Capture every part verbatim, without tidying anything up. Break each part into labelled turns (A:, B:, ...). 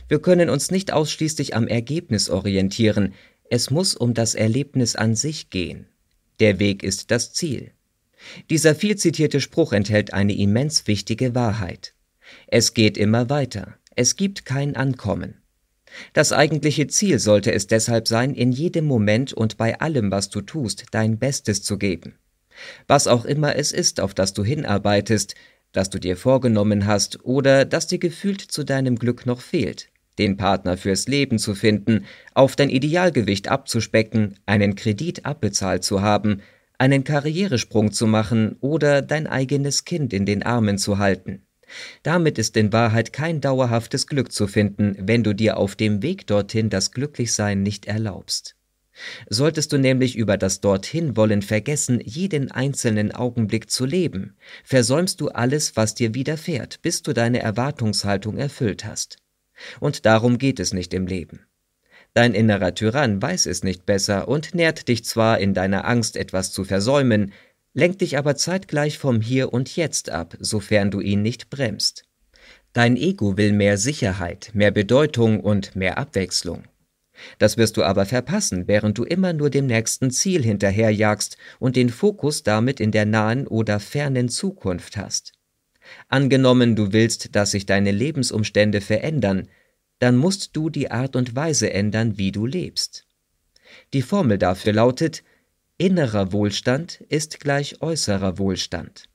A: Wir können uns nicht ausschließlich am Ergebnis orientieren, es muss um das Erlebnis an sich gehen. Der Weg ist das Ziel. Dieser viel zitierte Spruch enthält eine immens wichtige Wahrheit. Es geht immer weiter, es gibt kein Ankommen. Das eigentliche Ziel sollte es deshalb sein, in jedem Moment und bei allem, was du tust, dein Bestes zu geben. Was auch immer es ist, auf das du hinarbeitest, das du dir vorgenommen hast oder das dir gefühlt zu deinem Glück noch fehlt, den Partner fürs Leben zu finden, auf dein Idealgewicht abzuspecken, einen Kredit abbezahlt zu haben, einen Karrieresprung zu machen oder dein eigenes Kind in den Armen zu halten. Damit ist in Wahrheit kein dauerhaftes Glück zu finden, wenn du dir auf dem Weg dorthin das Glücklichsein nicht erlaubst. Solltest du nämlich über das Dorthin-Wollen vergessen, jeden einzelnen Augenblick zu leben, versäumst du alles, was dir widerfährt, bis du deine Erwartungshaltung erfüllt hast. Und darum geht es nicht im Leben. Dein innerer Tyrann weiß es nicht besser und nährt dich zwar in deiner Angst, etwas zu versäumen, lenkt dich aber zeitgleich vom Hier und Jetzt ab, sofern du ihn nicht bremst. Dein Ego will mehr Sicherheit, mehr Bedeutung und mehr Abwechslung. Das wirst du aber verpassen, während du immer nur dem nächsten Ziel hinterherjagst und den Fokus damit in der nahen oder fernen Zukunft hast. Angenommen, du willst, dass sich deine Lebensumstände verändern, dann musst du die Art und Weise ändern, wie du lebst. Die Formel dafür lautet: Innerer Wohlstand ist gleich äußerer Wohlstand.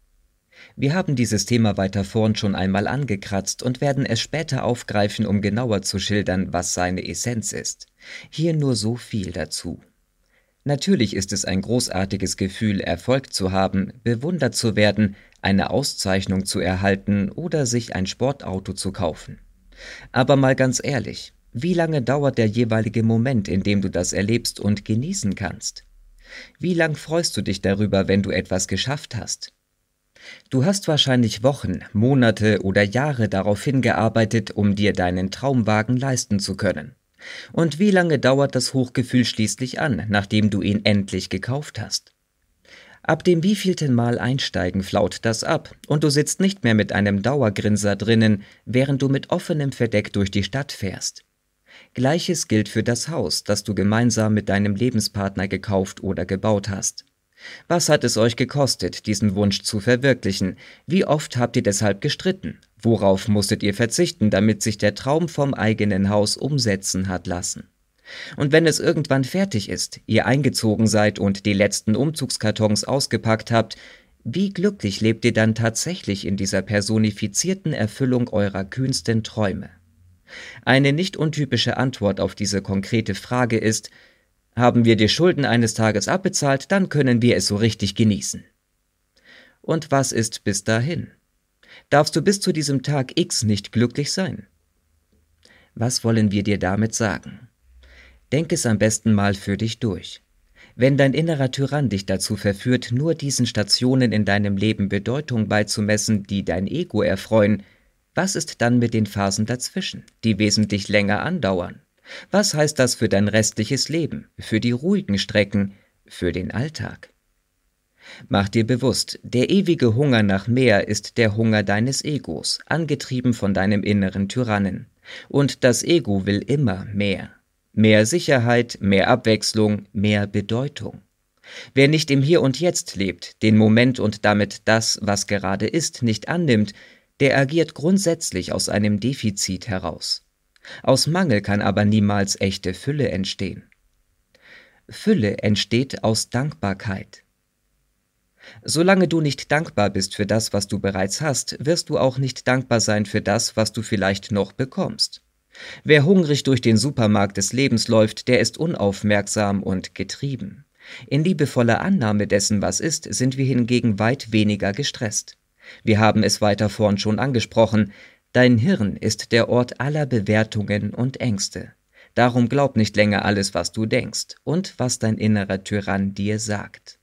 A: Wir haben dieses Thema weiter vorn schon einmal angekratzt und werden es später aufgreifen, um genauer zu schildern, was seine Essenz ist. Hier nur so viel dazu. Natürlich ist es ein großartiges Gefühl, Erfolg zu haben, bewundert zu werden, eine Auszeichnung zu erhalten oder sich ein Sportauto zu kaufen. Aber mal ganz ehrlich, wie lange dauert der jeweilige Moment, in dem du das erlebst und genießen kannst? Wie lang freust du dich darüber, wenn du etwas geschafft hast? Du hast wahrscheinlich Wochen, Monate oder Jahre darauf hingearbeitet, um dir deinen Traumwagen leisten zu können. Und wie lange dauert das Hochgefühl schließlich an, nachdem du ihn endlich gekauft hast? Ab dem wievielten Mal einsteigen flaut das ab und du sitzt nicht mehr mit einem Dauergrinser drinnen, während du mit offenem Verdeck durch die Stadt fährst. Gleiches gilt für das Haus, das du gemeinsam mit deinem Lebenspartner gekauft oder gebaut hast. Was hat es euch gekostet, diesen Wunsch zu verwirklichen? Wie oft habt ihr deshalb gestritten? Worauf musstet ihr verzichten, damit sich der Traum vom eigenen Haus umsetzen hat lassen? Und wenn es irgendwann fertig ist, ihr eingezogen seid und die letzten Umzugskartons ausgepackt habt, wie glücklich lebt ihr dann tatsächlich in dieser personifizierten Erfüllung eurer kühnsten Träume? Eine nicht untypische Antwort auf diese konkrete Frage ist: Haben wir die Schulden eines Tages abbezahlt, dann können wir es so richtig genießen. Und was ist bis dahin? Darfst du bis zu diesem Tag X nicht glücklich sein? Was wollen wir dir damit sagen? Denk es am besten mal für dich durch. Wenn dein innerer Tyrann dich dazu verführt, nur diesen Stationen in deinem Leben Bedeutung beizumessen, die dein Ego erfreuen, was ist dann mit den Phasen dazwischen, die wesentlich länger andauern? Was heißt das für dein restliches Leben, für die ruhigen Strecken, für den Alltag? Mach dir bewusst, der ewige Hunger nach mehr ist der Hunger deines Egos, angetrieben von deinem inneren Tyrannen. Und das Ego will immer mehr. Mehr Sicherheit, mehr Abwechslung, mehr Bedeutung. Wer nicht im Hier und Jetzt lebt, den Moment und damit das, was gerade ist, nicht annimmt, der agiert grundsätzlich aus einem Defizit heraus. Aus Mangel kann aber niemals echte Fülle entstehen. Fülle entsteht aus Dankbarkeit. Solange du nicht dankbar bist für das, was du bereits hast, wirst du auch nicht dankbar sein für das, was du vielleicht noch bekommst. Wer hungrig durch den Supermarkt des Lebens läuft, der ist unaufmerksam und getrieben. In liebevoller Annahme dessen, was ist, sind wir hingegen weit weniger gestresst. Wir haben es weiter vorn schon angesprochen: Dein Hirn ist der Ort aller Bewertungen und Ängste. Darum glaub nicht länger alles, was du denkst und was dein innerer Tyrann dir sagt.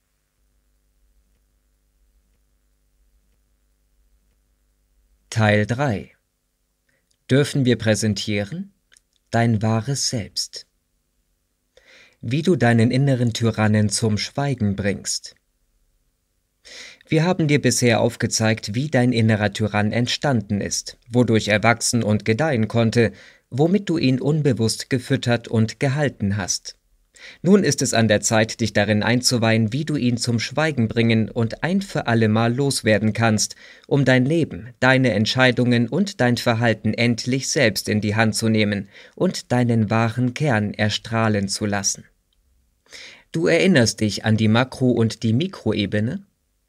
A: Teil drei. Dürfen wir präsentieren? Dein wahres Selbst. Wie du deinen inneren Tyrannen zum Schweigen bringst. Wir haben dir bisher aufgezeigt, wie dein innerer Tyrann entstanden ist, wodurch er wachsen und gedeihen konnte womit du ihn unbewusst gefüttert und gehalten hast. Nun ist es an der Zeit, dich darin einzuweihen, wie du ihn zum Schweigen bringen und ein für allemal loswerden kannst, um dein Leben, deine Entscheidungen und dein Verhalten endlich selbst in die Hand zu nehmen und deinen wahren Kern erstrahlen zu lassen. Du erinnerst dich an die Makro- und die Mikroebene?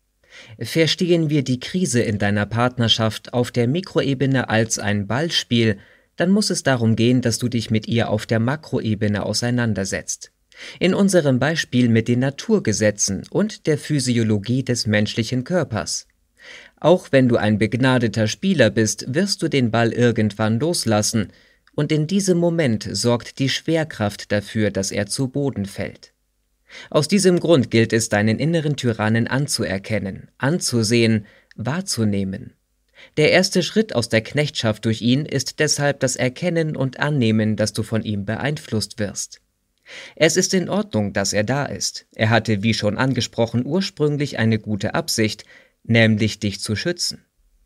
A: Verstehen wir die Krise in deiner Partnerschaft auf der Mikroebene als ein Ballspiel, dann muss es darum gehen, dass du dich mit ihr auf der Makroebene auseinandersetzt. In unserem Beispiel mit den Naturgesetzen und der Physiologie des menschlichen Körpers. Auch wenn du ein begnadeter Spieler bist, wirst du den Ball irgendwann loslassen, und in diesem Moment sorgt die Schwerkraft dafür, dass er zu Boden fällt. Aus diesem Grund gilt es, deinen inneren Tyrannen anzuerkennen, anzusehen, wahrzunehmen. Der erste Schritt aus der Knechtschaft durch ihn ist deshalb das Erkennen und Annehmen, dass du von ihm beeinflusst wirst. Es ist in Ordnung, dass er da ist. Er hatte, wie schon angesprochen, ursprünglich eine gute Absicht, nämlich dich zu schützen.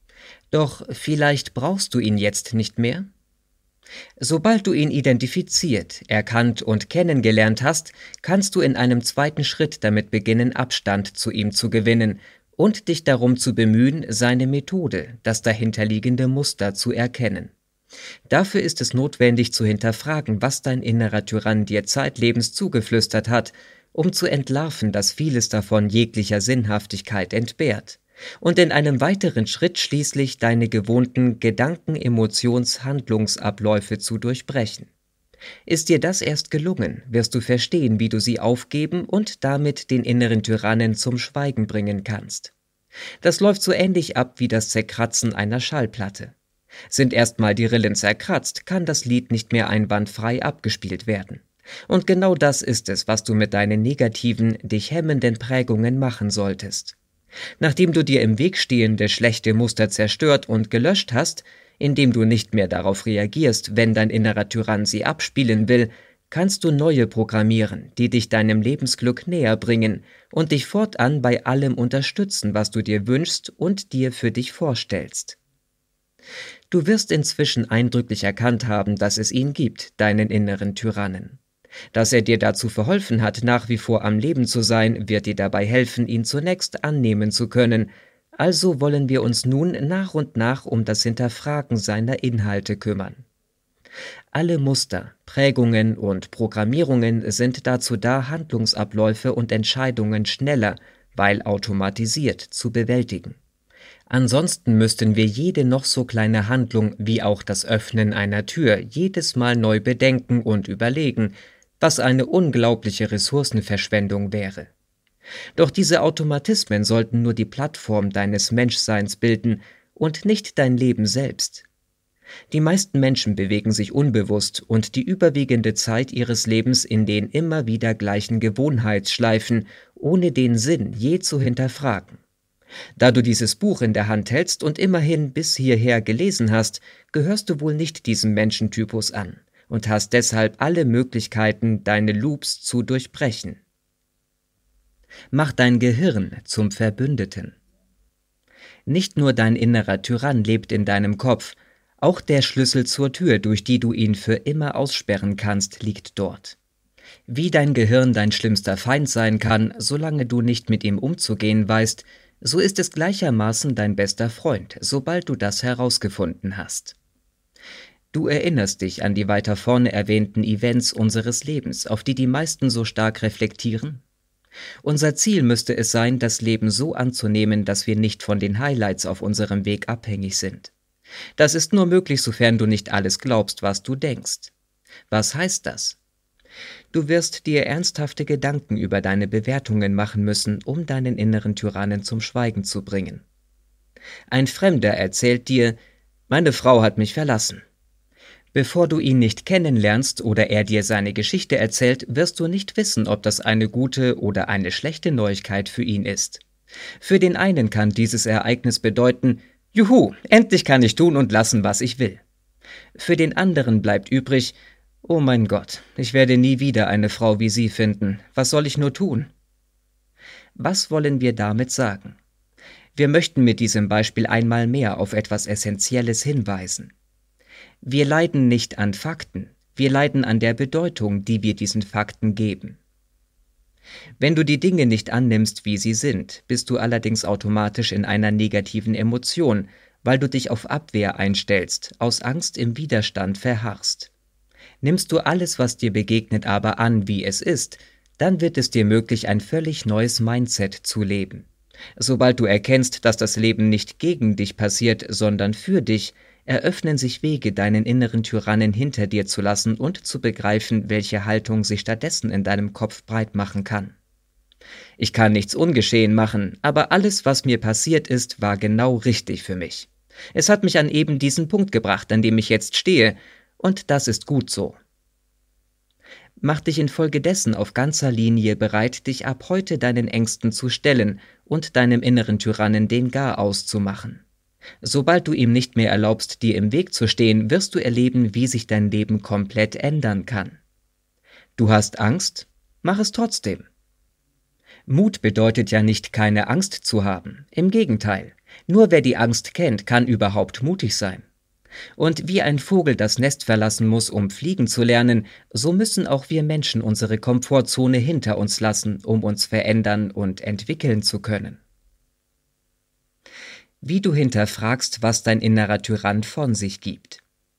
A: Doch vielleicht brauchst du ihn jetzt nicht mehr? Sobald du ihn identifiziert, erkannt und kennengelernt hast, kannst du in einem zweiten Schritt damit beginnen, Abstand zu ihm zu gewinnen und dich darum zu bemühen, seine Methode, das dahinterliegende Muster zu erkennen. Dafür ist es notwendig zu hinterfragen, was dein innerer Tyrann dir zeitlebens zugeflüstert hat, um zu entlarven, dass vieles davon jeglicher Sinnhaftigkeit entbehrt, und in einem weiteren Schritt schließlich deine gewohnten Gedanken-, Emotions-, Handlungsabläufe zu durchbrechen. Ist dir das erst gelungen, wirst du verstehen, wie du sie aufgeben und damit den inneren Tyrannen zum Schweigen bringen kannst. Das läuft so ähnlich ab wie das Zerkratzen einer Schallplatte. Sind erstmal die Rillen zerkratzt, kann das Lied nicht mehr einwandfrei abgespielt werden. Und genau das ist es, was du mit deinen negativen, dich hemmenden Prägungen machen solltest. Nachdem du dir im Weg stehende schlechte Muster zerstört und gelöscht hast, indem du nicht mehr darauf reagierst, wenn dein innerer Tyrann sie abspielen will, kannst du neue programmieren, die dich deinem Lebensglück näher bringen und dich fortan bei allem unterstützen, was du dir wünschst und dir für dich vorstellst. Du wirst inzwischen eindrücklich erkannt haben, dass es ihn gibt, deinen inneren Tyrannen. Dass er dir dazu verholfen hat, nach wie vor am Leben zu sein, wird dir dabei helfen, ihn zunächst annehmen zu können. Also wollen wir uns nun nach und nach um das Hinterfragen seiner Inhalte kümmern. Alle Muster, Prägungen und Programmierungen sind dazu da, Handlungsabläufe und Entscheidungen schneller, weil automatisiert, zu bewältigen. Ansonsten müssten wir jede noch so kleine Handlung wie auch das Öffnen einer Tür jedes Mal neu bedenken und überlegen, was eine unglaubliche Ressourcenverschwendung wäre. Doch diese Automatismen sollten nur die Plattform deines Menschseins bilden und nicht dein Leben selbst. Die meisten Menschen bewegen sich unbewusst und die überwiegende Zeit ihres Lebens in den immer wieder gleichen Gewohnheitsschleifen, ohne den Sinn je zu hinterfragen. Da du dieses Buch in der Hand hältst und immerhin bis hierher gelesen hast, gehörst du wohl nicht diesem Menschentypus an und hast deshalb alle Möglichkeiten, deine Loops zu durchbrechen. Mach dein Gehirn zum Verbündeten. Nicht nur dein innerer Tyrann lebt in deinem Kopf, auch der Schlüssel zur Tür, durch die du ihn für immer aussperren kannst, liegt dort. Wie dein Gehirn dein schlimmster Feind sein kann, solange du nicht mit ihm umzugehen weißt, so ist es gleichermaßen dein bester Freund, sobald du das herausgefunden hast. Du erinnerst dich an die weiter vorne erwähnten Events unseres Lebens, auf die die meisten so stark reflektieren? Unser Ziel müsste es sein, das Leben so anzunehmen, dass wir nicht von den Highlights auf unserem Weg abhängig sind. Das ist nur möglich, sofern du nicht alles glaubst, was du denkst. Was heißt das? Du wirst dir ernsthafte Gedanken über deine Bewertungen machen müssen, um deinen inneren Tyrannen zum Schweigen zu bringen. Ein Fremder erzählt dir, meine Frau hat mich verlassen. Bevor du ihn nicht kennenlernst oder er dir seine Geschichte erzählt, wirst du nicht wissen, ob das eine gute oder eine schlechte Neuigkeit für ihn ist. Für den einen kann dieses Ereignis bedeuten, juhu, endlich kann ich tun und lassen, was ich will. Für den anderen bleibt übrig, oh mein Gott, ich werde nie wieder eine Frau wie sie finden. Was soll ich nur tun? Was wollen wir damit sagen? Wir möchten mit diesem Beispiel einmal mehr auf etwas Essentielles hinweisen. Wir leiden nicht an Fakten, wir leiden an der Bedeutung, die wir diesen Fakten geben. Wenn du die Dinge nicht annimmst, wie sie sind, bist du allerdings automatisch in einer negativen Emotion, weil du dich auf Abwehr einstellst, aus Angst im Widerstand verharrst. Nimmst du alles, was dir begegnet, aber an, wie es ist, dann wird es dir möglich, ein völlig neues Mindset zu leben. Sobald du erkennst, dass das Leben nicht gegen dich passiert, sondern für dich, eröffnen sich Wege, deinen inneren Tyrannen hinter dir zu lassen und zu begreifen, welche Haltung sich stattdessen in deinem Kopf breit machen kann. Ich kann nichts ungeschehen machen, aber alles, was mir passiert ist, war genau richtig für mich. Es hat mich an eben diesen Punkt gebracht, an dem ich jetzt stehe, und das ist gut so. Mach dich infolgedessen auf ganzer Linie bereit, dich ab heute deinen Ängsten zu stellen und deinem inneren Tyrannen den Garaus zu machen. Sobald du ihm nicht mehr erlaubst, dir im Weg zu stehen, wirst du erleben, wie sich dein Leben komplett ändern kann. Du hast Angst? Mach es trotzdem. Mut bedeutet ja nicht, keine Angst zu haben. Im Gegenteil. Nur wer die Angst kennt, kann überhaupt mutig sein. Und wie ein Vogel das Nest verlassen muss, um fliegen zu lernen, so müssen auch wir Menschen unsere Komfortzone hinter uns lassen, um uns verändern und entwickeln zu können. Wie du hinterfragst, was dein innerer Tyrann von sich gibt.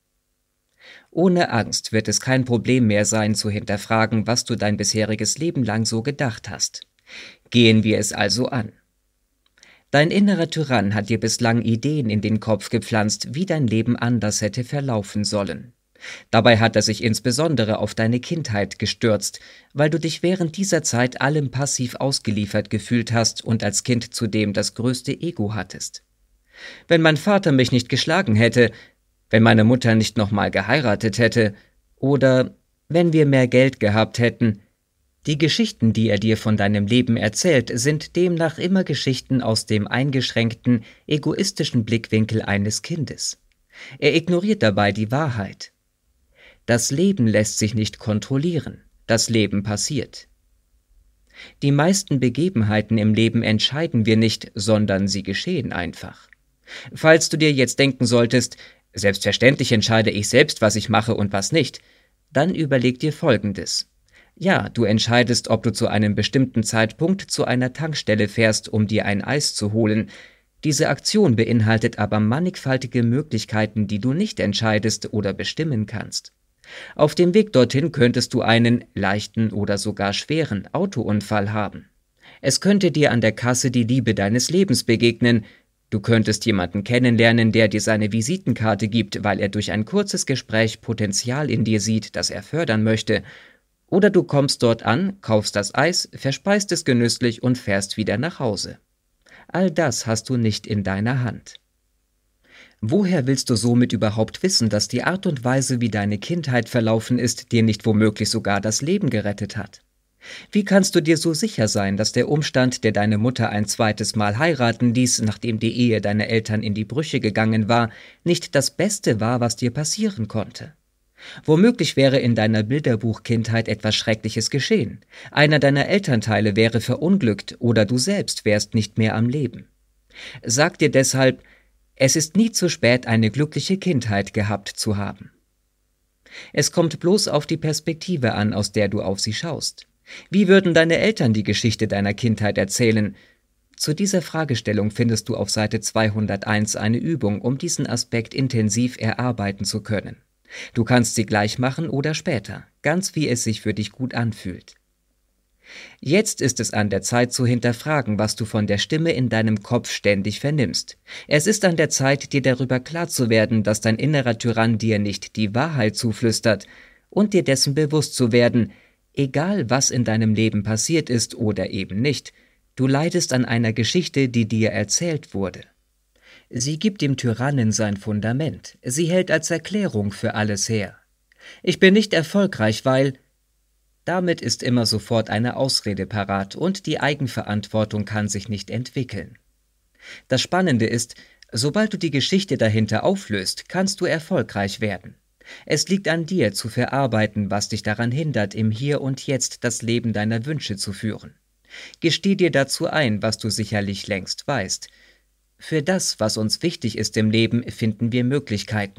A: Ohne Angst wird es kein Problem mehr sein, zu hinterfragen, was du dein bisheriges Leben lang so gedacht hast. Gehen wir es also an. Dein innerer Tyrann hat dir bislang Ideen in den Kopf gepflanzt, wie dein Leben anders hätte verlaufen sollen. Dabei hat er sich insbesondere auf deine Kindheit gestürzt, weil du dich während dieser Zeit allem passiv ausgeliefert gefühlt hast und als Kind zudem das größte Ego hattest. Wenn mein Vater mich nicht geschlagen hätte, wenn meine Mutter nicht nochmal geheiratet hätte oder wenn wir mehr Geld gehabt hätten. Die Geschichten, die er dir von deinem Leben erzählt, sind demnach immer Geschichten aus dem eingeschränkten, egoistischen Blickwinkel eines Kindes. Er ignoriert dabei die Wahrheit. Das Leben lässt sich nicht kontrollieren, das Leben passiert. Die meisten Begebenheiten im Leben entscheiden wir nicht, sondern sie geschehen einfach. Falls du dir jetzt denken solltest, selbstverständlich entscheide ich selbst, was ich mache und was nicht, dann überleg dir Folgendes. Ja, du entscheidest, ob du zu einem bestimmten Zeitpunkt zu einer Tankstelle fährst, um dir ein Eis zu holen. Diese Aktion beinhaltet aber mannigfaltige Möglichkeiten, die du nicht entscheidest oder bestimmen kannst. Auf dem Weg dorthin könntest du einen leichten oder sogar schweren Autounfall haben. Es könnte dir an der Kasse die Liebe deines Lebens begegnen. Du könntest jemanden kennenlernen, der dir seine Visitenkarte gibt, weil er durch ein kurzes Gespräch Potenzial in dir sieht, das er fördern möchte. Oder du kommst dort an, kaufst das Eis, verspeist es genüsslich und fährst wieder nach Hause. All das hast du nicht in deiner Hand. Woher willst du somit überhaupt wissen, dass die Art und Weise, wie deine Kindheit verlaufen ist, dir nicht womöglich sogar das Leben gerettet hat? Wie kannst du dir so sicher sein, dass der Umstand, der deine Mutter ein zweites Mal heiraten ließ, nachdem die Ehe deiner Eltern in die Brüche gegangen war, nicht das Beste war, was dir passieren konnte? Womöglich wäre in deiner Bilderbuchkindheit etwas Schreckliches geschehen. Einer deiner Elternteile wäre verunglückt oder du selbst wärst nicht mehr am Leben. Sag dir deshalb, es ist nie zu spät, eine glückliche Kindheit gehabt zu haben. Es kommt bloß auf die Perspektive an, aus der du auf sie schaust. Wie würden deine Eltern die Geschichte deiner Kindheit erzählen? Zu dieser Fragestellung findest du auf Seite zweihunderteins eine Übung, um diesen Aspekt intensiv erarbeiten zu können. Du kannst sie gleich machen oder später, ganz wie es sich für dich gut anfühlt. Jetzt ist es an der Zeit zu hinterfragen, was du von der Stimme in deinem Kopf ständig vernimmst. Es ist an der Zeit, dir darüber klar zu werden, dass dein innerer Tyrann dir nicht die Wahrheit zuflüstert und dir dessen bewusst zu werden, egal was in deinem Leben passiert ist oder eben nicht, du leidest an einer Geschichte, die dir erzählt wurde. Sie gibt dem Tyrannen sein Fundament, sie hält als Erklärung für alles her. Ich bin nicht erfolgreich, weil... Damit ist immer sofort eine Ausrede parat und die Eigenverantwortung kann sich nicht entwickeln. Das Spannende ist, sobald du die Geschichte dahinter auflöst, kannst du erfolgreich werden. Es liegt an dir zu verarbeiten, was dich daran hindert, im Hier und Jetzt das Leben deiner Wünsche zu führen. Gesteh dir dazu ein, was du sicherlich längst weißt. Für das, was uns wichtig ist im Leben, finden wir Möglichkeiten.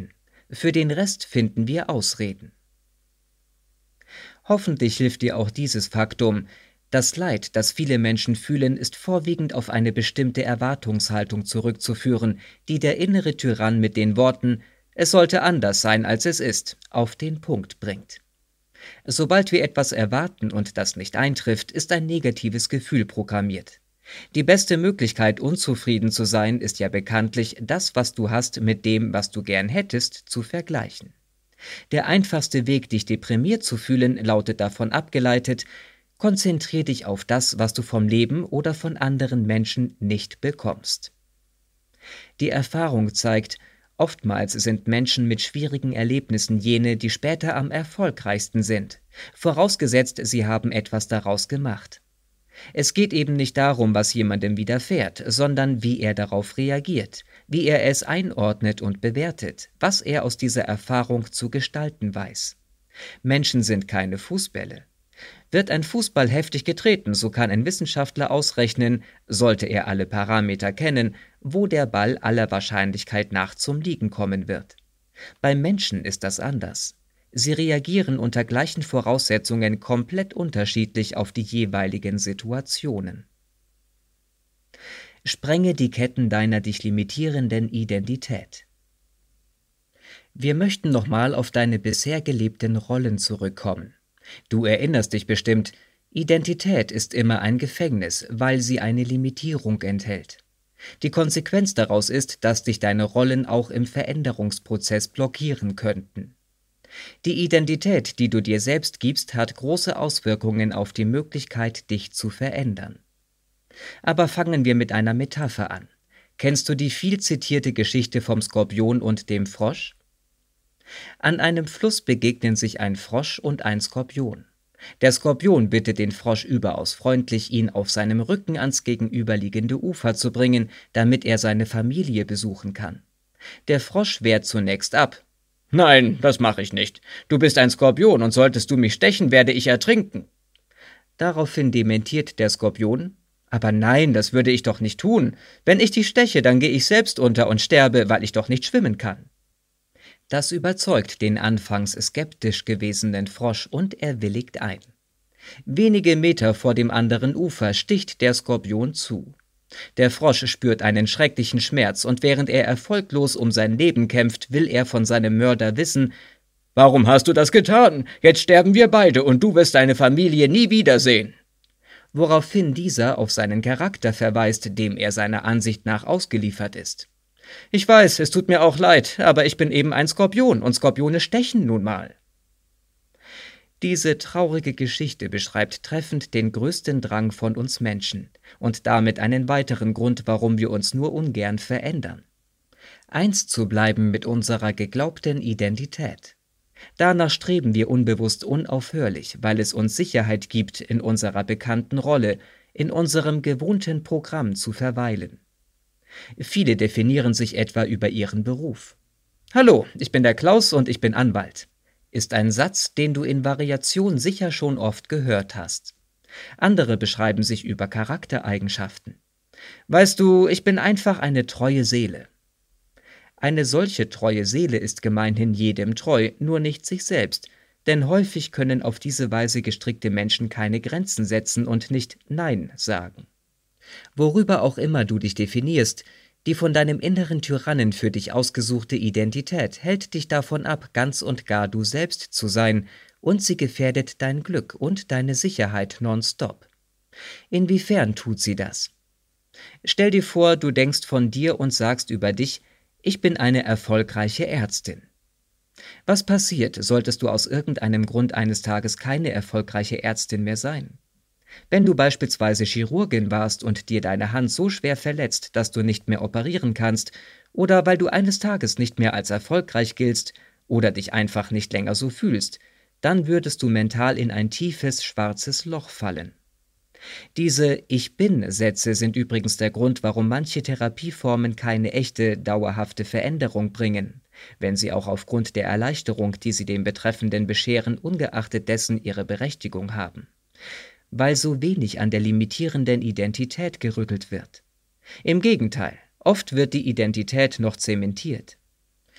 A: Für den Rest finden wir Ausreden. Hoffentlich hilft dir auch dieses Faktum: Das Leid, das viele Menschen fühlen, ist vorwiegend auf eine bestimmte Erwartungshaltung zurückzuführen, die der innere Tyrann mit den Worten „Es sollte anders sein, als es ist“ auf den Punkt bringt. Sobald wir etwas erwarten und das nicht eintrifft, ist ein negatives Gefühl programmiert. Die beste Möglichkeit, unzufrieden zu sein, ist ja bekanntlich, das, was du hast, mit dem, was du gern hättest, zu vergleichen. Der einfachste Weg, dich deprimiert zu fühlen, lautet davon abgeleitet: Konzentrier dich auf das, was du vom Leben oder von anderen Menschen nicht bekommst. Die Erfahrung zeigt, oftmals sind Menschen mit schwierigen Erlebnissen jene, die später am erfolgreichsten sind, vorausgesetzt, sie haben etwas daraus gemacht. Es geht eben nicht darum, was jemandem widerfährt, sondern wie er darauf reagiert, wie er es einordnet und bewertet, was er aus dieser Erfahrung zu gestalten weiß. Menschen sind keine Fußbälle. Wird ein Fußball heftig getreten, so kann ein Wissenschaftler ausrechnen, sollte er alle Parameter kennen, wo der Ball aller Wahrscheinlichkeit nach zum Liegen kommen wird. Beim Menschen ist das anders. Sie reagieren unter gleichen Voraussetzungen komplett unterschiedlich auf die jeweiligen Situationen. Sprenge die Ketten deiner dich limitierenden Identität. Wir möchten nochmal auf deine bisher gelebten Rollen zurückkommen. Du erinnerst dich bestimmt, Identität ist immer ein Gefängnis, weil sie eine Limitierung enthält. Die Konsequenz daraus ist, dass dich deine Rollen auch im Veränderungsprozess blockieren könnten. Die Identität, die du dir selbst gibst, hat große Auswirkungen auf die Möglichkeit, dich zu verändern. Aber fangen wir mit einer Metapher an. Kennst du die viel zitierte Geschichte vom Skorpion und dem Frosch? An einem Fluss begegnen sich ein Frosch und ein Skorpion. Der Skorpion bittet den Frosch überaus freundlich, ihn auf seinem Rücken ans gegenüberliegende Ufer zu bringen, damit er seine Familie besuchen kann. Der Frosch wehrt zunächst ab. »Nein, das mache ich nicht. Du bist ein Skorpion und solltest du mich stechen, werde ich ertrinken.« Daraufhin dementiert der Skorpion: »Aber nein, das würde ich doch nicht tun. Wenn ich dich steche, dann gehe ich selbst unter und sterbe, weil ich doch nicht schwimmen kann.« Das überzeugt den anfangs skeptisch gewesenen Frosch und er willigt ein. Wenige Meter vor dem anderen Ufer sticht der Skorpion zu. Der Frosch spürt einen schrecklichen Schmerz und während er erfolglos um sein Leben kämpft, will er von seinem Mörder wissen: »Warum hast du das getan? Jetzt sterben wir beide und du wirst deine Familie nie wiedersehen.« Woraufhin dieser auf seinen Charakter verweist, dem er seiner Ansicht nach ausgeliefert ist. »Ich weiß, es tut mir auch leid, aber ich bin eben ein Skorpion und Skorpione stechen nun mal.« Diese traurige Geschichte beschreibt treffend den größten Drang von uns Menschen und damit einen weiteren Grund, warum wir uns nur ungern verändern. Eins zu bleiben mit unserer geglaubten Identität. Danach streben wir unbewusst unaufhörlich, weil es uns Sicherheit gibt, in unserer bekannten Rolle, in unserem gewohnten Programm zu verweilen. Viele definieren sich etwa über ihren Beruf. »Hallo, ich bin der Klaus und ich bin Anwalt«, ist ein Satz, den du in Variation sicher schon oft gehört hast. Andere beschreiben sich über Charaktereigenschaften. »Weißt du, ich bin einfach eine treue Seele.« Eine solche treue Seele ist gemeinhin jedem treu, nur nicht sich selbst, denn häufig können auf diese Weise gestrickte Menschen keine Grenzen setzen und nicht Nein sagen. Worüber auch immer du dich definierst, die von deinem inneren Tyrannen für dich ausgesuchte Identität hält dich davon ab, ganz und gar du selbst zu sein, und sie gefährdet dein Glück und deine Sicherheit nonstop. Inwiefern tut sie das? Stell dir vor, du denkst von dir und sagst über dich: »Ich bin eine erfolgreiche Ärztin.« Was passiert, solltest du aus irgendeinem Grund eines Tages keine erfolgreiche Ärztin mehr sein? Wenn du beispielsweise Chirurgin warst und dir deine Hand so schwer verletzt, dass du nicht mehr operieren kannst, oder weil du eines Tages nicht mehr als erfolgreich giltst oder dich einfach nicht länger so fühlst, dann würdest du mental in ein tiefes, schwarzes Loch fallen. Diese Ich-Bin-Sätze sind übrigens der Grund, warum manche Therapieformen keine echte, dauerhafte Veränderung bringen, wenn sie auch aufgrund der Erleichterung, die sie dem Betreffenden bescheren, ungeachtet dessen ihre Berechtigung haben. Weil so wenig an der limitierenden Identität gerüttelt wird. Im Gegenteil, oft wird die Identität noch zementiert.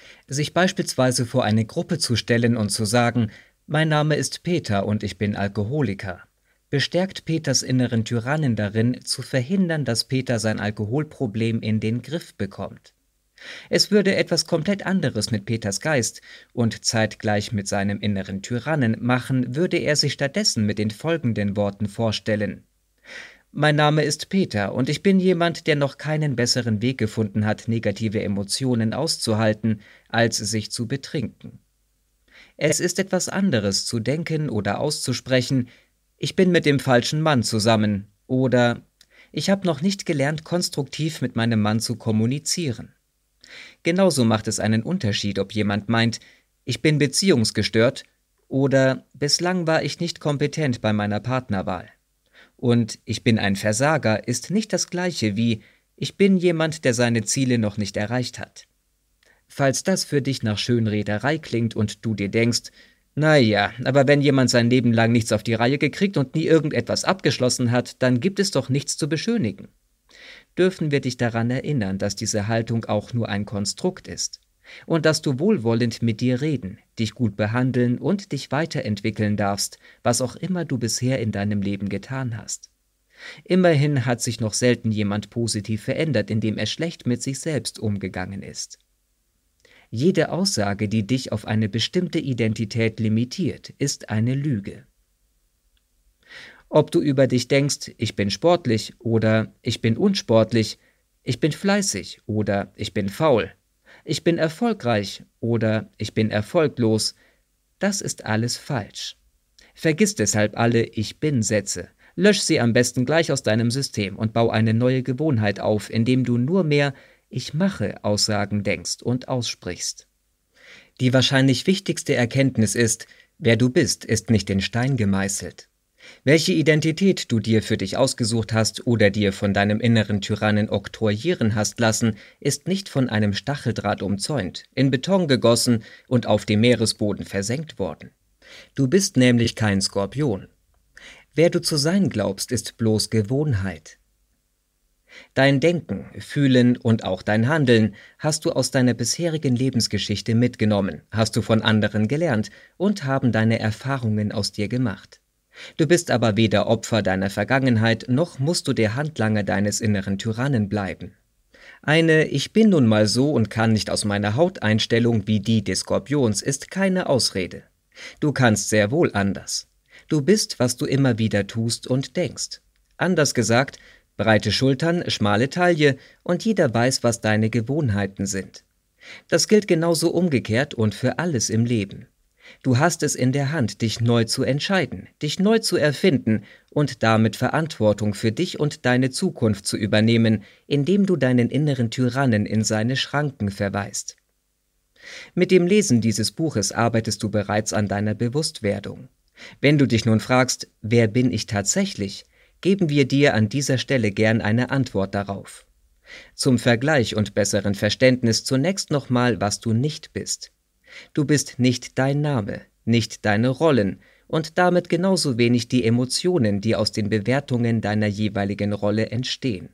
B: Sich beispielsweise vor eine Gruppe zu stellen und zu sagen: Mein Name ist Peter und ich bin Alkoholiker, bestärkt Peters inneren Tyrannen darin, zu verhindern, dass Peter sein Alkoholproblem in den Griff bekommt. Es würde etwas komplett anderes mit Peters Geist und zeitgleich mit seinem inneren Tyrannen machen, würde er sich stattdessen mit den folgenden Worten vorstellen: Mein Name ist Peter und ich bin jemand, der noch keinen besseren Weg gefunden hat, negative Emotionen auszuhalten, als sich zu betrinken. Es ist etwas anderes zu denken oder auszusprechen: Ich bin mit dem falschen Mann zusammen oder ich habe noch nicht gelernt, konstruktiv mit meinem Mann zu kommunizieren. Genauso macht es einen Unterschied, ob jemand meint: Ich bin beziehungsgestört oder bislang war ich nicht kompetent bei meiner Partnerwahl. Und ich bin ein Versager ist nicht das gleiche wie: Ich bin jemand, der seine Ziele noch nicht erreicht hat. Falls das für dich nach Schönrederei klingt und du dir denkst: Naja, aber wenn jemand sein Leben lang nichts auf die Reihe gekriegt und nie irgendetwas abgeschlossen hat, dann gibt es doch nichts zu beschönigen. Dürfen wir dich daran erinnern, dass diese Haltung auch nur ein Konstrukt ist und dass du wohlwollend mit dir reden, dich gut behandeln und dich weiterentwickeln darfst, was auch immer du bisher in deinem Leben getan hast. Immerhin hat sich noch selten jemand positiv verändert, indem er schlecht mit sich selbst umgegangen ist. Jede Aussage, die dich auf eine bestimmte Identität limitiert, ist eine Lüge. Ob du über dich denkst: Ich bin sportlich oder ich bin unsportlich, ich bin fleißig oder ich bin faul, ich bin erfolgreich oder ich bin erfolglos, das ist alles falsch. Vergiss deshalb alle Ich-Bin-Sätze. Lösch sie am besten gleich aus deinem System und bau eine neue Gewohnheit auf, indem du nur mehr Ich-Mache-Aussagen denkst und aussprichst. Die wahrscheinlich wichtigste Erkenntnis ist: Wer du bist, ist nicht in Stein gemeißelt. Welche Identität du dir für dich ausgesucht hast oder dir von deinem inneren Tyrannen oktroyieren hast lassen, ist nicht von einem Stacheldraht umzäunt, in Beton gegossen und auf dem Meeresboden versenkt worden. Du bist nämlich kein Skorpion. Wer du zu sein glaubst, ist bloß Gewohnheit. Dein Denken, Fühlen und auch dein Handeln hast du aus deiner bisherigen Lebensgeschichte mitgenommen, hast du von anderen gelernt und haben deine Erfahrungen aus dir gemacht. Du bist aber weder Opfer deiner Vergangenheit, noch musst du der Handlanger deines inneren Tyrannen bleiben. Eine Ich bin nun mal so und kann nicht aus meiner Haut Einstellung wie die des Skorpions ist keine Ausrede. Du kannst sehr wohl anders. Du bist, was du immer wieder tust und denkst. Anders gesagt: breite Schultern, schmale Taille und jeder weiß, was deine Gewohnheiten sind. Das gilt genauso umgekehrt und für alles im Leben. Du hast es in der Hand, dich neu zu entscheiden, dich neu zu erfinden und damit Verantwortung für dich und deine Zukunft zu übernehmen, indem du deinen inneren Tyrannen in seine Schranken verweist. Mit dem Lesen dieses Buches arbeitest du bereits an deiner Bewusstwerdung. Wenn du dich nun fragst: Wer bin ich tatsächlich?, geben wir dir an dieser Stelle gern eine Antwort darauf. Zum Vergleich und besseren Verständnis zunächst nochmal, was du nicht bist. Du bist nicht dein Name, nicht deine Rollen und damit genauso wenig die Emotionen, die aus den Bewertungen deiner jeweiligen Rolle entstehen.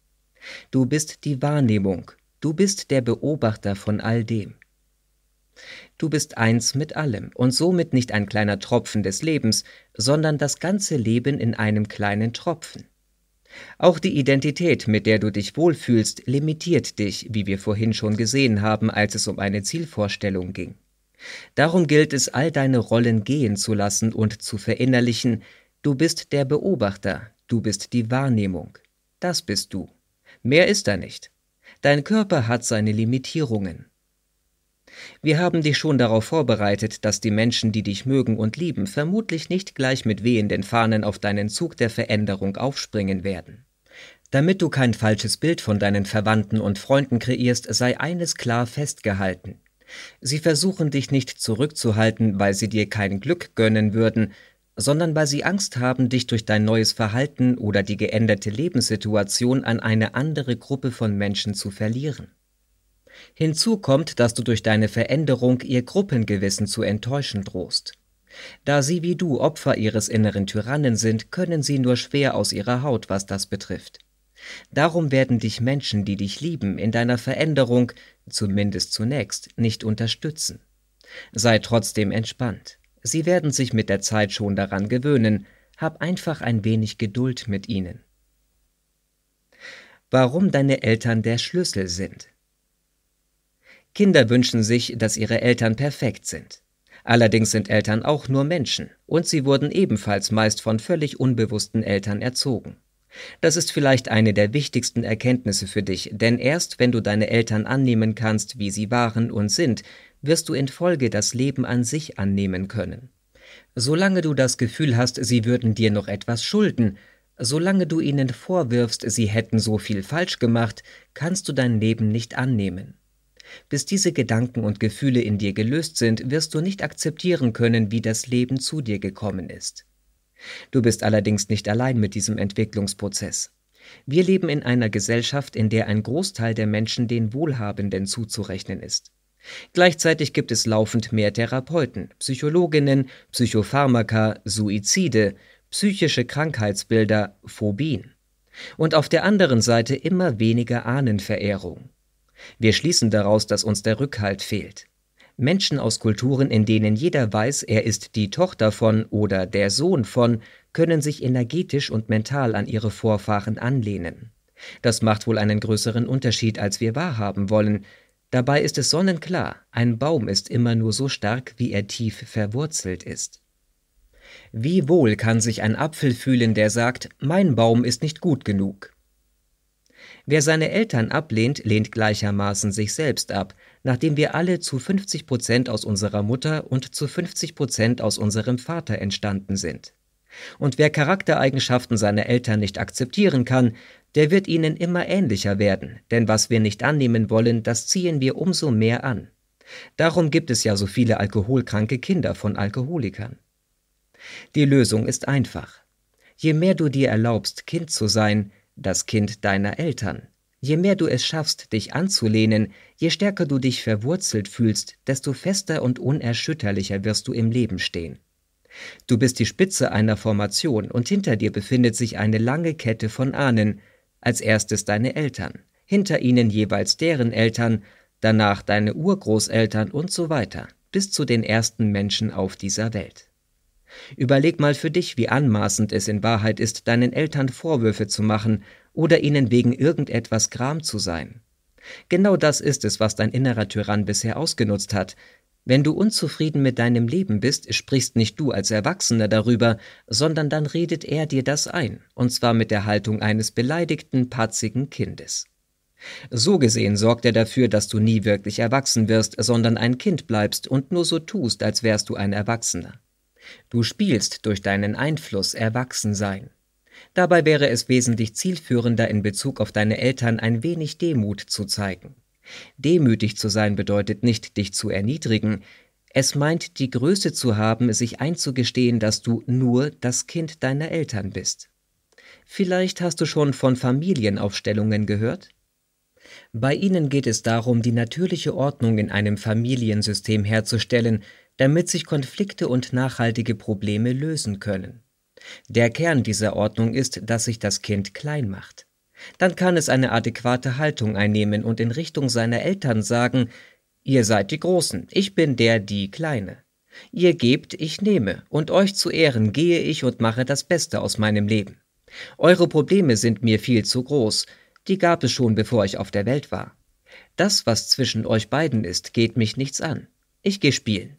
B: Du bist die Wahrnehmung, du bist der Beobachter von all dem. Du bist eins mit allem und somit nicht ein kleiner Tropfen des Lebens, sondern das ganze Leben in einem kleinen Tropfen. Auch die Identität, mit der du dich wohlfühlst, limitiert dich, wie wir vorhin schon gesehen haben, als es um eine Zielvorstellung ging. Darum gilt es, all deine Rollen gehen zu lassen und zu verinnerlichen: Du bist der Beobachter, du bist die Wahrnehmung. Das bist du. Mehr ist da nicht. Dein Körper hat seine Limitierungen. Wir haben dich schon darauf vorbereitet, dass die Menschen, die dich mögen und lieben, vermutlich nicht gleich mit wehenden Fahnen auf deinen Zug der Veränderung aufspringen werden. Damit du kein falsches Bild von deinen Verwandten und Freunden kreierst, sei eines klar festgehalten: Sie versuchen dich nicht zurückzuhalten, weil sie dir kein Glück gönnen würden, sondern weil sie Angst haben, dich durch dein neues Verhalten oder die geänderte Lebenssituation an eine andere Gruppe von Menschen zu verlieren. Hinzu kommt, dass du durch deine Veränderung ihr Gruppengewissen zu enttäuschen drohst. Da sie wie du Opfer ihres inneren Tyrannen sind, können sie nur schwer aus ihrer Haut, was das betrifft.
A: Darum werden dich Menschen, die dich lieben, in deiner Veränderung, zumindest zunächst, nicht unterstützen. Sei trotzdem entspannt. Sie werden sich mit der Zeit schon daran gewöhnen. Hab einfach ein wenig Geduld mit ihnen. Warum deine Eltern der Schlüssel sind. Kinder wünschen sich, dass ihre Eltern perfekt sind. Allerdings sind Eltern auch nur Menschen und sie wurden ebenfalls meist von völlig unbewussten Eltern erzogen. Das ist vielleicht eine der wichtigsten Erkenntnisse für dich, denn erst wenn du deine Eltern annehmen kannst, wie sie waren und sind, wirst du in Folge das Leben an sich annehmen können. Solange du das Gefühl hast, sie würden dir noch etwas schulden, solange du ihnen vorwirfst, sie hätten so viel falsch gemacht, kannst du dein Leben nicht annehmen. Bis diese Gedanken und Gefühle in dir gelöst sind, wirst du nicht akzeptieren können, wie das Leben zu dir gekommen ist. Du bist allerdings nicht allein mit diesem Entwicklungsprozess. Wir leben in einer Gesellschaft, in der ein Großteil der Menschen den Wohlhabenden zuzurechnen ist. Gleichzeitig gibt es laufend mehr Therapeuten, Psychologinnen, Psychopharmaka, Suizide, psychische Krankheitsbilder, Phobien. Und auf der anderen Seite immer weniger Ahnenverehrung. Wir schließen daraus, dass uns der Rückhalt fehlt. Menschen aus Kulturen, in denen jeder weiß, er ist die Tochter von oder der Sohn von, können sich energetisch und mental an ihre Vorfahren anlehnen. Das macht wohl einen größeren Unterschied, als wir wahrhaben wollen. Dabei ist es sonnenklar, ein Baum ist immer nur so stark, wie er tief verwurzelt ist. Wie wohl kann sich ein Apfel fühlen, der sagt, mein Baum ist nicht gut genug? Wer seine Eltern ablehnt, lehnt gleichermaßen sich selbst ab, nachdem wir alle zu fünfzig Prozent aus unserer Mutter und zu fünfzig Prozent aus unserem Vater entstanden sind. Und wer Charaktereigenschaften seiner Eltern nicht akzeptieren kann, der wird ihnen immer ähnlicher werden, denn was wir nicht annehmen wollen, das ziehen wir umso mehr an. Darum gibt es ja so viele alkoholkranke Kinder von Alkoholikern. Die Lösung ist einfach. Je mehr du dir erlaubst, Kind zu sein, das Kind deiner Eltern. Je mehr du es schaffst, dich anzulehnen, je stärker du dich verwurzelt fühlst, desto fester und unerschütterlicher wirst du im Leben stehen. Du bist die Spitze einer Formation und hinter dir befindet sich eine lange Kette von Ahnen, als erstes deine Eltern, hinter ihnen jeweils deren Eltern, danach deine Urgroßeltern und so weiter, bis zu den ersten Menschen auf dieser Welt. Überleg mal für dich, wie anmaßend es in Wahrheit ist, deinen Eltern Vorwürfe zu machen oder ihnen wegen irgendetwas gram zu sein. Genau das ist es, was dein innerer Tyrann bisher ausgenutzt hat. Wenn du unzufrieden mit deinem Leben bist, sprichst nicht du als Erwachsener darüber, sondern dann redet er dir das ein, und zwar mit der Haltung eines beleidigten, patzigen Kindes. So gesehen sorgt er dafür, dass du nie wirklich erwachsen wirst, sondern ein Kind bleibst und nur so tust, als wärst du ein Erwachsener. Du spielst durch deinen Einfluss Erwachsensein. Dabei wäre es wesentlich zielführender, in Bezug auf deine Eltern ein wenig Demut zu zeigen. Demütig zu sein bedeutet nicht, dich zu erniedrigen. Es meint, die Größe zu haben, sich einzugestehen, dass du nur das Kind deiner Eltern bist. Vielleicht hast du schon von Familienaufstellungen gehört? Bei ihnen geht es darum, die natürliche Ordnung in einem Familiensystem herzustellen, damit sich Konflikte und nachhaltige Probleme lösen können. Der Kern dieser Ordnung ist, dass sich das Kind klein macht. Dann kann es eine adäquate Haltung einnehmen und in Richtung seiner Eltern sagen, ihr seid die Großen, ich bin der, die Kleine. Ihr gebt, ich nehme, und euch zu Ehren gehe ich und mache das Beste aus meinem Leben. Eure Probleme sind mir viel zu groß, die gab es schon, bevor ich auf der Welt war. Das, was zwischen euch beiden ist, geht mich nichts an. Ich gehe spielen.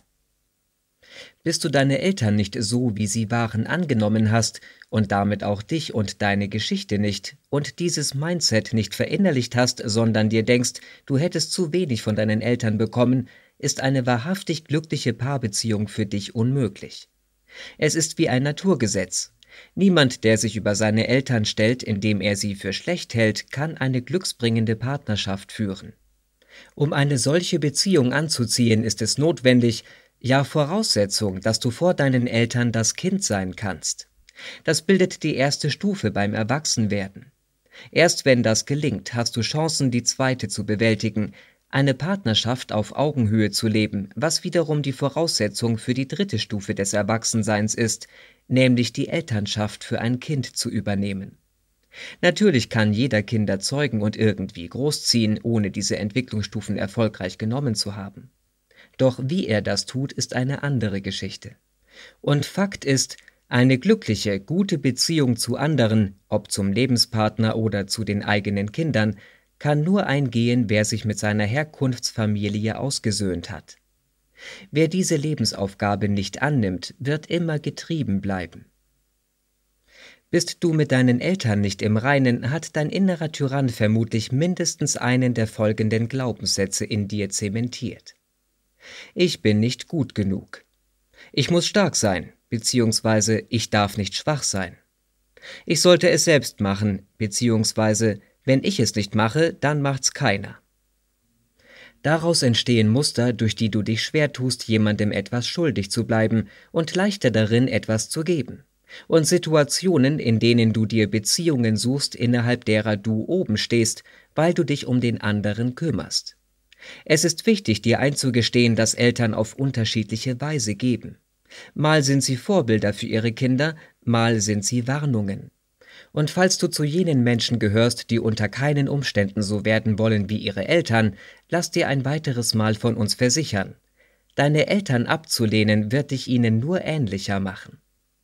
A: Bis du deine Eltern nicht so, wie sie waren, angenommen hast und damit auch dich und deine Geschichte nicht und dieses Mindset nicht verinnerlicht hast, sondern dir denkst, du hättest zu wenig von deinen Eltern bekommen, ist eine wahrhaftig glückliche Paarbeziehung für dich unmöglich. Es ist wie ein Naturgesetz. Niemand, der sich über seine Eltern stellt, indem er sie für schlecht hält, kann eine glücksbringende Partnerschaft führen. Um eine solche Beziehung anzuziehen, ist es notwendig, ja Voraussetzung, dass du vor deinen Eltern das Kind sein kannst. Das bildet die erste Stufe beim Erwachsenwerden. Erst wenn das gelingt, hast du Chancen, die zweite zu bewältigen, eine Partnerschaft auf Augenhöhe zu leben, was wiederum die Voraussetzung für die dritte Stufe des Erwachsenseins ist, nämlich die Elternschaft für ein Kind zu übernehmen. Natürlich kann jeder Kinder zeugen und irgendwie großziehen, ohne diese Entwicklungsstufen erfolgreich genommen zu haben. Doch wie er das tut, ist eine andere Geschichte. Und Fakt ist, eine glückliche, gute Beziehung zu anderen, ob zum Lebenspartner oder zu den eigenen Kindern, kann nur eingehen, wer sich mit seiner Herkunftsfamilie ausgesöhnt hat. Wer diese Lebensaufgabe nicht annimmt, wird immer getrieben bleiben. Bist du mit deinen Eltern nicht im Reinen, hat dein innerer Tyrann vermutlich mindestens einen der folgenden Glaubenssätze in dir zementiert. Ich bin nicht gut genug. Ich muss stark sein, beziehungsweise ich darf nicht schwach sein. Ich sollte es selbst machen, beziehungsweise wenn ich es nicht mache, dann macht's keiner. Daraus entstehen Muster, durch die du dich schwer tust, jemandem etwas schuldig zu bleiben und leichter darin, etwas zu geben. Und Situationen, in denen du dir Beziehungen suchst, innerhalb derer du oben stehst, weil du dich um den anderen kümmerst. Es ist wichtig, dir einzugestehen, dass Eltern auf unterschiedliche Weise geben. Mal sind sie Vorbilder für ihre Kinder, mal sind sie Warnungen. Und falls du zu jenen Menschen gehörst, die unter keinen Umständen so werden wollen wie ihre Eltern, lass dir ein weiteres Mal von uns versichern: Deine Eltern abzulehnen, wird dich ihnen nur ähnlicher machen.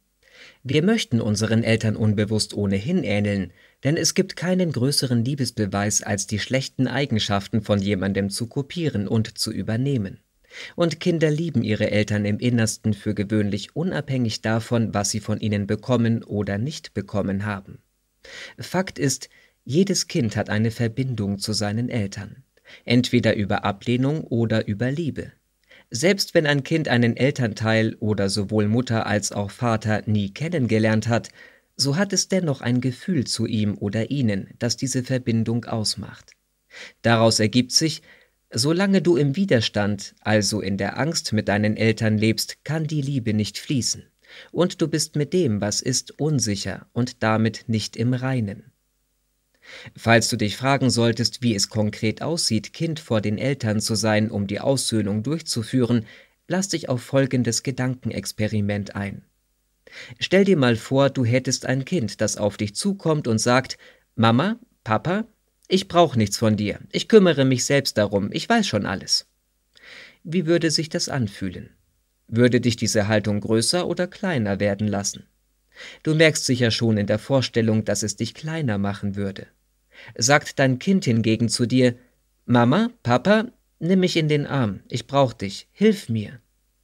A: Wir möchten unseren Eltern unbewusst ohnehin ähneln, denn es gibt keinen größeren Liebesbeweis, als die schlechten Eigenschaften von jemandem zu kopieren und zu übernehmen. Und Kinder lieben ihre Eltern im Innersten für gewöhnlich unabhängig davon, was sie von ihnen bekommen oder nicht bekommen haben. Fakt ist, jedes Kind hat eine Verbindung zu seinen Eltern, entweder über Ablehnung oder über Liebe. Selbst wenn ein Kind einen Elternteil oder sowohl Mutter als auch Vater nie kennengelernt hat, so hat es dennoch ein Gefühl zu ihm oder ihnen, das diese Verbindung ausmacht. Daraus ergibt sich: Solange du im Widerstand, also in der Angst mit deinen Eltern lebst, kann die Liebe nicht fließen. Und du bist mit dem, was ist, unsicher und damit nicht im Reinen. Falls du dich fragen solltest, wie es konkret aussieht, Kind vor den Eltern zu sein, um die Aussöhnung durchzuführen, lass dich auf folgendes Gedankenexperiment ein. Stell dir mal vor, du hättest ein Kind, das auf dich zukommt und sagt: Mama, Papa, ich brauche nichts von dir, ich kümmere mich selbst darum, ich weiß schon alles. Wie würde sich das anfühlen? Würde dich diese Haltung größer oder kleiner werden lassen? Du merkst sicher schon in der Vorstellung, dass es dich kleiner machen würde. Sagt dein Kind hingegen zu dir: Mama, Papa, nimm mich in den Arm, ich brauche dich, hilf mir.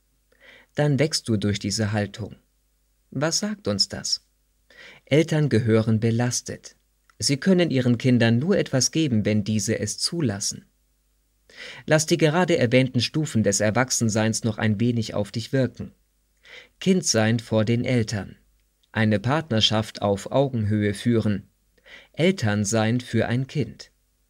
A: Dann wächst du durch diese Haltung. Was sagt uns das? Eltern gehören belastet. Sie können ihren Kindern nur etwas geben, wenn diese es zulassen. Lass die gerade erwähnten Stufen des Erwachsenseins noch ein wenig auf dich wirken. Kindsein vor den Eltern. Eine Partnerschaft auf Augenhöhe führen. Elternsein für ein Kind.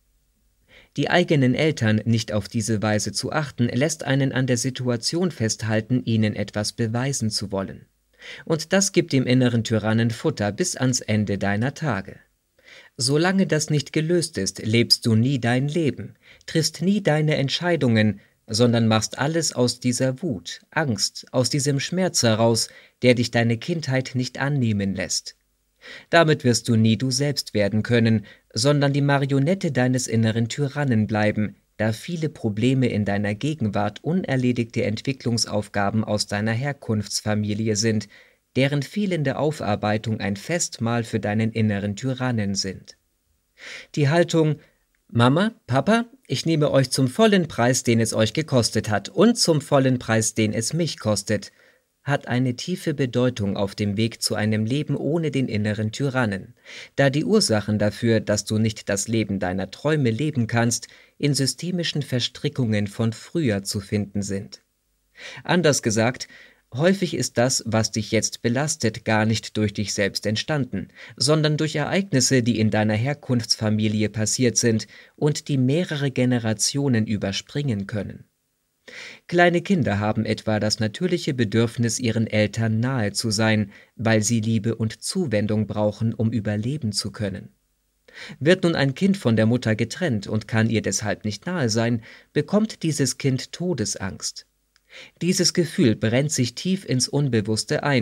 A: Die eigenen Eltern nicht auf diese Weise zu achten, lässt einen an der Situation festhalten, ihnen etwas beweisen zu wollen. Und das gibt dem inneren Tyrannen Futter bis ans Ende deiner Tage. Solange das nicht gelöst ist, lebst du nie dein Leben, triffst nie deine Entscheidungen, sondern machst alles aus dieser Wut, Angst, aus diesem Schmerz heraus, der dich deine Kindheit nicht annehmen lässt. Damit wirst du nie du selbst werden können, sondern die Marionette deines inneren Tyrannen bleiben, da viele Probleme in deiner Gegenwart unerledigte Entwicklungsaufgaben aus deiner Herkunftsfamilie sind, deren fehlende Aufarbeitung ein Festmahl für deinen inneren Tyrannen sind. Die Haltung: Mama, Papa, ich nehme euch zum vollen Preis, den es euch gekostet hat, und zum vollen Preis, den es mich kostet, hat eine tiefe Bedeutung auf dem Weg zu einem Leben ohne den inneren Tyrannen, da die Ursachen dafür, dass du nicht das Leben deiner Träume leben kannst, in systemischen Verstrickungen von früher zu finden sind. Anders gesagt, häufig ist das, was dich jetzt belastet, gar nicht durch dich selbst entstanden, sondern durch Ereignisse, die in deiner Herkunftsfamilie passiert sind und die mehrere Generationen überspringen können. Kleine Kinder haben etwa das natürliche Bedürfnis, ihren Eltern nahe zu sein, weil sie Liebe und Zuwendung brauchen, um überleben zu können. Wird nun ein Kind von der Mutter getrennt und kann ihr deshalb nicht nahe sein, bekommt dieses Kind Todesangst. Dieses Gefühl brennt sich tief ins Unbewusste ein,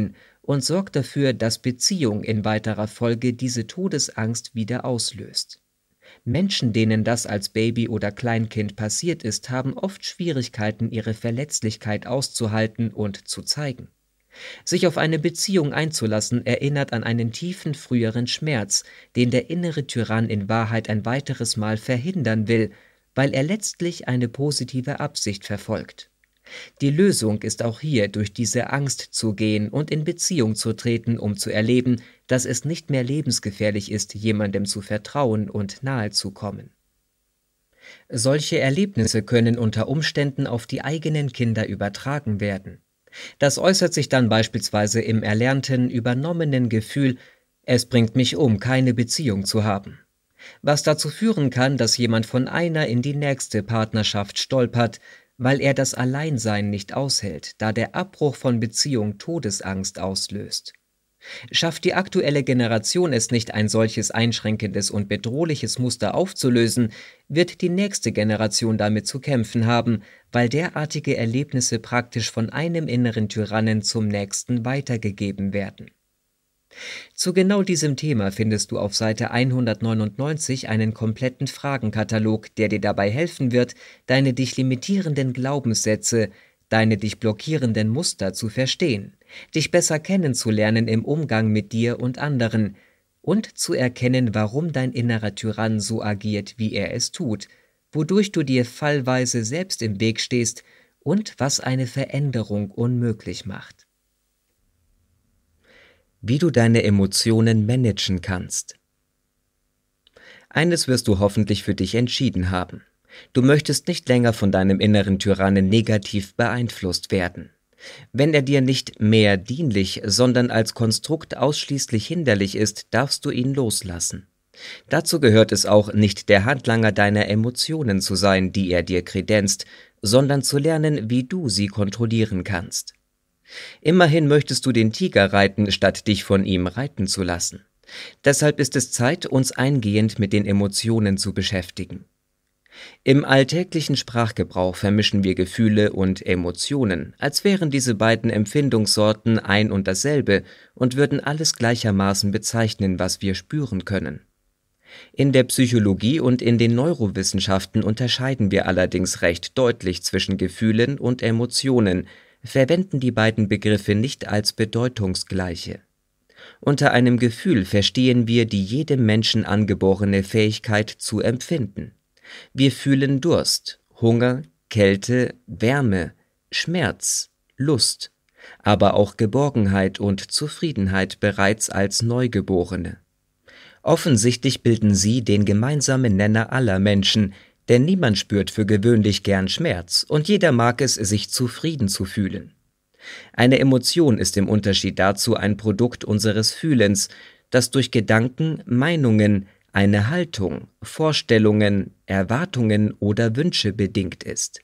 A: und sorgt dafür, dass Beziehung in weiterer Folge diese Todesangst wieder auslöst. Menschen, denen das als Baby oder Kleinkind passiert ist, haben oft Schwierigkeiten, ihre Verletzlichkeit auszuhalten und zu zeigen. Sich auf eine Beziehung einzulassen, erinnert an einen tiefen früheren Schmerz, den der innere Tyrann in Wahrheit ein weiteres Mal verhindern will, weil er letztlich eine positive Absicht verfolgt. Die Lösung ist auch hier, durch diese Angst zu gehen und in Beziehung zu treten, um zu erleben, dass es nicht mehr lebensgefährlich ist, jemandem zu vertrauen und nahe zu kommen. Solche Erlebnisse können unter Umständen auf die eigenen Kinder übertragen werden. Das äußert sich dann beispielsweise im erlernten, übernommenen Gefühl, es bringt mich um, keine Beziehung zu haben. Was dazu führen kann, dass jemand von einer in die nächste Partnerschaft stolpert, weil er das Alleinsein nicht aushält, da der Abbruch von Beziehung Todesangst auslöst. Schafft die aktuelle Generation es nicht, ein solches einschränkendes und bedrohliches Muster aufzulösen, wird die nächste Generation damit zu kämpfen haben, weil derartige Erlebnisse praktisch von einem inneren Tyrannen zum nächsten weitergegeben werden. Zu genau diesem Thema findest du auf Seite hundertneunundneunzig einen kompletten Fragenkatalog, der dir dabei helfen wird, deine dich limitierenden Glaubenssätze, deine dich blockierenden Muster zu verstehen, dich besser kennenzulernen im Umgang mit dir und anderen und zu erkennen, warum dein innerer Tyrann so agiert, wie er es tut, wodurch du dir fallweise selbst im Weg stehst und was eine Veränderung unmöglich macht. Wie du deine Emotionen managen kannst. Eines wirst du hoffentlich für dich entschieden haben. Du möchtest nicht länger von deinem inneren Tyrannen negativ beeinflusst werden. Wenn er dir nicht mehr dienlich, sondern als Konstrukt ausschließlich hinderlich ist, darfst du ihn loslassen. Dazu gehört es auch, nicht der Handlanger deiner Emotionen zu sein, die er dir kredenzt, sondern zu lernen, wie du sie kontrollieren kannst. Immerhin möchtest du den Tiger reiten, statt dich von ihm reiten zu lassen. Deshalb ist es Zeit, uns eingehend mit den Emotionen zu beschäftigen. Im alltäglichen Sprachgebrauch vermischen wir Gefühle und Emotionen, als wären diese beiden Empfindungssorten ein und dasselbe und würden alles gleichermaßen bezeichnen, was wir spüren können. In der Psychologie und in den Neurowissenschaften unterscheiden wir allerdings recht deutlich zwischen Gefühlen und Emotionen, verwenden die beiden Begriffe nicht als bedeutungsgleiche. Unter einem Gefühl verstehen wir die jedem Menschen angeborene Fähigkeit zu empfinden. Wir fühlen Durst, Hunger, Kälte, Wärme, Schmerz, Lust, aber auch Geborgenheit und Zufriedenheit bereits als Neugeborene. Offensichtlich bilden sie den gemeinsamen Nenner aller Menschen, denn niemand spürt für gewöhnlich gern Schmerz und jeder mag es, sich zufrieden zu fühlen. Eine Emotion ist im Unterschied dazu ein Produkt unseres Fühlens, das durch Gedanken, Meinungen, eine Haltung, Vorstellungen, Erwartungen oder Wünsche bedingt ist.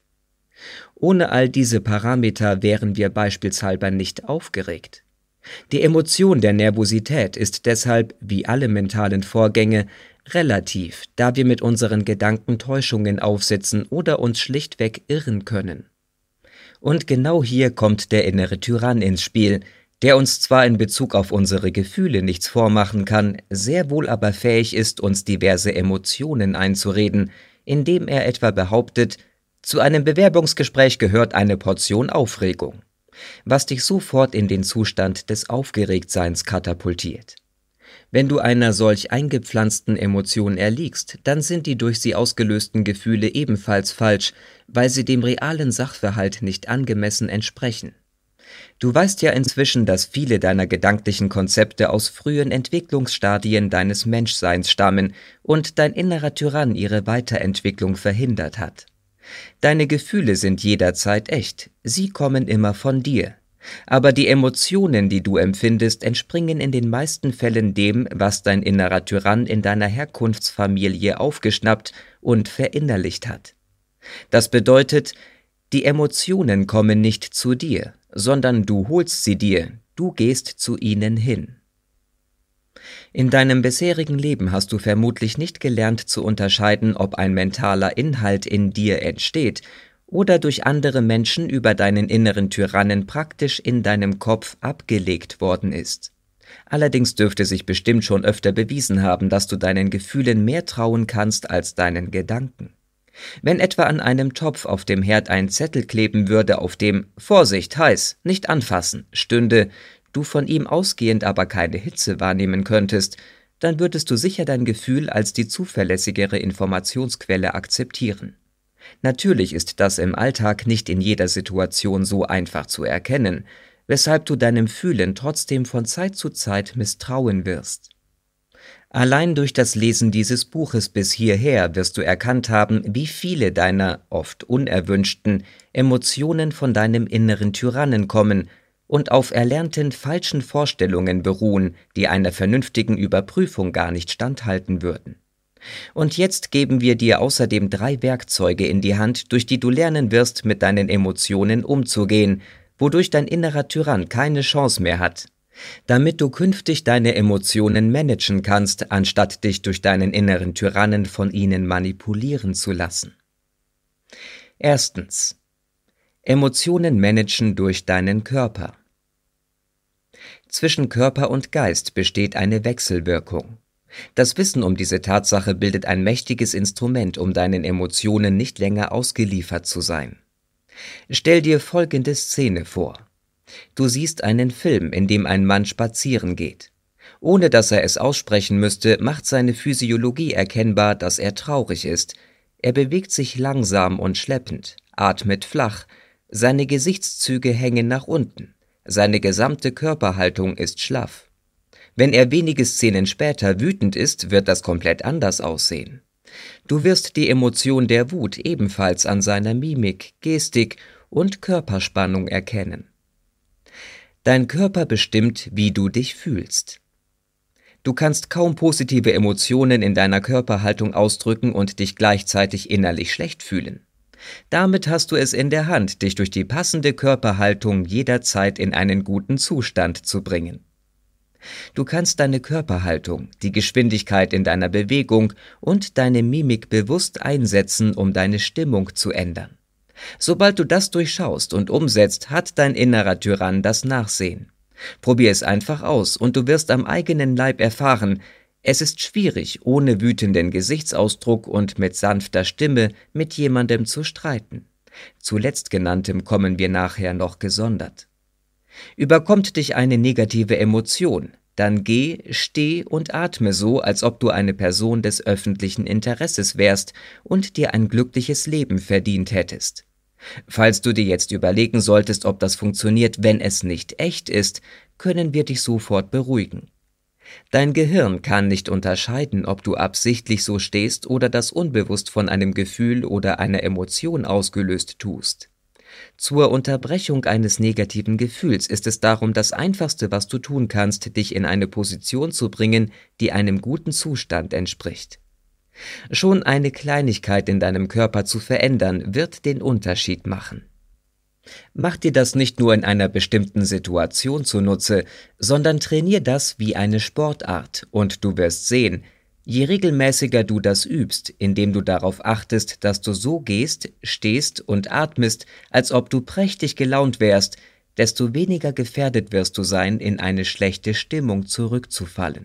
A: Ohne all diese Parameter wären wir beispielshalber nicht aufgeregt. Die Emotion der Nervosität ist deshalb, wie alle mentalen Vorgänge, relativ, da wir mit unseren Gedanken Täuschungen aufsetzen oder uns schlichtweg irren können. Und genau hier kommt der innere Tyrann ins Spiel, der uns zwar in Bezug auf unsere Gefühle nichts vormachen kann, sehr wohl aber fähig ist, uns diverse Emotionen einzureden, indem er etwa behauptet, zu einem Bewerbungsgespräch gehört eine Portion Aufregung, was dich sofort in den Zustand des Aufgeregtseins katapultiert. Wenn du einer solch eingepflanzten Emotion erliegst, dann sind die durch sie ausgelösten Gefühle ebenfalls falsch, weil sie dem realen Sachverhalt nicht angemessen entsprechen. Du weißt ja inzwischen, dass viele deiner gedanklichen Konzepte aus frühen Entwicklungsstadien deines Menschseins stammen und dein innerer Tyrann ihre Weiterentwicklung verhindert hat. Deine Gefühle sind jederzeit echt, sie kommen immer von dir. Aber die Emotionen, die du empfindest, entspringen in den meisten Fällen dem, was dein innerer Tyrann in deiner Herkunftsfamilie aufgeschnappt und verinnerlicht hat. Das bedeutet, die Emotionen kommen nicht zu dir, sondern du holst sie dir, du gehst zu ihnen hin. In deinem bisherigen Leben hast du vermutlich nicht gelernt zu unterscheiden, ob ein mentaler Inhalt in dir entsteht oder durch andere Menschen über deinen inneren Tyrannen praktisch in deinem Kopf abgelegt worden ist. Allerdings dürfte sich bestimmt schon öfter bewiesen haben, dass du deinen Gefühlen mehr trauen kannst als deinen Gedanken. Wenn etwa an einem Topf auf dem Herd ein Zettel kleben würde, auf dem »Vorsicht, heiß, nicht anfassen« stünde, du von ihm ausgehend aber keine Hitze wahrnehmen könntest, dann würdest du sicher dein Gefühl als die zuverlässigere Informationsquelle akzeptieren. Natürlich ist das im Alltag nicht in jeder Situation so einfach zu erkennen, weshalb du deinem Fühlen trotzdem von Zeit zu Zeit misstrauen wirst. Allein durch das Lesen dieses Buches bis hierher wirst du erkannt haben, wie viele deiner, oft unerwünschten, Emotionen von deinem inneren Tyrannen kommen und auf erlernten falschen Vorstellungen beruhen, die einer vernünftigen Überprüfung gar nicht standhalten würden. Und jetzt geben wir dir außerdem drei Werkzeuge in die Hand, durch die du lernen wirst, mit deinen Emotionen umzugehen, wodurch dein innerer Tyrann keine Chance mehr hat, damit du künftig deine Emotionen managen kannst, anstatt dich durch deinen inneren Tyrannen von ihnen manipulieren zu lassen. Erstens. Emotionen managen durch deinen Körper. Zwischen Körper und Geist besteht eine Wechselwirkung. Das Wissen um diese Tatsache bildet ein mächtiges Instrument, um deinen Emotionen nicht länger ausgeliefert zu sein. Stell dir folgende Szene vor. Du siehst einen Film, in dem ein Mann spazieren geht. Ohne dass er es aussprechen müsste, macht seine Physiologie erkennbar, dass er traurig ist. Er bewegt sich langsam und schleppend, atmet flach, seine Gesichtszüge hängen nach unten, seine gesamte Körperhaltung ist schlaff. Wenn er wenige Szenen später wütend ist, wird das komplett anders aussehen. Du wirst die Emotion der Wut ebenfalls an seiner Mimik, Gestik und Körperspannung erkennen. Dein Körper bestimmt, wie du dich fühlst. Du kannst kaum positive Emotionen in deiner Körperhaltung ausdrücken und dich gleichzeitig innerlich schlecht fühlen. Damit hast du es in der Hand, dich durch die passende Körperhaltung jederzeit in einen guten Zustand zu bringen. Du kannst deine Körperhaltung, die Geschwindigkeit in deiner Bewegung und deine Mimik bewusst einsetzen, um deine Stimmung zu ändern. Sobald du das durchschaust und umsetzt, hat dein innerer Tyrann das Nachsehen. Probier es einfach aus und du wirst am eigenen Leib erfahren, es ist schwierig, ohne wütenden Gesichtsausdruck und mit sanfter Stimme mit jemandem zu streiten. Zu letztgenanntem kommen wir nachher noch gesondert. Überkommt dich eine negative Emotion, dann geh, steh und atme so, als ob du eine Person des öffentlichen Interesses wärst und dir ein glückliches Leben verdient hättest. Falls du dir jetzt überlegen solltest, ob das funktioniert, wenn es nicht echt ist, können wir dich sofort beruhigen. Dein Gehirn kann nicht unterscheiden, ob du absichtlich so stehst oder das unbewusst von einem Gefühl oder einer Emotion ausgelöst tust. Zur Unterbrechung eines negativen Gefühls ist es darum das Einfachste, was du tun kannst, dich in eine Position zu bringen, die einem guten Zustand entspricht. Schon eine Kleinigkeit in deinem Körper zu verändern, wird den Unterschied machen. Mach dir das nicht nur in einer bestimmten Situation zunutze, sondern trainier das wie eine Sportart und du wirst sehen, je regelmäßiger du das übst, indem du darauf achtest, dass du so gehst, stehst und atmest, als ob du prächtig gelaunt wärst, desto weniger gefährdet wirst du sein, in eine schlechte Stimmung zurückzufallen.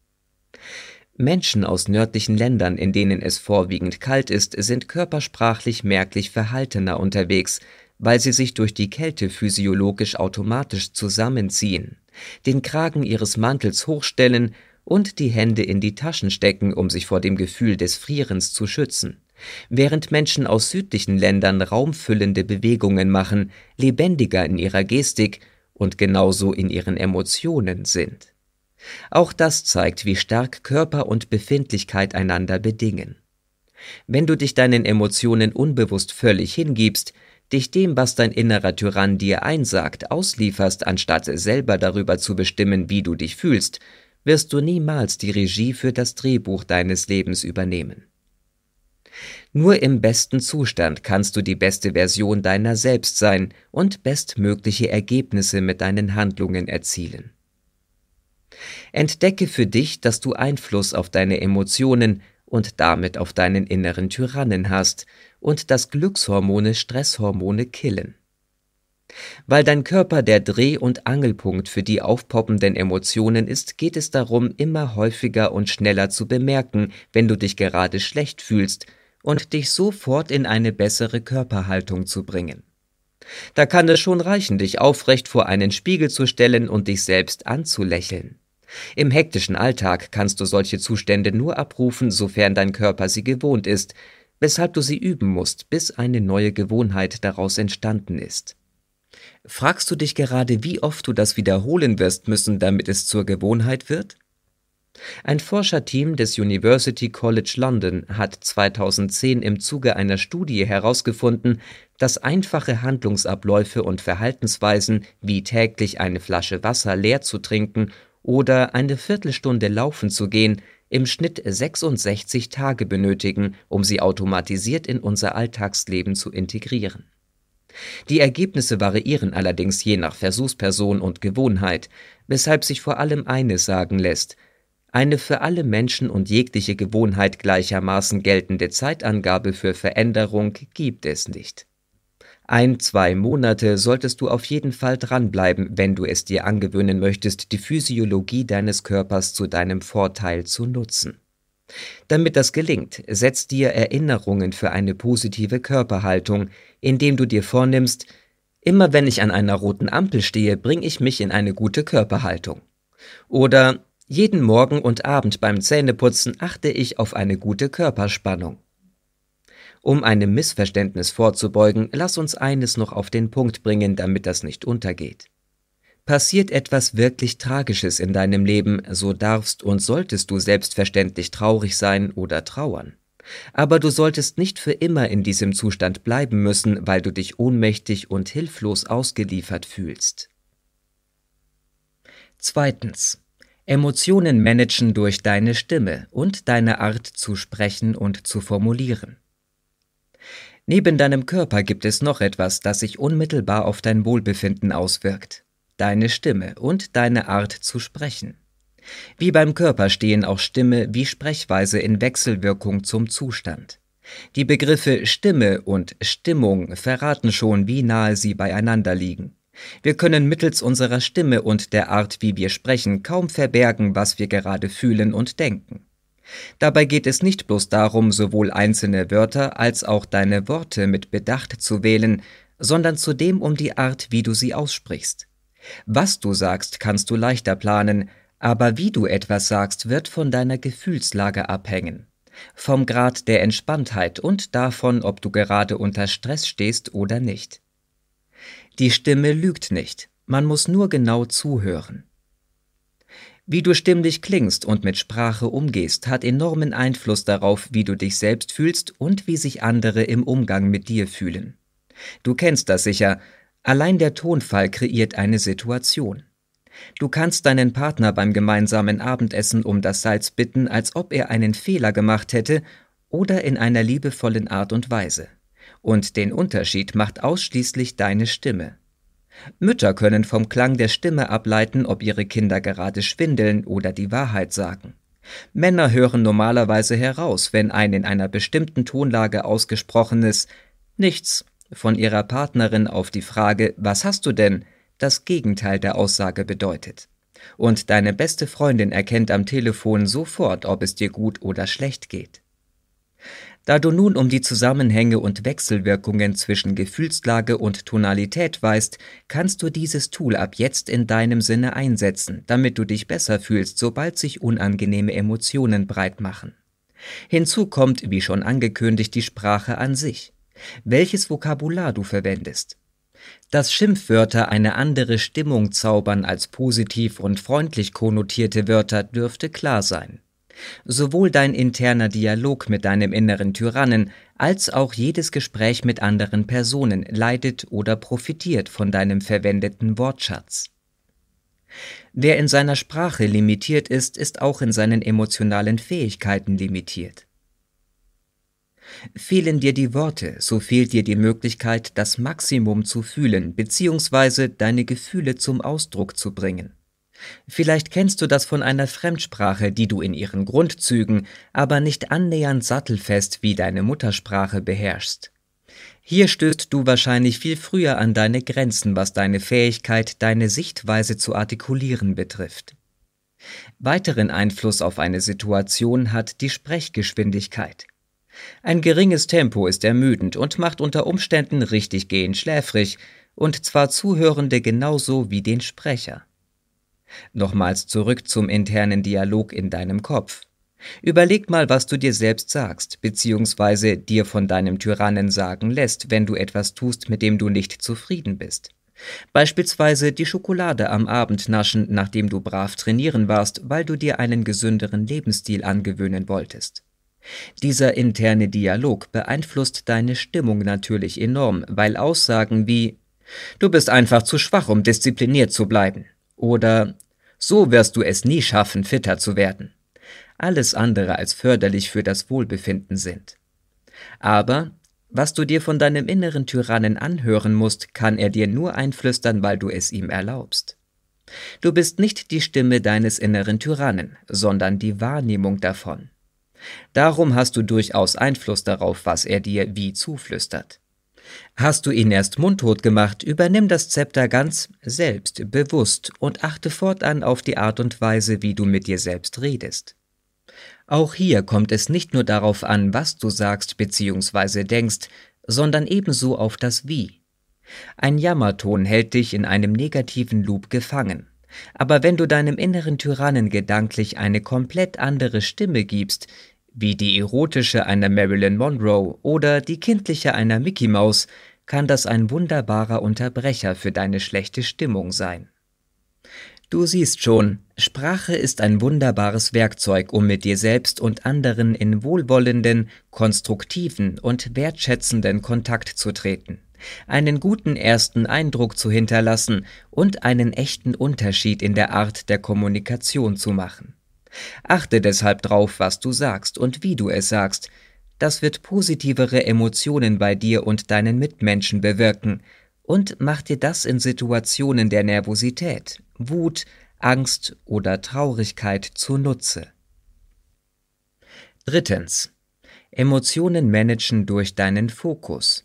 A: Menschen aus nördlichen Ländern, in denen es vorwiegend kalt ist, sind körpersprachlich merklich verhaltener unterwegs, weil sie sich durch die Kälte physiologisch automatisch zusammenziehen, den Kragen ihres Mantels hochstellen und die Hände in die Taschen stecken, um sich vor dem Gefühl des Frierens zu schützen, während Menschen aus südlichen Ländern raumfüllende Bewegungen machen, lebendiger in ihrer Gestik und genauso in ihren Emotionen sind. Auch das zeigt, wie stark Körper und Befindlichkeit einander bedingen. Wenn du dich deinen Emotionen unbewusst völlig hingibst, dich dem, was dein innerer Tyrann dir einsagt, auslieferst, anstatt selber darüber zu bestimmen, wie du dich fühlst, wirst du niemals die Regie für das Drehbuch deines Lebens übernehmen. Nur im besten Zustand kannst du die beste Version deiner selbst sein und bestmögliche Ergebnisse mit deinen Handlungen erzielen. Entdecke für dich, dass du Einfluss auf deine Emotionen und damit auf deinen inneren Tyrannen hast und dass Glückshormone Stresshormone killen. Weil dein Körper der Dreh- und Angelpunkt für die aufpoppenden Emotionen ist, geht es darum, immer häufiger und schneller zu bemerken, wenn du dich gerade schlecht fühlst und dich sofort in eine bessere Körperhaltung zu bringen. Da kann es schon reichen, dich aufrecht vor einen Spiegel zu stellen und dich selbst anzulächeln. Im hektischen Alltag kannst du solche Zustände nur abrufen, sofern dein Körper sie gewohnt ist, weshalb du sie üben musst, bis eine neue Gewohnheit daraus entstanden ist. Fragst du dich gerade, wie oft du das wiederholen wirst müssen, damit es zur Gewohnheit wird? Ein Forscherteam des University College London hat zweitausendzehn im Zuge einer Studie herausgefunden, dass einfache Handlungsabläufe und Verhaltensweisen wie täglich eine Flasche Wasser leer zu trinken oder eine Viertelstunde laufen zu gehen, im Schnitt sechsundsechzig Tage benötigen, um sie automatisiert in unser Alltagsleben zu integrieren. Die Ergebnisse variieren allerdings je nach Versuchsperson und Gewohnheit, weshalb sich vor allem eines sagen lässt: Eine für alle Menschen und jegliche Gewohnheit gleichermaßen geltende Zeitangabe für Veränderung gibt es nicht. Ein, zwei Monate solltest du auf jeden Fall dranbleiben, wenn du es dir angewöhnen möchtest, die Physiologie deines Körpers zu deinem Vorteil zu nutzen. Damit das gelingt, setz dir Erinnerungen für eine positive Körperhaltung, indem du dir vornimmst: Immer wenn ich an einer roten Ampel stehe, bringe ich mich in eine gute Körperhaltung. Oder jeden Morgen und Abend beim Zähneputzen achte ich auf eine gute Körperspannung. Um einem Missverständnis vorzubeugen, lass uns eines noch auf den Punkt bringen, damit das nicht untergeht. Passiert etwas wirklich Tragisches in deinem Leben, so darfst und solltest du selbstverständlich traurig sein oder trauern. Aber du solltest nicht für immer in diesem Zustand bleiben müssen, weil du dich ohnmächtig und hilflos ausgeliefert fühlst. Zweitens. Emotionen managen durch deine Stimme und deine Art zu sprechen und zu formulieren. Neben deinem Körper gibt es noch etwas, das sich unmittelbar auf dein Wohlbefinden auswirkt: Deine Stimme und deine Art zu sprechen. Wie beim Körper stehen auch Stimme wie Sprechweise in Wechselwirkung zum Zustand. Die Begriffe Stimme und Stimmung verraten schon, wie nahe sie beieinander liegen. Wir können mittels unserer Stimme und der Art, wie wir sprechen, kaum verbergen, was wir gerade fühlen und denken. Dabei geht es nicht bloß darum, sowohl einzelne Wörter als auch deine Worte mit Bedacht zu wählen, sondern zudem um die Art, wie du sie aussprichst. Was du sagst, kannst du leichter planen, aber wie du etwas sagst, wird von deiner Gefühlslage abhängen. Vom Grad der Entspanntheit und davon, ob du gerade unter Stress stehst oder nicht. Die Stimme lügt nicht, man muss nur genau zuhören. Wie du stimmlich klingst und mit Sprache umgehst, hat enormen Einfluss darauf, wie du dich selbst fühlst und wie sich andere im Umgang mit dir fühlen. Du kennst das sicher, allein der Tonfall kreiert eine Situation. Du kannst deinen Partner beim gemeinsamen Abendessen um das Salz bitten, als ob er einen Fehler gemacht hätte, oder in einer liebevollen Art und Weise. Und den Unterschied macht ausschließlich deine Stimme. Mütter können vom Klang der Stimme ableiten, ob ihre Kinder gerade schwindeln oder die Wahrheit sagen. Männer hören normalerweise heraus, wenn ein in einer bestimmten Tonlage ausgesprochenes »Nichts« von ihrer Partnerin auf die Frage »Was hast du denn?« das Gegenteil der Aussage bedeutet. Und deine beste Freundin erkennt am Telefon sofort, ob es dir gut oder schlecht geht. Da du nun um die Zusammenhänge und Wechselwirkungen zwischen Gefühlslage und Tonalität weißt, kannst du dieses Tool ab jetzt in deinem Sinne einsetzen, damit du dich besser fühlst, sobald sich unangenehme Emotionen breit machen. Hinzu kommt, wie schon angekündigt, die Sprache an sich. Welches Vokabular du verwendest. Dass Schimpfwörter eine andere Stimmung zaubern als positiv und freundlich konnotierte Wörter, dürfte klar sein. Sowohl dein interner Dialog mit deinem inneren Tyrannen als auch jedes Gespräch mit anderen Personen leidet oder profitiert von deinem verwendeten Wortschatz. Wer in seiner Sprache limitiert ist, ist auch in seinen emotionalen Fähigkeiten limitiert. Fehlen dir die Worte, so fehlt dir die Möglichkeit, das Maximum zu fühlen bzw. deine Gefühle zum Ausdruck zu bringen. Vielleicht kennst du das von einer Fremdsprache, die du in ihren Grundzügen, aber nicht annähernd sattelfest wie deine Muttersprache beherrschst. Hier stößt du wahrscheinlich viel früher an deine Grenzen, was deine Fähigkeit, deine Sichtweise zu artikulieren betrifft. Weiteren Einfluss auf eine Situation hat die Sprechgeschwindigkeit. Ein geringes Tempo ist ermüdend und macht unter Umständen richtiggehend schläfrig, und zwar Zuhörende genauso wie den Sprecher. Nochmals zurück zum internen Dialog in deinem Kopf. Überleg mal, was du dir selbst sagst, beziehungsweise dir von deinem Tyrannen sagen lässt, wenn du etwas tust, mit dem du nicht zufrieden bist. Beispielsweise die Schokolade am Abend naschen, nachdem du brav trainieren warst, weil du dir einen gesünderen Lebensstil angewöhnen wolltest. Dieser interne Dialog beeinflusst deine Stimmung natürlich enorm, weil Aussagen wie »Du bist einfach zu schwach, um diszipliniert zu bleiben« oder »So wirst du es nie schaffen, fitter zu werden« alles andere als förderlich für das Wohlbefinden sind. Aber was du dir von deinem inneren Tyrannen anhören musst, kann er dir nur einflüstern, weil du es ihm erlaubst. Du bist nicht die Stimme deines inneren Tyrannen, sondern die Wahrnehmung davon. Darum hast du durchaus Einfluss darauf, was er dir wie zuflüstert. Hast du ihn erst mundtot gemacht, übernimm das Zepter ganz selbst, bewusst und achte fortan auf die Art und Weise, wie du mit dir selbst redest. Auch hier kommt es nicht nur darauf an, was du sagst bzw. denkst, sondern ebenso auf das Wie. Ein Jammerton hält dich in einem negativen Loop gefangen. Aber wenn du deinem inneren Tyrannen gedanklich eine komplett andere Stimme gibst, wie die erotische einer Marilyn Monroe oder die kindliche einer Mickey Mouse, kann das ein wunderbarer Unterbrecher für deine schlechte Stimmung sein. Du siehst schon, Sprache ist ein wunderbares Werkzeug, um mit dir selbst und anderen in wohlwollenden, konstruktiven und wertschätzenden Kontakt zu treten, einen guten ersten Eindruck zu hinterlassen und einen echten Unterschied in der Art der Kommunikation zu machen. Achte deshalb drauf, was du sagst und wie du es sagst. Das wird positivere Emotionen bei dir und deinen Mitmenschen bewirken. Und mach dir das in Situationen der Nervosität, Wut, Angst oder Traurigkeit zunutze. Drittens. Emotionen managen durch deinen Fokus.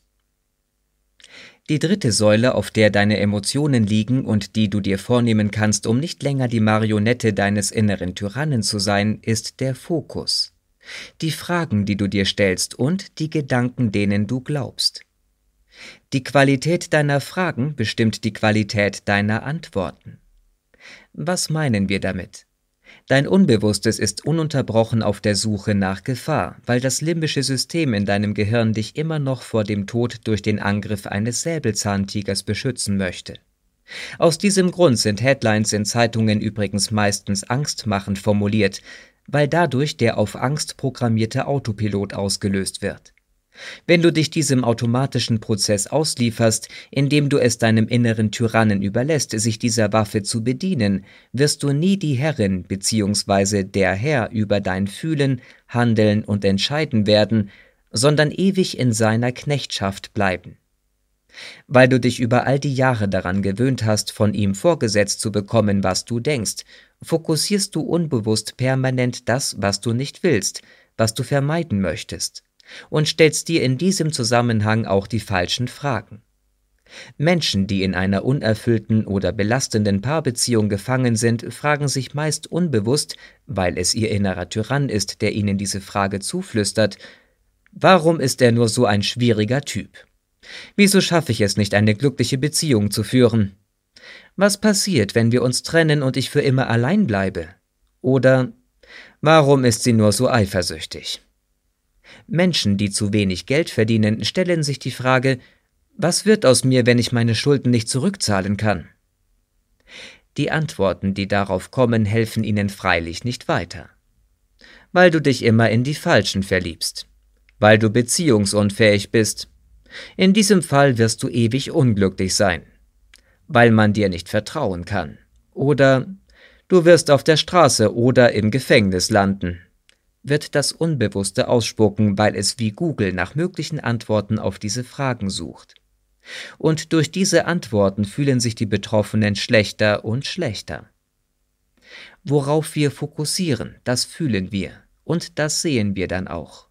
A: Die dritte Säule, auf der deine Emotionen liegen und die du dir vornehmen kannst, um nicht länger die Marionette deines inneren Tyrannen zu sein, ist der Fokus. Die Fragen, die du dir stellst und die Gedanken, denen du glaubst. Die Qualität deiner Fragen bestimmt die Qualität deiner Antworten. Was meinen wir damit? Dein Unbewusstes ist ununterbrochen auf der Suche nach Gefahr, weil das limbische System in deinem Gehirn dich immer noch vor dem Tod durch den Angriff eines Säbelzahntigers beschützen möchte. Aus diesem Grund sind Headlines in Zeitungen übrigens meistens angstmachend formuliert, weil dadurch der auf Angst programmierte Autopilot ausgelöst wird. Wenn du dich diesem automatischen Prozess auslieferst, indem du es deinem inneren Tyrannen überlässt, sich dieser Waffe zu bedienen, wirst du nie die Herrin bzw. der Herr über dein Fühlen, Handeln und Entscheiden werden, sondern ewig in seiner Knechtschaft bleiben. Weil du dich über all die Jahre daran gewöhnt hast, von ihm vorgesetzt zu bekommen, was du denkst, fokussierst du unbewusst permanent das, was du nicht willst, was du vermeiden möchtest, und stellst dir in diesem Zusammenhang auch die falschen Fragen. Menschen, die in einer unerfüllten oder belastenden Paarbeziehung gefangen sind, fragen sich meist unbewusst, weil es ihr innerer Tyrann ist, der ihnen diese Frage zuflüstert: Warum ist er nur so ein schwieriger Typ? Wieso schaffe ich es nicht, eine glückliche Beziehung zu führen? Was passiert, wenn wir uns trennen und ich für immer allein bleibe? Oder warum ist sie nur so eifersüchtig? Menschen, die zu wenig Geld verdienen, stellen sich die Frage: Was wird aus mir, wenn ich meine Schulden nicht zurückzahlen kann? Die Antworten, die darauf kommen, helfen ihnen freilich nicht weiter. Weil du dich immer in die Falschen verliebst. Weil du beziehungsunfähig bist. In diesem Fall wirst du ewig unglücklich sein. Weil man dir nicht vertrauen kann. Oder du wirst auf der Straße oder im Gefängnis landen. Wird das Unbewusste ausspucken, weil es wie Google nach möglichen Antworten auf diese Fragen sucht. Und durch diese Antworten fühlen sich die Betroffenen schlechter und schlechter. Worauf wir fokussieren, das fühlen wir und das sehen wir dann auch.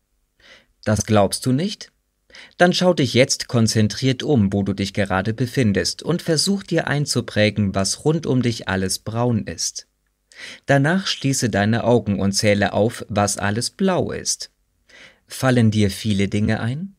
A: Das glaubst du nicht? Dann schau dich jetzt konzentriert um, wo du dich gerade befindest, und versuch dir einzuprägen, was rund um dich alles braun ist. Danach schließe deine Augen und zähle auf, was alles blau ist. Fallen dir viele Dinge ein?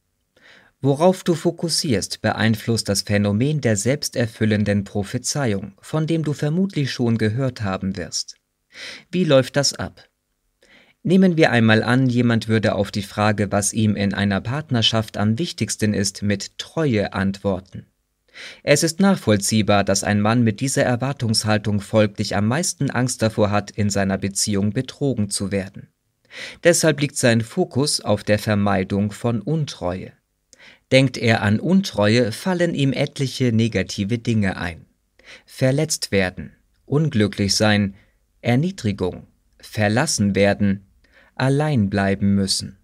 A: Worauf du fokussierst, beeinflusst das Phänomen der selbsterfüllenden Prophezeiung, von dem du vermutlich schon gehört haben wirst. Wie läuft das ab? Nehmen wir einmal an, jemand würde auf die Frage, was ihm in einer Partnerschaft am wichtigsten ist, mit Treue antworten. Es ist nachvollziehbar, dass ein Mann mit dieser Erwartungshaltung folglich am meisten Angst davor hat, in seiner Beziehung betrogen zu werden. Deshalb liegt sein Fokus auf der Vermeidung von Untreue. Denkt er an Untreue, fallen ihm etliche negative Dinge ein. Verletzt werden, unglücklich sein, Erniedrigung, verlassen werden, allein bleiben müssen.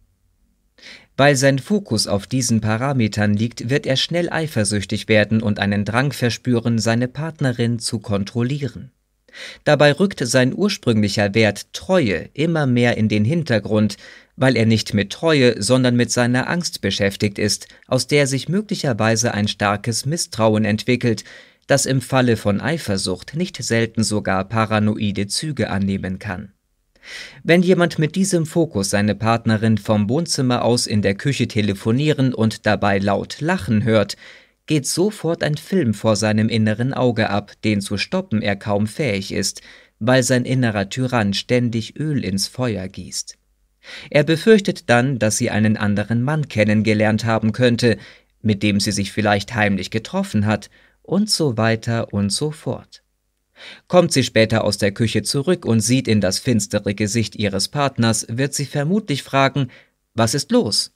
A: Weil sein Fokus auf diesen Parametern liegt, wird er schnell eifersüchtig werden und einen Drang verspüren, seine Partnerin zu kontrollieren. Dabei rückt sein ursprünglicher Wert Treue immer mehr in den Hintergrund, weil er nicht mit Treue, sondern mit seiner Angst beschäftigt ist, aus der sich möglicherweise ein starkes Misstrauen entwickelt, das im Falle von Eifersucht nicht selten sogar paranoide Züge annehmen kann. Wenn jemand mit diesem Fokus seine Partnerin vom Wohnzimmer aus in der Küche telefonieren und dabei laut lachen hört, geht sofort ein Film vor seinem inneren Auge ab, den zu stoppen er kaum fähig ist, weil sein innerer Tyrann ständig Öl ins Feuer gießt. Er befürchtet dann, dass sie einen anderen Mann kennengelernt haben könnte, mit dem sie sich vielleicht heimlich getroffen hat, und so weiter und so fort. Kommt sie später aus der Küche zurück und sieht in das finstere Gesicht ihres Partners, wird sie vermutlich fragen, was ist los?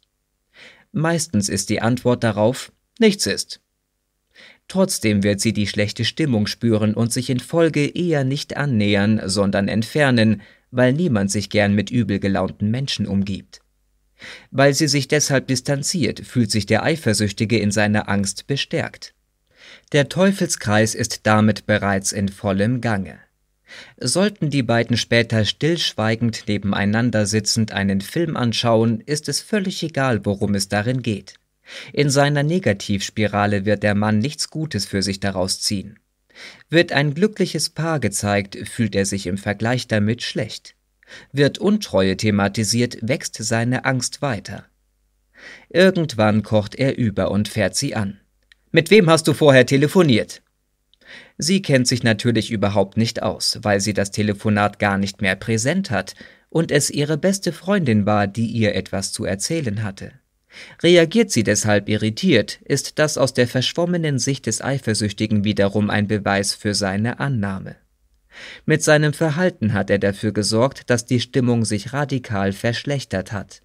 A: Meistens ist die Antwort darauf, nichts ist. Trotzdem wird sie die schlechte Stimmung spüren und sich in Folge eher nicht annähern, sondern entfernen, weil niemand sich gern mit übel gelaunten Menschen umgibt. Weil sie sich deshalb distanziert, fühlt sich der Eifersüchtige in seiner Angst bestärkt. Der Teufelskreis ist damit bereits in vollem Gange. Sollten die beiden später stillschweigend nebeneinander sitzend einen Film anschauen, ist es völlig egal, worum es darin geht. In seiner Negativspirale wird der Mann nichts Gutes für sich daraus ziehen. Wird ein glückliches Paar gezeigt, fühlt er sich im Vergleich damit schlecht. Wird Untreue thematisiert, wächst seine Angst weiter. Irgendwann kocht er über und fährt sie an. Mit wem hast du vorher telefoniert? Sie kennt sich natürlich überhaupt nicht aus, weil sie das Telefonat gar nicht mehr präsent hat und es ihre beste Freundin war, die ihr etwas zu erzählen hatte. Reagiert sie deshalb irritiert, ist das aus der verschwommenen Sicht des Eifersüchtigen wiederum ein Beweis für seine Annahme. Mit seinem Verhalten hat er dafür gesorgt, dass die Stimmung sich radikal verschlechtert hat.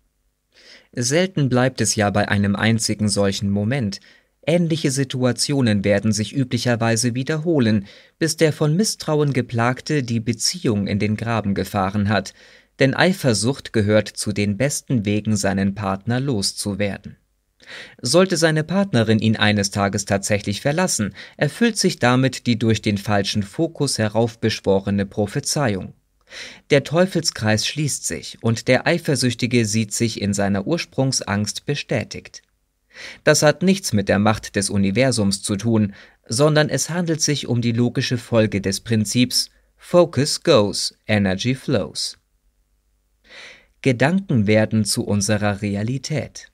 A: Selten bleibt es ja bei einem einzigen solchen Moment. Ähnliche Situationen werden sich üblicherweise wiederholen, bis der von Misstrauen Geplagte die Beziehung in den Graben gefahren hat, denn Eifersucht gehört zu den besten Wegen, seinen Partner loszuwerden. Sollte seine Partnerin ihn eines Tages tatsächlich verlassen, erfüllt sich damit die durch den falschen Fokus heraufbeschworene Prophezeiung. Der Teufelskreis schließt sich und der Eifersüchtige sieht sich in seiner Ursprungsangst bestätigt. Das hat nichts mit der Macht des Universums zu tun, sondern es handelt sich um die logische Folge des Prinzips Focus goes, Energy flows. Gedanken werden zu unserer Realität.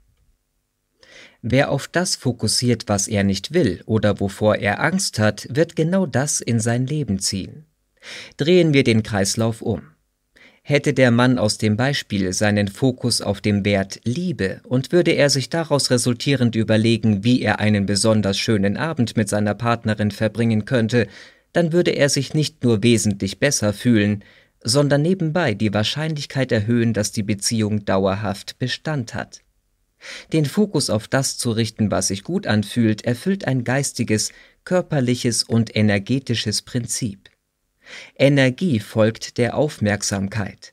A: Wer auf das fokussiert, was er nicht will oder wovor er Angst hat, wird genau das in sein Leben ziehen. Drehen wir den Kreislauf um. Hätte der Mann aus dem Beispiel seinen Fokus auf dem Wert Liebe und würde er sich daraus resultierend überlegen, wie er einen besonders schönen Abend mit seiner Partnerin verbringen könnte, dann würde er sich nicht nur wesentlich besser fühlen, sondern nebenbei die Wahrscheinlichkeit erhöhen, dass die Beziehung dauerhaft Bestand hat. Den Fokus auf das zu richten, was sich gut anfühlt, erfüllt ein geistiges, körperliches und energetisches Prinzip. Energie folgt der Aufmerksamkeit.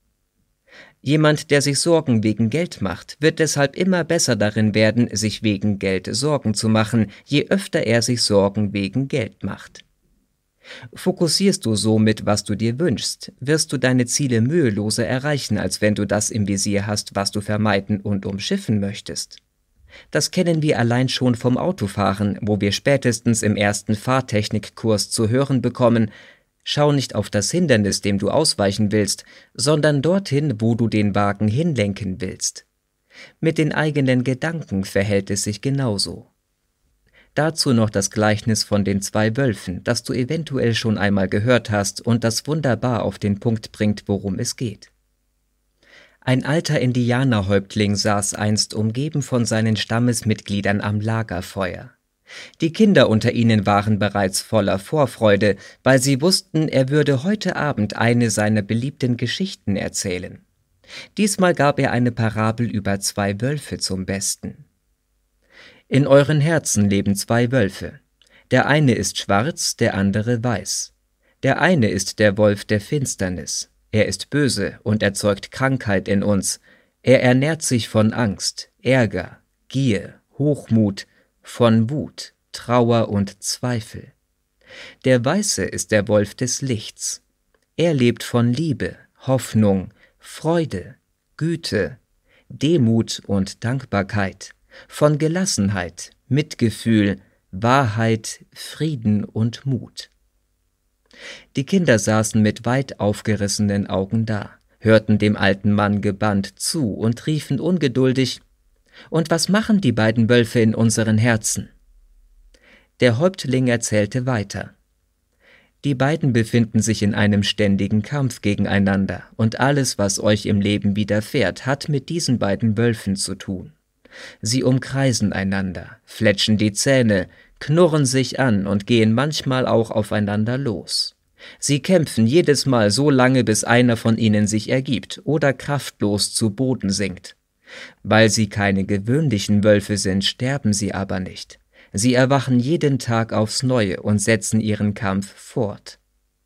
A: Jemand, der sich Sorgen wegen Geld macht, wird deshalb immer besser darin werden, sich wegen Geld Sorgen zu machen, je öfter er sich Sorgen wegen Geld macht. Fokussierst du somit, was du dir wünschst, wirst du deine Ziele müheloser erreichen, als wenn du das im Visier hast, was du vermeiden und umschiffen möchtest. Das kennen wir allein schon vom Autofahren, wo wir spätestens im ersten Fahrtechnikkurs zu hören bekommen: Schau nicht auf das Hindernis, dem du ausweichen willst, sondern dorthin, wo du den Wagen hinlenken willst. Mit den eigenen Gedanken verhält es sich genauso. Dazu noch das Gleichnis von den zwei Wölfen, das du eventuell schon einmal gehört hast und das wunderbar auf den Punkt bringt, worum es geht. Ein alter Indianerhäuptling saß einst umgeben von seinen Stammesmitgliedern am Lagerfeuer. Die Kinder unter ihnen waren bereits voller Vorfreude, weil sie wussten, er würde heute Abend eine seiner beliebten Geschichten erzählen. Diesmal gab er eine Parabel über zwei Wölfe zum Besten. In euren Herzen leben zwei Wölfe. Der eine ist schwarz, der andere weiß. Der eine ist der Wolf der Finsternis. Er ist böse und erzeugt Krankheit in uns. Er ernährt sich von Angst, Ärger, Gier, Hochmut, von Wut, Trauer und Zweifel. Der Weiße ist der Wolf des Lichts. Er lebt von Liebe, Hoffnung, Freude, Güte, Demut und Dankbarkeit, von Gelassenheit, Mitgefühl, Wahrheit, Frieden und Mut. Die Kinder saßen mit weit aufgerissenen Augen da, hörten dem alten Mann gebannt zu und riefen ungeduldig: »Und was machen die beiden Wölfe in unseren Herzen?« Der Häuptling erzählte weiter: »Die beiden befinden sich in einem ständigen Kampf gegeneinander, und alles, was euch im Leben widerfährt, hat mit diesen beiden Wölfen zu tun. Sie umkreisen einander, fletschen die Zähne, knurren sich an und gehen manchmal auch aufeinander los. Sie kämpfen jedes Mal so lange, bis einer von ihnen sich ergibt oder kraftlos zu Boden sinkt. Weil sie keine gewöhnlichen Wölfe sind, sterben sie aber nicht. Sie erwachen jeden Tag aufs Neue und setzen ihren Kampf fort.«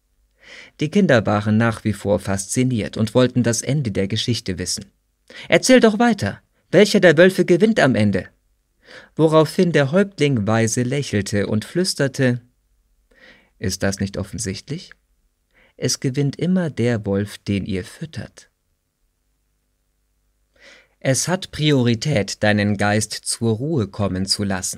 A: Die Kinder waren nach wie vor fasziniert und wollten das Ende der Geschichte wissen. »Erzähl doch weiter! Welcher der Wölfe gewinnt am Ende?« Woraufhin der Häuptling weise lächelte und flüsterte: »Ist das nicht offensichtlich? Es gewinnt immer der Wolf, den ihr füttert.« Es hat Priorität, deinen Geist zur Ruhe kommen zu lassen.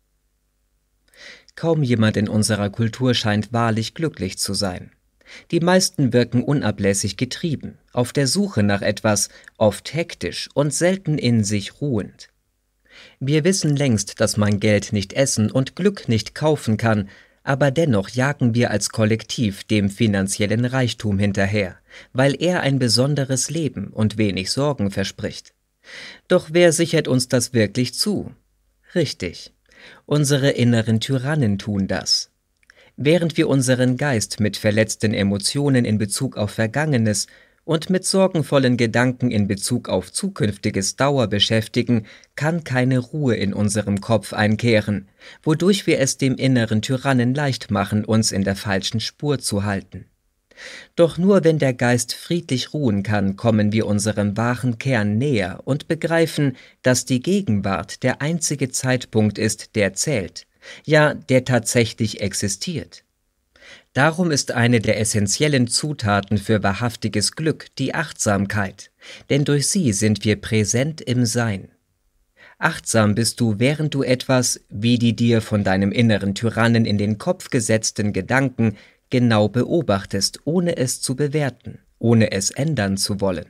A: Kaum jemand in unserer Kultur scheint wahrlich glücklich zu sein. Die meisten wirken unablässig getrieben, auf der Suche nach etwas, oft hektisch und selten in sich ruhend. Wir wissen längst, dass man Geld nicht essen und Glück nicht kaufen kann, aber dennoch jagen wir als Kollektiv dem finanziellen Reichtum hinterher, weil er ein besonderes Leben und wenig Sorgen verspricht. Doch wer sichert uns das wirklich zu? Richtig, unsere inneren Tyrannen tun das. Während wir unseren Geist mit verletzten Emotionen in Bezug auf Vergangenes und mit sorgenvollen Gedanken in Bezug auf zukünftiges Dauer beschäftigen, kann keine Ruhe in unserem Kopf einkehren, wodurch wir es dem inneren Tyrannen leicht machen, uns in der falschen Spur zu halten. Doch nur wenn der Geist friedlich ruhen kann, kommen wir unserem wahren Kern näher und begreifen, dass die Gegenwart der einzige Zeitpunkt ist, der zählt, ja, der tatsächlich existiert. Darum ist eine der essentiellen Zutaten für wahrhaftiges Glück die Achtsamkeit, denn durch sie sind wir präsent im Sein. Achtsam bist du, während du etwas, wie die dir von deinem inneren Tyrannen in den Kopf gesetzten Gedanken, genau beobachtest, ohne es zu bewerten, ohne es ändern zu wollen.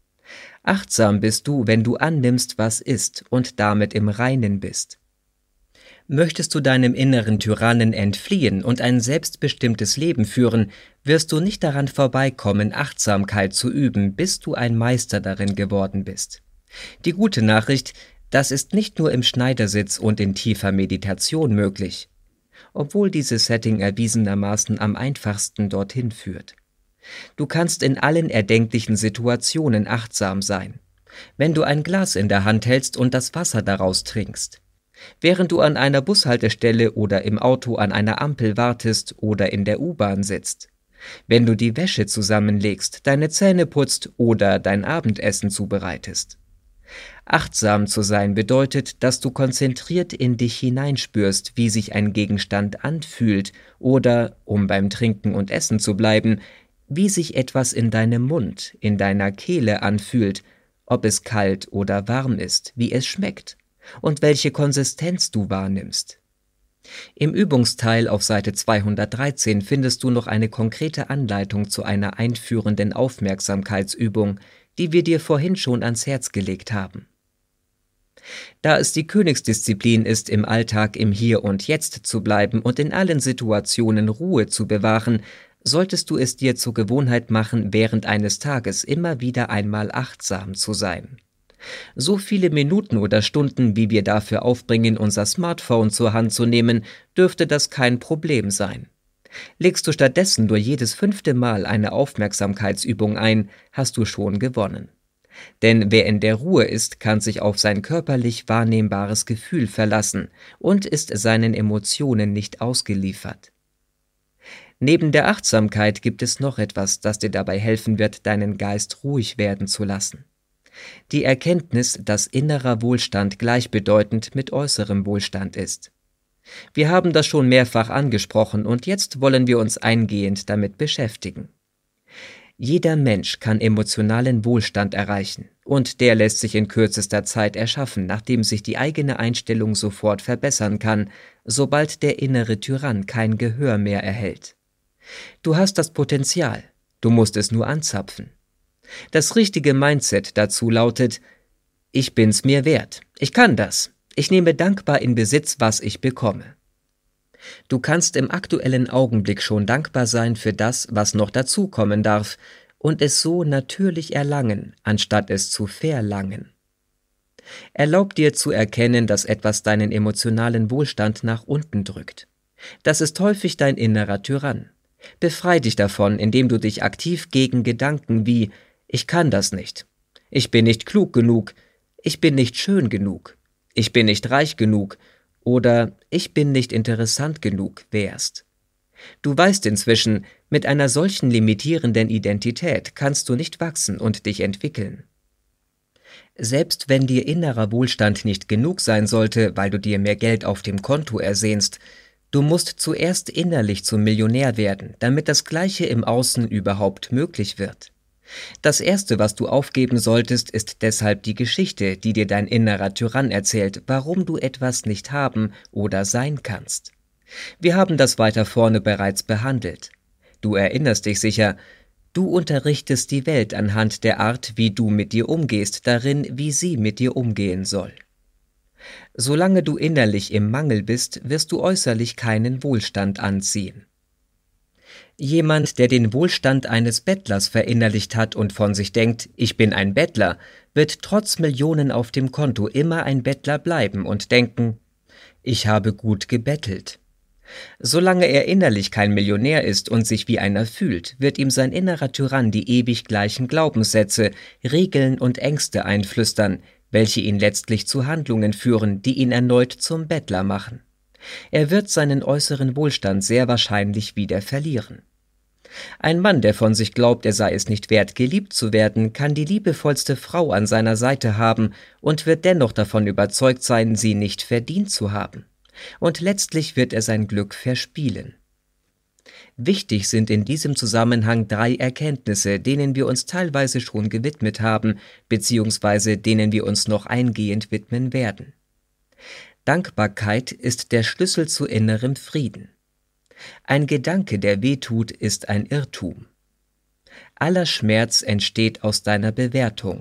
A: Achtsam bist du, wenn du annimmst, was ist und damit im Reinen bist. Möchtest du deinem inneren Tyrannen entfliehen und ein selbstbestimmtes Leben führen, wirst du nicht daran vorbeikommen, Achtsamkeit zu üben, bis du ein Meister darin geworden bist. Die gute Nachricht: Das ist nicht nur im Schneidersitz und in tiefer Meditation möglich, obwohl dieses Setting erwiesenermaßen am einfachsten dorthin führt. Du kannst in allen erdenklichen Situationen achtsam sein. Wenn du ein Glas in der Hand hältst und das Wasser daraus trinkst, während du an einer Bushaltestelle oder im Auto an einer Ampel wartest oder in der U-Bahn sitzt, wenn du die Wäsche zusammenlegst, deine Zähne putzt oder dein Abendessen zubereitest. Achtsam zu sein bedeutet, dass du konzentriert in dich hineinspürst, wie sich ein Gegenstand anfühlt oder, um beim Trinken und Essen zu bleiben, wie sich etwas in deinem Mund, in deiner Kehle anfühlt, ob es kalt oder warm ist, wie es schmeckt und welche Konsistenz du wahrnimmst. Im Übungsteil auf Seite zweihundertdreizehn findest du noch eine konkrete Anleitung zu einer einführenden Aufmerksamkeitsübung, die wir dir vorhin schon ans Herz gelegt haben. Da es die Königsdisziplin ist, im Alltag im Hier und Jetzt zu bleiben und in allen Situationen Ruhe zu bewahren, solltest du es dir zur Gewohnheit machen, während eines Tages immer wieder einmal achtsam zu sein. So viele Minuten oder Stunden, wie wir dafür aufbringen, unser Smartphone zur Hand zu nehmen, dürfte das kein Problem sein. Legst du stattdessen nur jedes fünfte Mal eine Aufmerksamkeitsübung ein, hast du schon gewonnen. Denn wer in der Ruhe ist, kann sich auf sein körperlich wahrnehmbares Gefühl verlassen und ist seinen Emotionen nicht ausgeliefert. Neben der Achtsamkeit gibt es noch etwas, das dir dabei helfen wird, deinen Geist ruhig werden zu lassen. Die Erkenntnis, dass innerer Wohlstand gleichbedeutend mit äußerem Wohlstand ist. Wir haben das schon mehrfach angesprochen und jetzt wollen wir uns eingehend damit beschäftigen. Jeder Mensch kann emotionalen Wohlstand erreichen und der lässt sich in kürzester Zeit erschaffen, nachdem sich die eigene Einstellung sofort verbessern kann, sobald der innere Tyrann kein Gehör mehr erhält. Du hast das Potenzial, du musst es nur anzapfen. Das richtige Mindset dazu lautet: Ich bin's mir wert, ich kann das, ich nehme dankbar in Besitz, was ich bekomme. Du kannst im aktuellen Augenblick schon dankbar sein für das, was noch dazukommen darf, und es so natürlich erlangen, anstatt es zu verlangen. Erlaub dir zu erkennen, dass etwas deinen emotionalen Wohlstand nach unten drückt. Das ist häufig dein innerer Tyrann. Befrei dich davon, indem du dich aktiv gegen Gedanken wie »Ich kann das nicht«, »Ich bin nicht klug genug«, »Ich bin nicht schön genug«, »Ich bin nicht reich genug« oder »Ich bin nicht interessant genug« wehrst. Du weißt inzwischen, mit einer solchen limitierenden Identität kannst du nicht wachsen und dich entwickeln. Selbst wenn dir innerer Wohlstand nicht genug sein sollte, weil du dir mehr Geld auf dem Konto ersehnst, du musst zuerst innerlich zum Millionär werden, damit das Gleiche im Außen überhaupt möglich wird. Das Erste, was du aufgeben solltest, ist deshalb die Geschichte, die dir dein innerer Tyrann erzählt, warum du etwas nicht haben oder sein kannst. Wir haben das weiter vorne bereits behandelt. Du erinnerst dich sicher, du unterrichtest die Welt anhand der Art, wie du mit dir umgehst, darin, wie sie mit dir umgehen soll. Solange du innerlich im Mangel bist, wirst du äußerlich keinen Wohlstand anziehen. Jemand, der den Wohlstand eines Bettlers verinnerlicht hat und von sich denkt, ich bin ein Bettler, wird trotz Millionen auf dem Konto immer ein Bettler bleiben und denken, ich habe gut gebettelt. Solange er innerlich kein Millionär ist und sich wie einer fühlt, wird ihm sein innerer Tyrann die ewig gleichen Glaubenssätze, Regeln und Ängste einflüstern, welche ihn letztlich zu Handlungen führen, die ihn erneut zum Bettler machen. Er wird seinen äußeren Wohlstand sehr wahrscheinlich wieder verlieren. Ein Mann, der von sich glaubt, er sei es nicht wert, geliebt zu werden, kann die liebevollste Frau an seiner Seite haben und wird dennoch davon überzeugt sein, sie nicht verdient zu haben. Und letztlich wird er sein Glück verspielen. Wichtig sind in diesem Zusammenhang drei Erkenntnisse, denen wir uns teilweise schon gewidmet haben, beziehungsweise denen wir uns noch eingehend widmen werden. Dankbarkeit ist der Schlüssel zu innerem Frieden. Ein Gedanke, der wehtut, ist ein Irrtum. Aller Schmerz entsteht aus deiner Bewertung.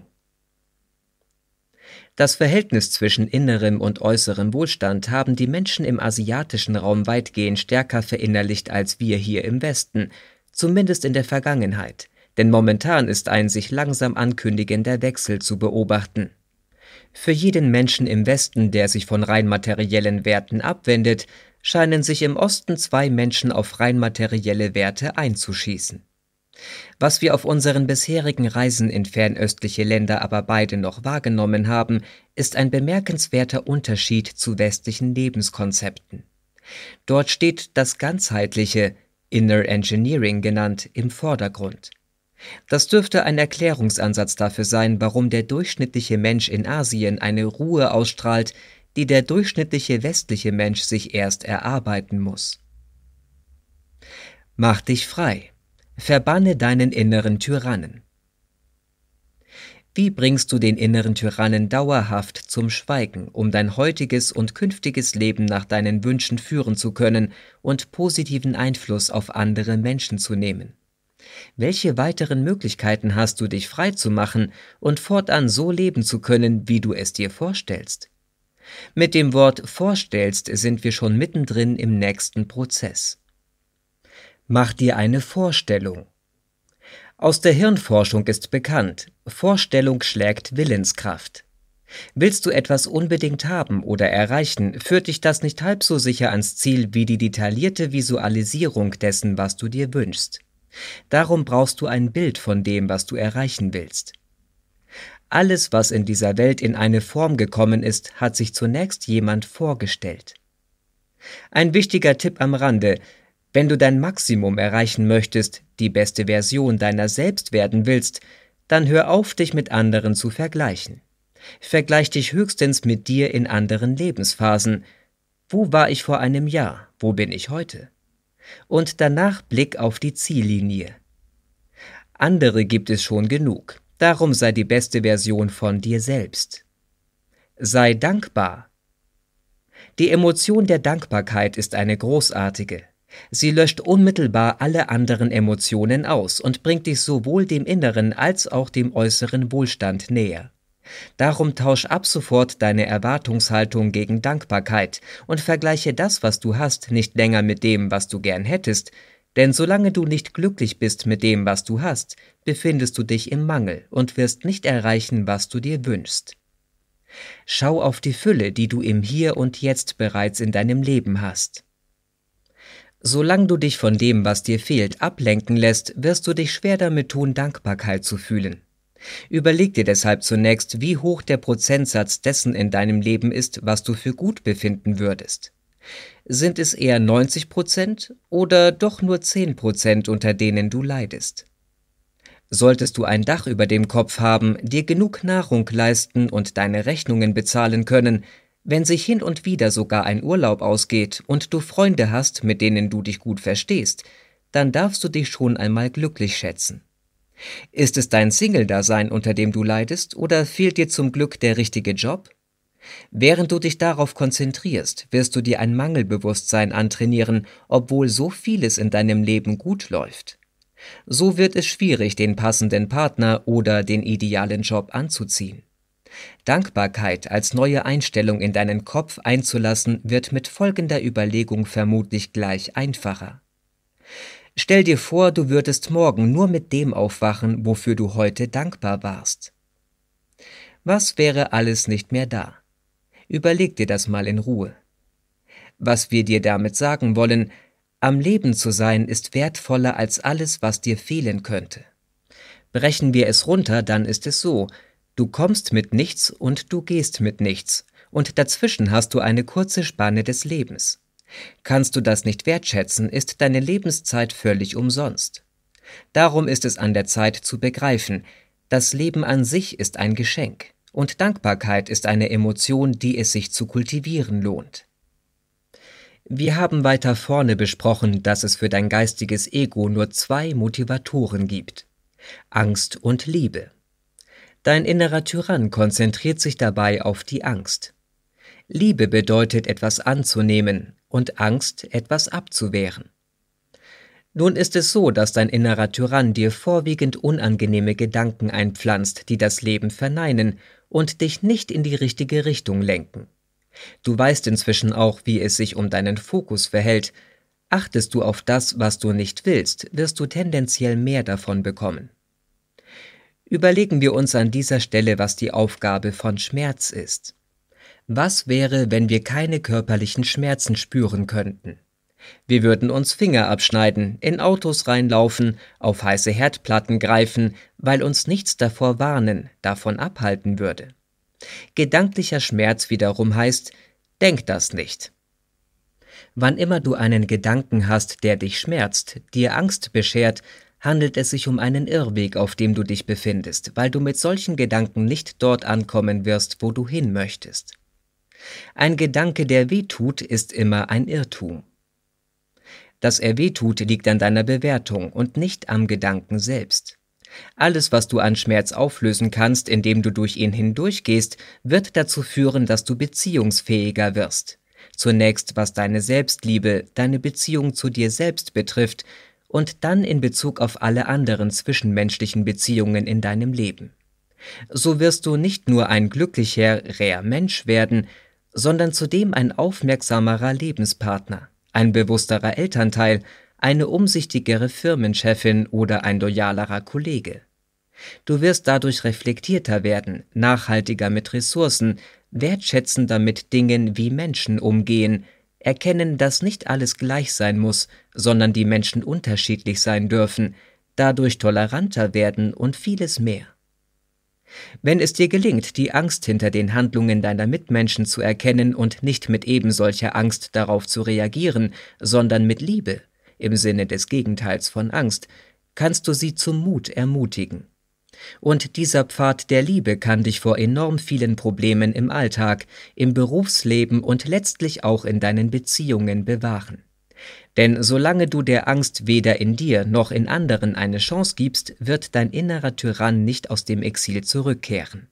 A: Das Verhältnis zwischen innerem und äußerem Wohlstand haben die Menschen im asiatischen Raum weitgehend stärker verinnerlicht als wir hier im Westen, zumindest in der Vergangenheit, denn momentan ist ein sich langsam ankündigender Wechsel zu beobachten. Für jeden Menschen im Westen, der sich von rein materiellen Werten abwendet, scheinen sich im Osten zwei Menschen auf rein materielle Werte einzuschießen. Was wir auf unseren bisherigen Reisen in fernöstliche Länder aber beide noch wahrgenommen haben, ist ein bemerkenswerter Unterschied zu westlichen Lebenskonzepten. Dort steht das ganzheitliche, Inner Engineering genannt, im Vordergrund. Das dürfte ein Erklärungsansatz dafür sein, warum der durchschnittliche Mensch in Asien eine Ruhe ausstrahlt, die der durchschnittliche westliche Mensch sich erst erarbeiten muss. Mach dich frei. Verbanne deinen inneren Tyrannen. Wie bringst du den inneren Tyrannen dauerhaft zum Schweigen, um dein heutiges und künftiges Leben nach deinen Wünschen führen zu können und positiven Einfluss auf andere Menschen zu nehmen? Welche weiteren Möglichkeiten hast du, dich frei zu machen und fortan so leben zu können, wie du es dir vorstellst? Mit dem Wort vorstellst sind wir schon mittendrin im nächsten Prozess. Mach dir eine Vorstellung. Aus der Hirnforschung ist bekannt, Vorstellung schlägt Willenskraft. Willst du etwas unbedingt haben oder erreichen, führt dich das nicht halb so sicher ans Ziel wie die detaillierte Visualisierung dessen, was du dir wünschst. Darum brauchst du ein Bild von dem, was du erreichen willst. Alles, was in dieser Welt in eine Form gekommen ist, hat sich zunächst jemand vorgestellt. Ein wichtiger Tipp am Rande: Wenn du dein Maximum erreichen möchtest, die beste Version deiner selbst werden willst, dann hör auf, dich mit anderen zu vergleichen. Vergleich dich höchstens mit dir in anderen Lebensphasen. Wo war ich vor einem Jahr? Wo bin ich heute? Und danach Blick auf die Ziellinie. Andere gibt es schon genug, darum sei die beste Version von dir selbst. Sei dankbar. Die Emotion der Dankbarkeit ist eine großartige. Sie löscht unmittelbar alle anderen Emotionen aus und bringt dich sowohl dem inneren als auch dem äußeren Wohlstand näher. Darum tausch ab sofort deine Erwartungshaltung gegen Dankbarkeit und vergleiche das, was du hast, nicht länger mit dem, was du gern hättest, denn solange du nicht glücklich bist mit dem, was du hast, befindest du dich im Mangel und wirst nicht erreichen, was du dir wünschst. Schau auf die Fülle, die du im Hier und Jetzt bereits in deinem Leben hast. Solange du dich von dem, was dir fehlt, ablenken lässt, wirst du dich schwer damit tun, Dankbarkeit zu fühlen. Überleg dir deshalb zunächst, wie hoch der Prozentsatz dessen in deinem Leben ist, was du für gut befinden würdest. Sind es eher neunzig Prozent oder doch nur zehn Prozent, unter denen du leidest? Solltest du ein Dach über dem Kopf haben, dir genug Nahrung leisten und deine Rechnungen bezahlen können, wenn sich hin und wieder sogar ein Urlaub ausgeht und du Freunde hast, mit denen du dich gut verstehst, dann darfst du dich schon einmal glücklich schätzen. Ist es dein Single-Dasein, unter dem du leidest, oder fehlt dir zum Glück der richtige Job? Während du dich darauf konzentrierst, wirst du dir ein Mangelbewusstsein antrainieren, obwohl so vieles in deinem Leben gut läuft. So wird es schwierig, den passenden Partner oder den idealen Job anzuziehen. Dankbarkeit als neue Einstellung in deinen Kopf einzulassen, wird mit folgender Überlegung vermutlich gleich einfacher. Stell dir vor, du würdest morgen nur mit dem aufwachen, wofür du heute dankbar warst. Was wäre alles nicht mehr da? Überleg dir das mal in Ruhe. Was wir dir damit sagen wollen: Am Leben zu sein ist wertvoller als alles, was dir fehlen könnte. Brechen wir es runter, dann ist es so: Du kommst mit nichts und du gehst mit nichts, und dazwischen hast du eine kurze Spanne des Lebens. Kannst du das nicht wertschätzen, ist deine Lebenszeit völlig umsonst. Darum ist es an der Zeit zu begreifen, das Leben an sich ist ein Geschenk, und Dankbarkeit ist eine Emotion, die es sich zu kultivieren lohnt. Wir haben weiter vorne besprochen, dass es für dein geistiges Ego nur zwei Motivatoren gibt: Angst und Liebe. Dein innerer Tyrann konzentriert sich dabei auf die Angst. Liebe bedeutet, etwas anzunehmen, und Angst, etwas abzuwehren. Nun ist es so, dass dein innerer Tyrann dir vorwiegend unangenehme Gedanken einpflanzt, die das Leben verneinen und dich nicht in die richtige Richtung lenken. Du weißt inzwischen auch, wie es sich um deinen Fokus verhält. Achtest du auf das, was du nicht willst, wirst du tendenziell mehr davon bekommen. Überlegen wir uns an dieser Stelle, was die Aufgabe von Schmerz ist. Was wäre, wenn wir keine körperlichen Schmerzen spüren könnten? Wir würden uns Finger abschneiden, in Autos reinlaufen, auf heiße Herdplatten greifen, weil uns nichts davor warnen, davon abhalten würde. Gedanklicher Schmerz wiederum heißt: Denk das nicht. Wann immer du einen Gedanken hast, der dich schmerzt, dir Angst beschert, handelt es sich um einen Irrweg, auf dem du dich befindest, weil du mit solchen Gedanken nicht dort ankommen wirst, wo du hin möchtest. Ein Gedanke, der weh tut, ist immer ein Irrtum. Dass er weh tut, liegt an deiner Bewertung und nicht am Gedanken selbst. Alles, was du an Schmerz auflösen kannst, indem du durch ihn hindurchgehst, wird dazu führen, dass du beziehungsfähiger wirst. Zunächst, was deine Selbstliebe, deine Beziehung zu dir selbst betrifft, und dann in Bezug auf alle anderen zwischenmenschlichen Beziehungen in deinem Leben. So wirst du nicht nur ein glücklicherer Mensch werden, sondern zudem ein aufmerksamerer Lebenspartner, ein bewussterer Elternteil, eine umsichtigere Firmenchefin oder ein loyalerer Kollege. Du wirst dadurch reflektierter werden, nachhaltiger mit Ressourcen, wertschätzender mit Dingen wie Menschen umgehen, erkennen, dass nicht alles gleich sein muss, sondern die Menschen unterschiedlich sein dürfen, dadurch toleranter werden und vieles mehr. Wenn es dir gelingt, die Angst hinter den Handlungen deiner Mitmenschen zu erkennen und nicht mit ebensolcher Angst darauf zu reagieren, sondern mit Liebe, im Sinne des Gegenteils von Angst, kannst du sie zum Mut ermutigen. Und dieser Pfad der Liebe kann dich vor enorm vielen Problemen im Alltag, im Berufsleben und letztlich auch in deinen Beziehungen bewahren. Denn solange du der Angst weder in dir noch in anderen eine Chance gibst, wird dein innerer Tyrann nicht aus dem Exil zurückkehren.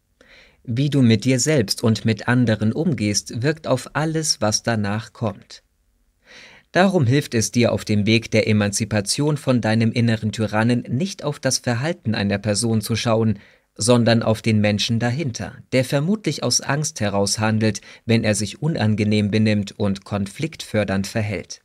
A: Wie du mit dir selbst und mit anderen umgehst, wirkt auf alles, was danach kommt. Darum hilft es dir auf dem Weg der Emanzipation von deinem inneren Tyrannen nicht auf das Verhalten einer Person zu schauen, sondern auf den Menschen dahinter, der vermutlich aus Angst heraus handelt, wenn er sich unangenehm benimmt und konfliktfördernd verhält.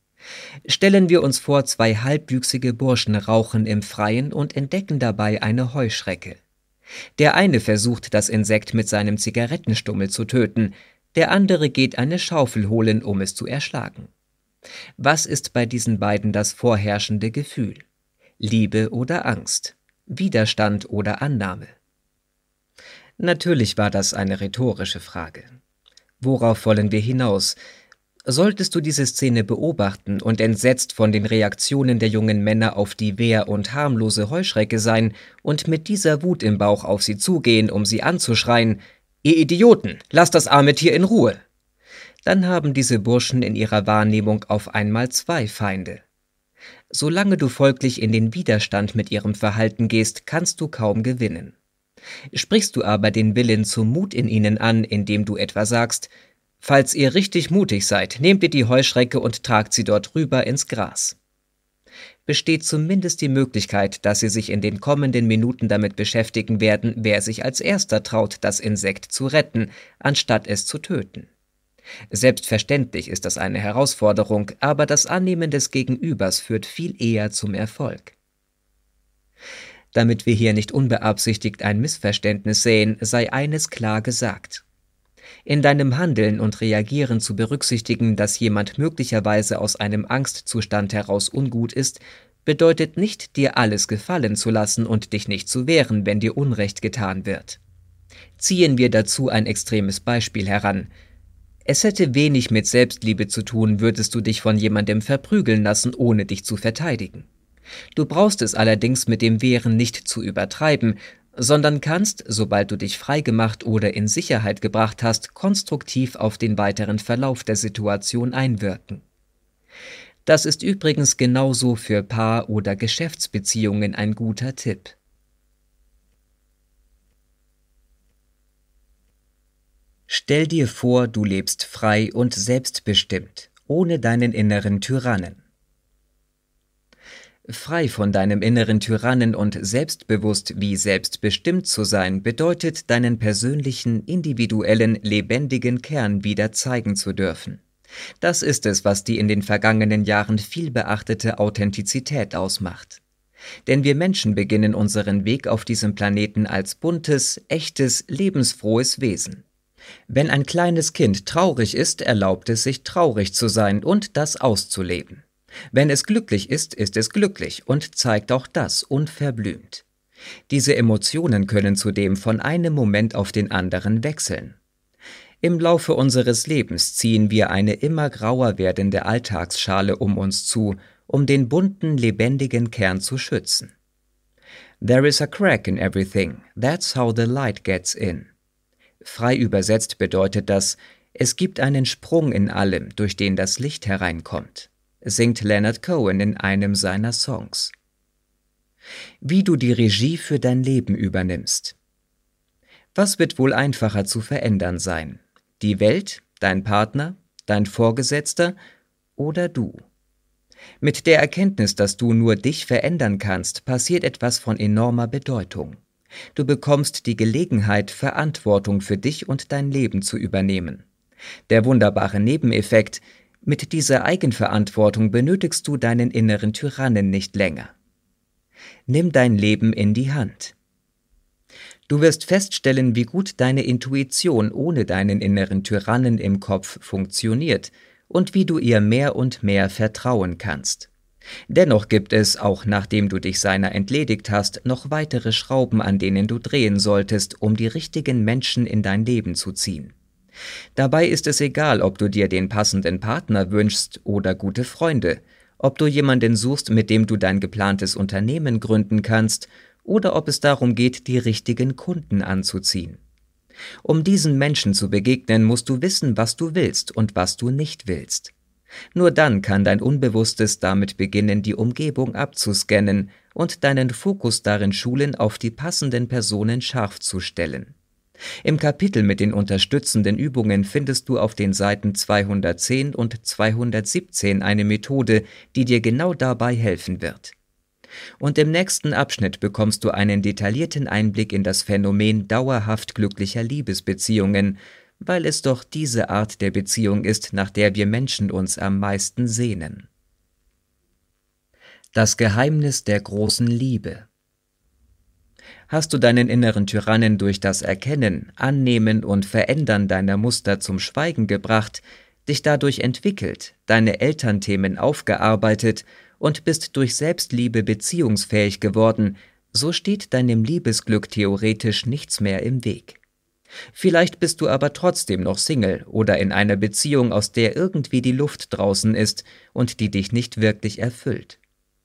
A: Stellen wir uns vor, zwei halbwüchsige Burschen rauchen im Freien und entdecken dabei eine Heuschrecke. Der eine versucht, das Insekt mit seinem Zigarettenstummel zu töten, der andere geht eine Schaufel holen, um es zu erschlagen. Was ist bei diesen beiden das vorherrschende Gefühl? Liebe oder Angst? Widerstand oder Annahme? Natürlich war das eine rhetorische Frage. Worauf wollen wir hinaus? Solltest du diese Szene beobachten und entsetzt von den Reaktionen der jungen Männer auf die wehr- und harmlose Heuschrecke sein und mit dieser Wut im Bauch auf sie zugehen, um sie anzuschreien, »Ihr Idioten, lasst das arme Tier in Ruhe!« Dann haben diese Burschen in ihrer Wahrnehmung auf einmal zwei Feinde. Solange du folglich in den Widerstand mit ihrem Verhalten gehst, kannst du kaum gewinnen. Sprichst du aber den Willen zum Mut in ihnen an, indem du etwa sagst, »Falls ihr richtig mutig seid, nehmt ihr die Heuschrecke und tragt sie dort rüber ins Gras«, besteht zumindest die Möglichkeit, dass sie sich in den kommenden Minuten damit beschäftigen werden, wer sich als erster traut, das Insekt zu retten, anstatt es zu töten. Selbstverständlich ist das eine Herausforderung, aber das Annehmen des Gegenübers führt viel eher zum Erfolg. Damit wir hier nicht unbeabsichtigt ein Missverständnis säen, sei eines klar gesagt. In deinem Handeln und Reagieren zu berücksichtigen, dass jemand möglicherweise aus einem Angstzustand heraus ungut ist, bedeutet nicht, dir alles gefallen zu lassen und dich nicht zu wehren, wenn dir Unrecht getan wird. Ziehen wir dazu ein extremes Beispiel heran. Es hätte wenig mit Selbstliebe zu tun, würdest du dich von jemandem verprügeln lassen, ohne dich zu verteidigen. Du brauchst es allerdings mit dem Wehren nicht zu übertreiben, sondern kannst, sobald du dich freigemacht oder in Sicherheit gebracht hast, konstruktiv auf den weiteren Verlauf der Situation einwirken. Das ist übrigens genauso für Paar- oder Geschäftsbeziehungen ein guter Tipp. Stell dir vor, du lebst frei und selbstbestimmt, ohne deinen inneren Tyrannen. Frei von deinem inneren Tyrannen und selbstbewusst wie selbstbestimmt zu sein, bedeutet, deinen persönlichen, individuellen, lebendigen Kern wieder zeigen zu dürfen. Das ist es, was die in den vergangenen Jahren viel beachtete Authentizität ausmacht. Denn wir Menschen beginnen unseren Weg auf diesem Planeten als buntes, echtes, lebensfrohes Wesen. Wenn ein kleines Kind traurig ist, erlaubt es sich, traurig zu sein und das auszuleben. Wenn es glücklich ist, ist es glücklich und zeigt auch das unverblümt. Diese Emotionen können zudem von einem Moment auf den anderen wechseln. Im Laufe unseres Lebens ziehen wir eine immer grauer werdende Alltagsschale um uns zu um den bunten, lebendigen Kern zu schützen. There is a crack in everything, that's how the light gets in. Frei übersetzt bedeutet das, es gibt einen Sprung in allem, durch den das Licht hereinkommt, singt Leonard Cohen in einem seiner Songs. Wie du die Regie für dein Leben übernimmst. Was wird wohl einfacher zu verändern sein? Die Welt, dein Partner, dein Vorgesetzter oder du? Mit der Erkenntnis, dass du nur dich verändern kannst, passiert etwas von enormer Bedeutung. Du bekommst die Gelegenheit, Verantwortung für dich und dein Leben zu übernehmen. Der wunderbare Nebeneffekt: Mit dieser Eigenverantwortung benötigst du deinen inneren Tyrannen nicht länger. Nimm dein Leben in die Hand. Du wirst feststellen, wie gut deine Intuition ohne deinen inneren Tyrannen im Kopf funktioniert und wie du ihr mehr und mehr vertrauen kannst. Dennoch gibt es, auch nachdem du dich seiner entledigt hast, noch weitere Schrauben, an denen du drehen solltest, um die richtigen Menschen in dein Leben zu ziehen. Dabei ist es egal, ob du dir den passenden Partner wünschst oder gute Freunde, ob du jemanden suchst, mit dem du dein geplantes Unternehmen gründen kannst, oder ob es darum geht, die richtigen Kunden anzuziehen. Um diesen Menschen zu begegnen, musst du wissen, was du willst und was du nicht willst. Nur dann kann dein Unbewusstes damit beginnen, die Umgebung abzuscannen und deinen Fokus darin schulen, auf die passenden Personen scharf zu stellen. Im Kapitel mit den unterstützenden Übungen findest du auf den Seiten zweihundertzehn und zweihundertsiebzehn eine Methode, die dir genau dabei helfen wird. Und im nächsten Abschnitt bekommst du einen detaillierten Einblick in das Phänomen dauerhaft glücklicher Liebesbeziehungen, weil es doch diese Art der Beziehung ist, nach der wir Menschen uns am meisten sehnen. Das Geheimnis der großen Liebe. Hast du deinen inneren Tyrannen durch das Erkennen, Annehmen und Verändern deiner Muster zum Schweigen gebracht, dich dadurch entwickelt, deine Elternthemen aufgearbeitet und bist durch Selbstliebe beziehungsfähig geworden, so steht deinem Liebesglück theoretisch nichts mehr im Weg. Vielleicht bist du aber trotzdem noch Single oder in einer Beziehung, aus der irgendwie die Luft draußen ist und die dich nicht wirklich erfüllt.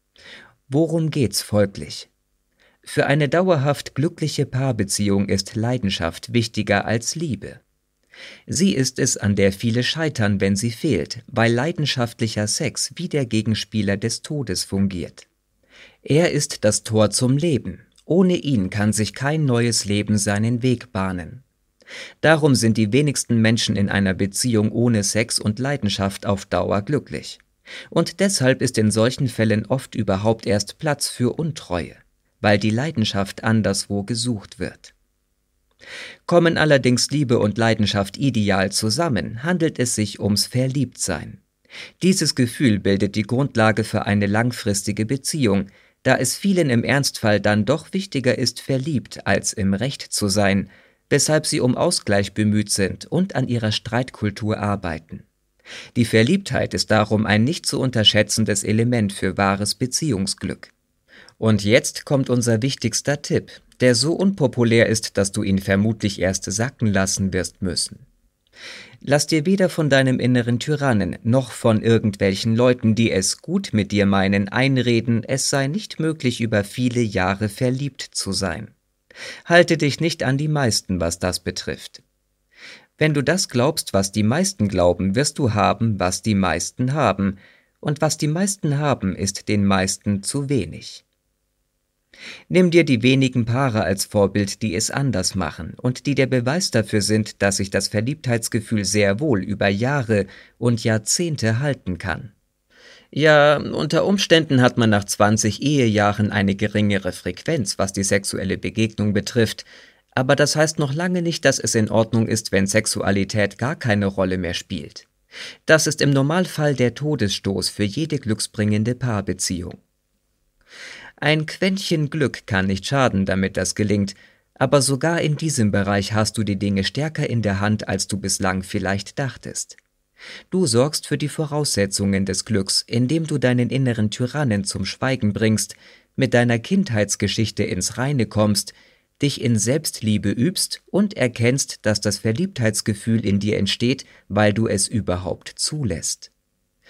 A: Worum geht's folglich? Für eine dauerhaft glückliche Paarbeziehung ist Leidenschaft wichtiger als Liebe. Sie ist es, an der viele scheitern, wenn sie fehlt, weil leidenschaftlicher Sex wie der Gegenspieler des Todes fungiert. Er ist das Tor zum Leben. Ohne ihn kann sich kein neues Leben seinen Weg bahnen. Darum sind die wenigsten Menschen in einer Beziehung ohne Sex und Leidenschaft auf Dauer glücklich. Und deshalb ist in solchen Fällen oft überhaupt erst Platz für Untreue, weil die Leidenschaft anderswo gesucht wird. Kommen allerdings Liebe und Leidenschaft ideal zusammen, handelt es sich ums Verliebtsein. Dieses Gefühl bildet die Grundlage für eine langfristige Beziehung, da es vielen im Ernstfall dann doch wichtiger ist, verliebt als im Recht zu sein, weshalb sie um Ausgleich bemüht sind und an ihrer Streitkultur arbeiten. Die Verliebtheit ist darum ein nicht zu unterschätzendes Element für wahres Beziehungsglück. Und jetzt kommt unser wichtigster Tipp, der so unpopulär ist, dass du ihn vermutlich erst sacken lassen wirst müssen. Lass dir weder von deinem inneren Tyrannen noch von irgendwelchen Leuten, die es gut mit dir meinen, einreden, es sei nicht möglich, über viele Jahre verliebt zu sein. Halte dich nicht an die meisten, was das betrifft. Wenn du das glaubst, was die meisten glauben, wirst du haben, was die meisten haben. Und was die meisten haben, ist den meisten zu wenig. Nimm dir die wenigen Paare als Vorbild, die es anders machen und die der Beweis dafür sind, dass sich das Verliebtheitsgefühl sehr wohl über Jahre und Jahrzehnte halten kann. Ja, unter Umständen hat man nach zwanzig Ehejahren eine geringere Frequenz, was die sexuelle Begegnung betrifft, aber das heißt noch lange nicht, dass es in Ordnung ist, wenn Sexualität gar keine Rolle mehr spielt. Das ist im Normalfall der Todesstoß für jede glücksbringende Paarbeziehung. Ein Quäntchen Glück kann nicht schaden, damit das gelingt, aber sogar in diesem Bereich hast du die Dinge stärker in der Hand, als du bislang vielleicht dachtest. Du sorgst für die Voraussetzungen des Glücks, indem du deinen inneren Tyrannen zum Schweigen bringst, mit deiner Kindheitsgeschichte ins Reine kommst, dich in Selbstliebe übst und erkennst, dass das Verliebtheitsgefühl in dir entsteht, weil du es überhaupt zulässt.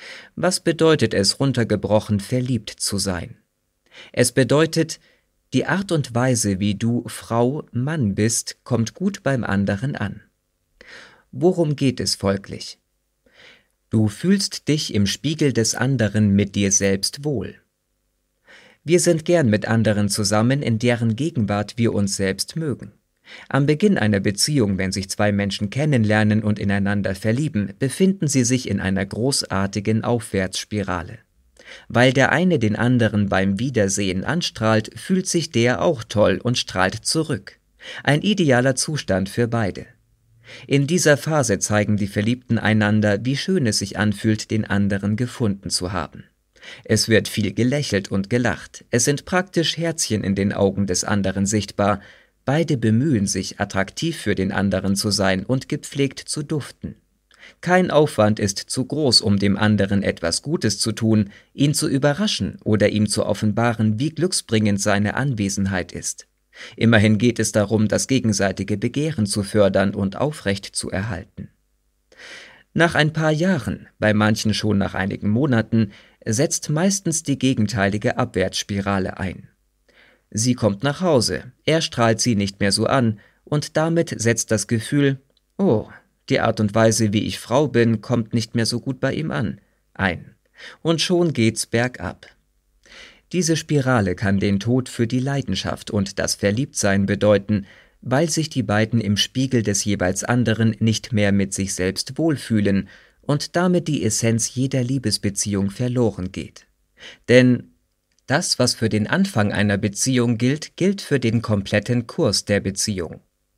A: Was bedeutet es, runtergebrochen verliebt zu sein? Es bedeutet, die Art und Weise, wie du Frau, Mann bist, kommt gut beim anderen an. Worum geht es folglich? Du fühlst dich im Spiegel des anderen mit dir selbst wohl. Wir sind gern mit anderen zusammen, in deren Gegenwart wir uns selbst mögen. Am Beginn einer Beziehung, wenn sich zwei Menschen kennenlernen und ineinander verlieben, befinden sie sich in einer großartigen Aufwärtsspirale. Weil der eine den anderen beim Wiedersehen anstrahlt, fühlt sich der auch toll und strahlt zurück. Ein idealer Zustand für beide. In dieser Phase zeigen die Verliebten einander, wie schön es sich anfühlt, den anderen gefunden zu haben. Es wird viel gelächelt und gelacht, es sind praktisch Herzchen in den Augen des anderen sichtbar, beide bemühen sich, attraktiv für den anderen zu sein und gepflegt zu duften. Kein Aufwand ist zu groß, um dem anderen etwas Gutes zu tun, ihn zu überraschen oder ihm zu offenbaren, wie glücksbringend seine Anwesenheit ist. Immerhin geht es darum, das gegenseitige Begehren zu fördern und aufrecht zu erhalten. Nach ein paar Jahren, bei manchen schon nach einigen Monaten, setzt meistens die gegenteilige Abwärtsspirale ein. Sie kommt nach Hause, er strahlt sie nicht mehr so an und damit setzt das Gefühl, oh, die Art und Weise, wie ich Frau bin, kommt nicht mehr so gut bei ihm an, ein. Und schon geht's bergab. Diese Spirale kann den Tod für die Leidenschaft und das Verliebtsein bedeuten, weil sich die beiden im Spiegel des jeweils anderen nicht mehr mit sich selbst wohlfühlen und damit die Essenz jeder Liebesbeziehung verloren geht. Denn das, was für den Anfang einer Beziehung gilt, gilt für den kompletten Kurs der Beziehung.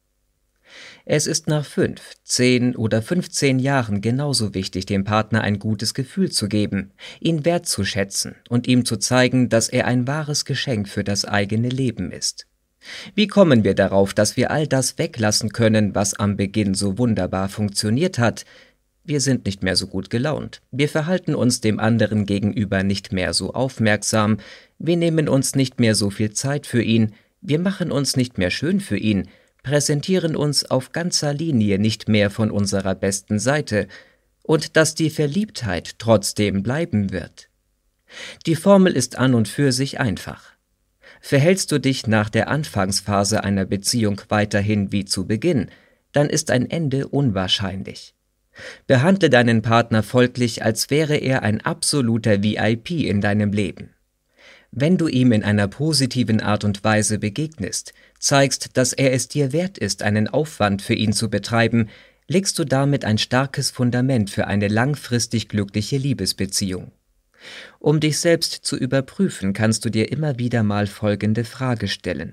A: Es ist nach fünf, zehn oder fünfzehn Jahren genauso wichtig, dem Partner ein gutes Gefühl zu geben, ihn wertzuschätzen und ihm zu zeigen, dass er ein wahres Geschenk für das eigene Leben ist. Wie kommen wir darauf, dass wir all das weglassen können, was am Beginn so wunderbar funktioniert hat? Wir sind nicht mehr so gut gelaunt, wir verhalten uns dem anderen gegenüber nicht mehr so aufmerksam, wir nehmen uns nicht mehr so viel Zeit für ihn, wir machen uns nicht mehr schön für ihn, präsentieren uns auf ganzer Linie nicht mehr von unserer besten Seite und dass die Verliebtheit trotzdem bleiben wird. Die Formel ist an und für sich einfach. Verhältst du dich nach der Anfangsphase einer Beziehung weiterhin wie zu Beginn, dann ist ein Ende unwahrscheinlich. Behandle deinen Partner folglich, als wäre er ein absoluter V I P in deinem Leben. Wenn du ihm in einer positiven Art und Weise begegnest, zeigst, dass er es dir wert ist, einen Aufwand für ihn zu betreiben, legst du damit ein starkes Fundament für eine langfristig glückliche Liebesbeziehung. Um dich selbst zu überprüfen, kannst du dir immer wieder mal folgende Frage stellen.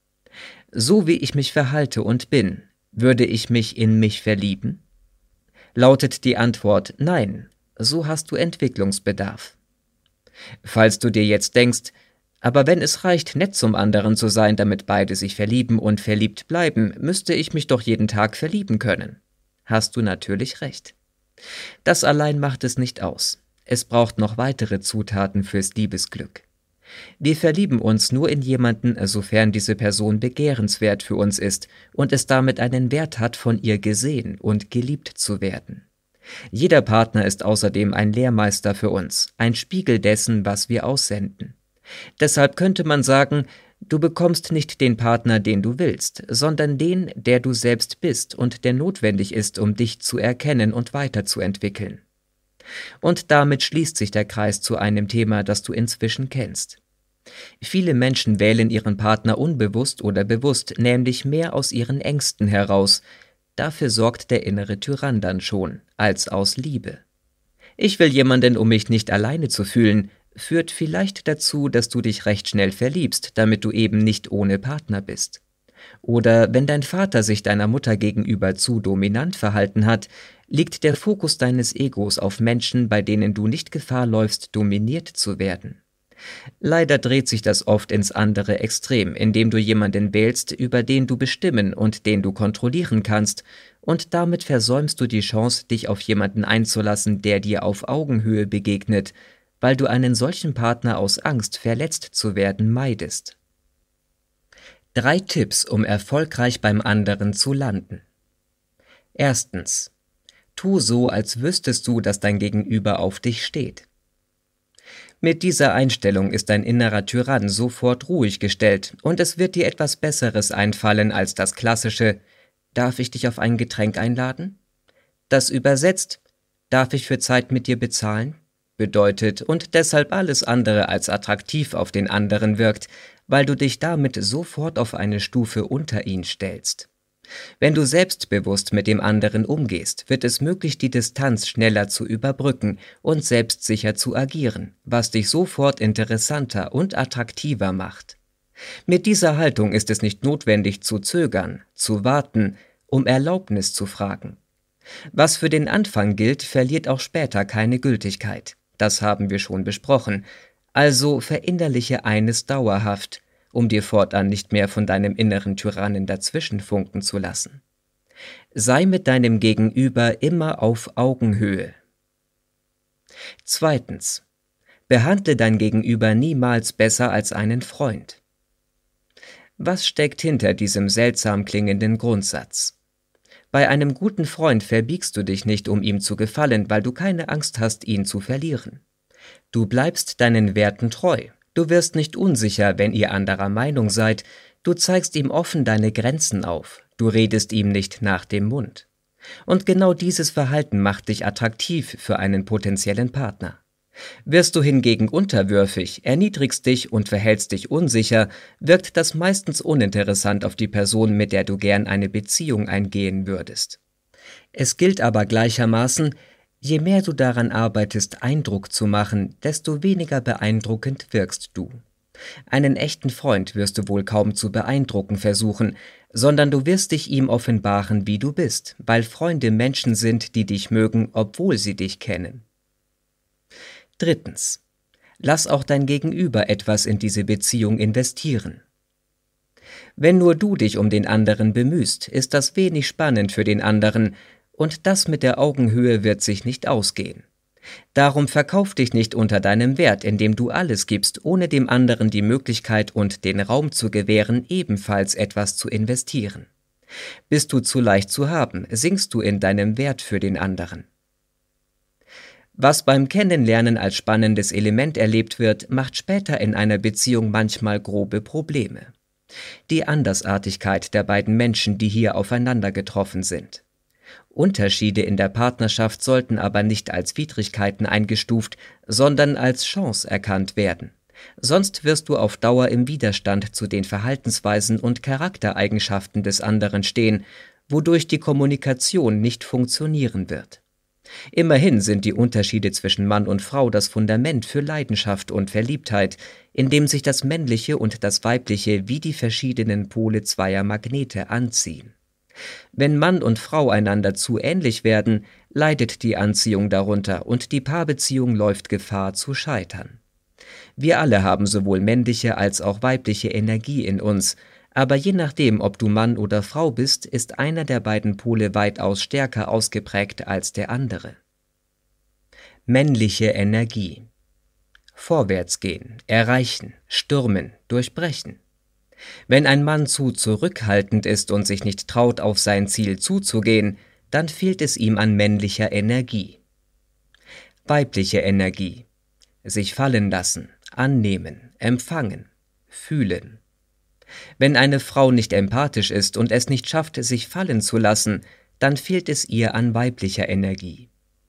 A: So wie ich mich verhalte und bin, würde ich mich in mich verlieben? Lautet die Antwort nein, so hast du Entwicklungsbedarf. Falls du dir jetzt denkst, aber wenn es reicht, nett zum anderen zu sein, damit beide sich verlieben und verliebt bleiben, müsste ich mich doch jeden Tag verlieben können. Hast du natürlich recht. Das allein macht es nicht aus. Es braucht noch weitere Zutaten fürs Liebesglück. Wir verlieben uns nur in jemanden, sofern diese Person begehrenswert für uns ist und es damit einen Wert hat, von ihr gesehen und geliebt zu werden. Jeder Partner ist außerdem ein Lehrmeister für uns, ein Spiegel dessen, was wir aussenden. Deshalb könnte man sagen, du bekommst nicht den Partner, den du willst, sondern den, der du selbst bist und der notwendig ist, um dich zu erkennen und weiterzuentwickeln. Und damit schließt sich der Kreis zu einem Thema, das du inzwischen kennst. Viele Menschen wählen ihren Partner unbewusst oder bewusst, nämlich mehr aus ihren Ängsten heraus. Dafür sorgt der innere Tyrann dann schon, als aus Liebe. Ich will jemanden, um mich nicht alleine zu fühlen, führt vielleicht dazu, dass du dich recht schnell verliebst, damit du eben nicht ohne Partner bist. Oder wenn dein Vater sich deiner Mutter gegenüber zu dominant verhalten hat, liegt der Fokus deines Egos auf Menschen, bei denen du nicht Gefahr läufst, dominiert zu werden. Leider dreht sich das oft ins andere Extrem, indem du jemanden wählst, über den du bestimmen und den du kontrollieren kannst, und damit versäumst du die Chance, dich auf jemanden einzulassen, der dir auf Augenhöhe begegnet, weil du einen solchen Partner aus Angst, verletzt zu werden, meidest. Drei Tipps, um erfolgreich beim anderen zu landen. Erstens. Tu so, als wüsstest du, dass dein Gegenüber auf dich steht. Mit dieser Einstellung ist dein innerer Tyrann sofort ruhig gestellt und es wird dir etwas Besseres einfallen als das klassische »Darf ich dich auf ein Getränk einladen?« Das übersetzt »Darf ich für Zeit mit dir bezahlen?« bedeutet und deshalb alles andere als attraktiv auf den anderen wirkt, weil du dich damit sofort auf eine Stufe unter ihn stellst. Wenn du selbstbewusst mit dem anderen umgehst, wird es möglich, die Distanz schneller zu überbrücken und selbstsicher zu agieren, was dich sofort interessanter und attraktiver macht. Mit dieser Haltung ist es nicht notwendig zu zögern, zu warten, um Erlaubnis zu fragen. Was für den Anfang gilt, verliert auch später keine Gültigkeit. Das haben wir schon besprochen. Also verinnerliche eines dauerhaft, um dir fortan nicht mehr von deinem inneren Tyrannen dazwischenfunken zu lassen. Sei mit deinem Gegenüber immer auf Augenhöhe. Zweitens. Behandle dein Gegenüber niemals besser als einen Freund. Was steckt hinter diesem seltsam klingenden Grundsatz? Bei einem guten Freund verbiegst du dich nicht, um ihm zu gefallen, weil du keine Angst hast, ihn zu verlieren. Du bleibst deinen Werten treu. Du wirst nicht unsicher, wenn ihr anderer Meinung seid. Du zeigst ihm offen deine Grenzen auf. Du redest ihm nicht nach dem Mund. Und genau dieses Verhalten macht dich attraktiv für einen potenziellen Partner. Wirst du hingegen unterwürfig, erniedrigst dich und verhältst dich unsicher, wirkt das meistens uninteressant auf die Person, mit der du gern eine Beziehung eingehen würdest. Es gilt aber gleichermaßen, je mehr du daran arbeitest, Eindruck zu machen, desto weniger beeindruckend wirkst du. Einen echten Freund wirst du wohl kaum zu beeindrucken versuchen, sondern du wirst dich ihm offenbaren, wie du bist, weil Freunde Menschen sind, die dich mögen, obwohl sie dich kennen. Drittens. Lass auch dein Gegenüber etwas in diese Beziehung investieren. Wenn nur du dich um den anderen bemühst, ist das wenig spannend für den anderen, und das mit der Augenhöhe wird sich nicht ausgehen. Darum verkauf dich nicht unter deinem Wert, indem du alles gibst, ohne dem anderen die Möglichkeit und den Raum zu gewähren, ebenfalls etwas zu investieren. Bist du zu leicht zu haben, sinkst du in deinem Wert für den anderen. Was beim Kennenlernen als spannendes Element erlebt wird, macht später in einer Beziehung manchmal grobe Probleme. Die Andersartigkeit der beiden Menschen, die hier aufeinander getroffen sind. Unterschiede in der Partnerschaft sollten aber nicht als Widrigkeiten eingestuft, sondern als Chance erkannt werden. Sonst wirst du auf Dauer im Widerstand zu den Verhaltensweisen und Charaktereigenschaften des anderen stehen, wodurch die Kommunikation nicht funktionieren wird. Immerhin sind die Unterschiede zwischen Mann und Frau das Fundament für Leidenschaft und Verliebtheit, in dem sich das Männliche und das Weibliche wie die verschiedenen Pole zweier Magnete anziehen. Wenn Mann und Frau einander zu ähnlich werden, leidet die Anziehung darunter und die Paarbeziehung läuft Gefahr zu scheitern. Wir alle haben sowohl männliche als auch weibliche Energie in uns, aber je nachdem, ob du Mann oder Frau bist, ist einer der beiden Pole weitaus stärker ausgeprägt als der andere. Männliche Energie. Vorwärtsgehen, erreichen, stürmen, durchbrechen. Wenn ein Mann zu zurückhaltend ist und sich nicht traut, auf sein Ziel zuzugehen, dann fehlt es ihm an männlicher Energie. Weibliche Energie. Sich fallen lassen, annehmen, empfangen, fühlen. Wenn eine Frau nicht empathisch ist und es nicht schafft, sich fallen zu lassen, dann fehlt es ihr an weiblicher Energie.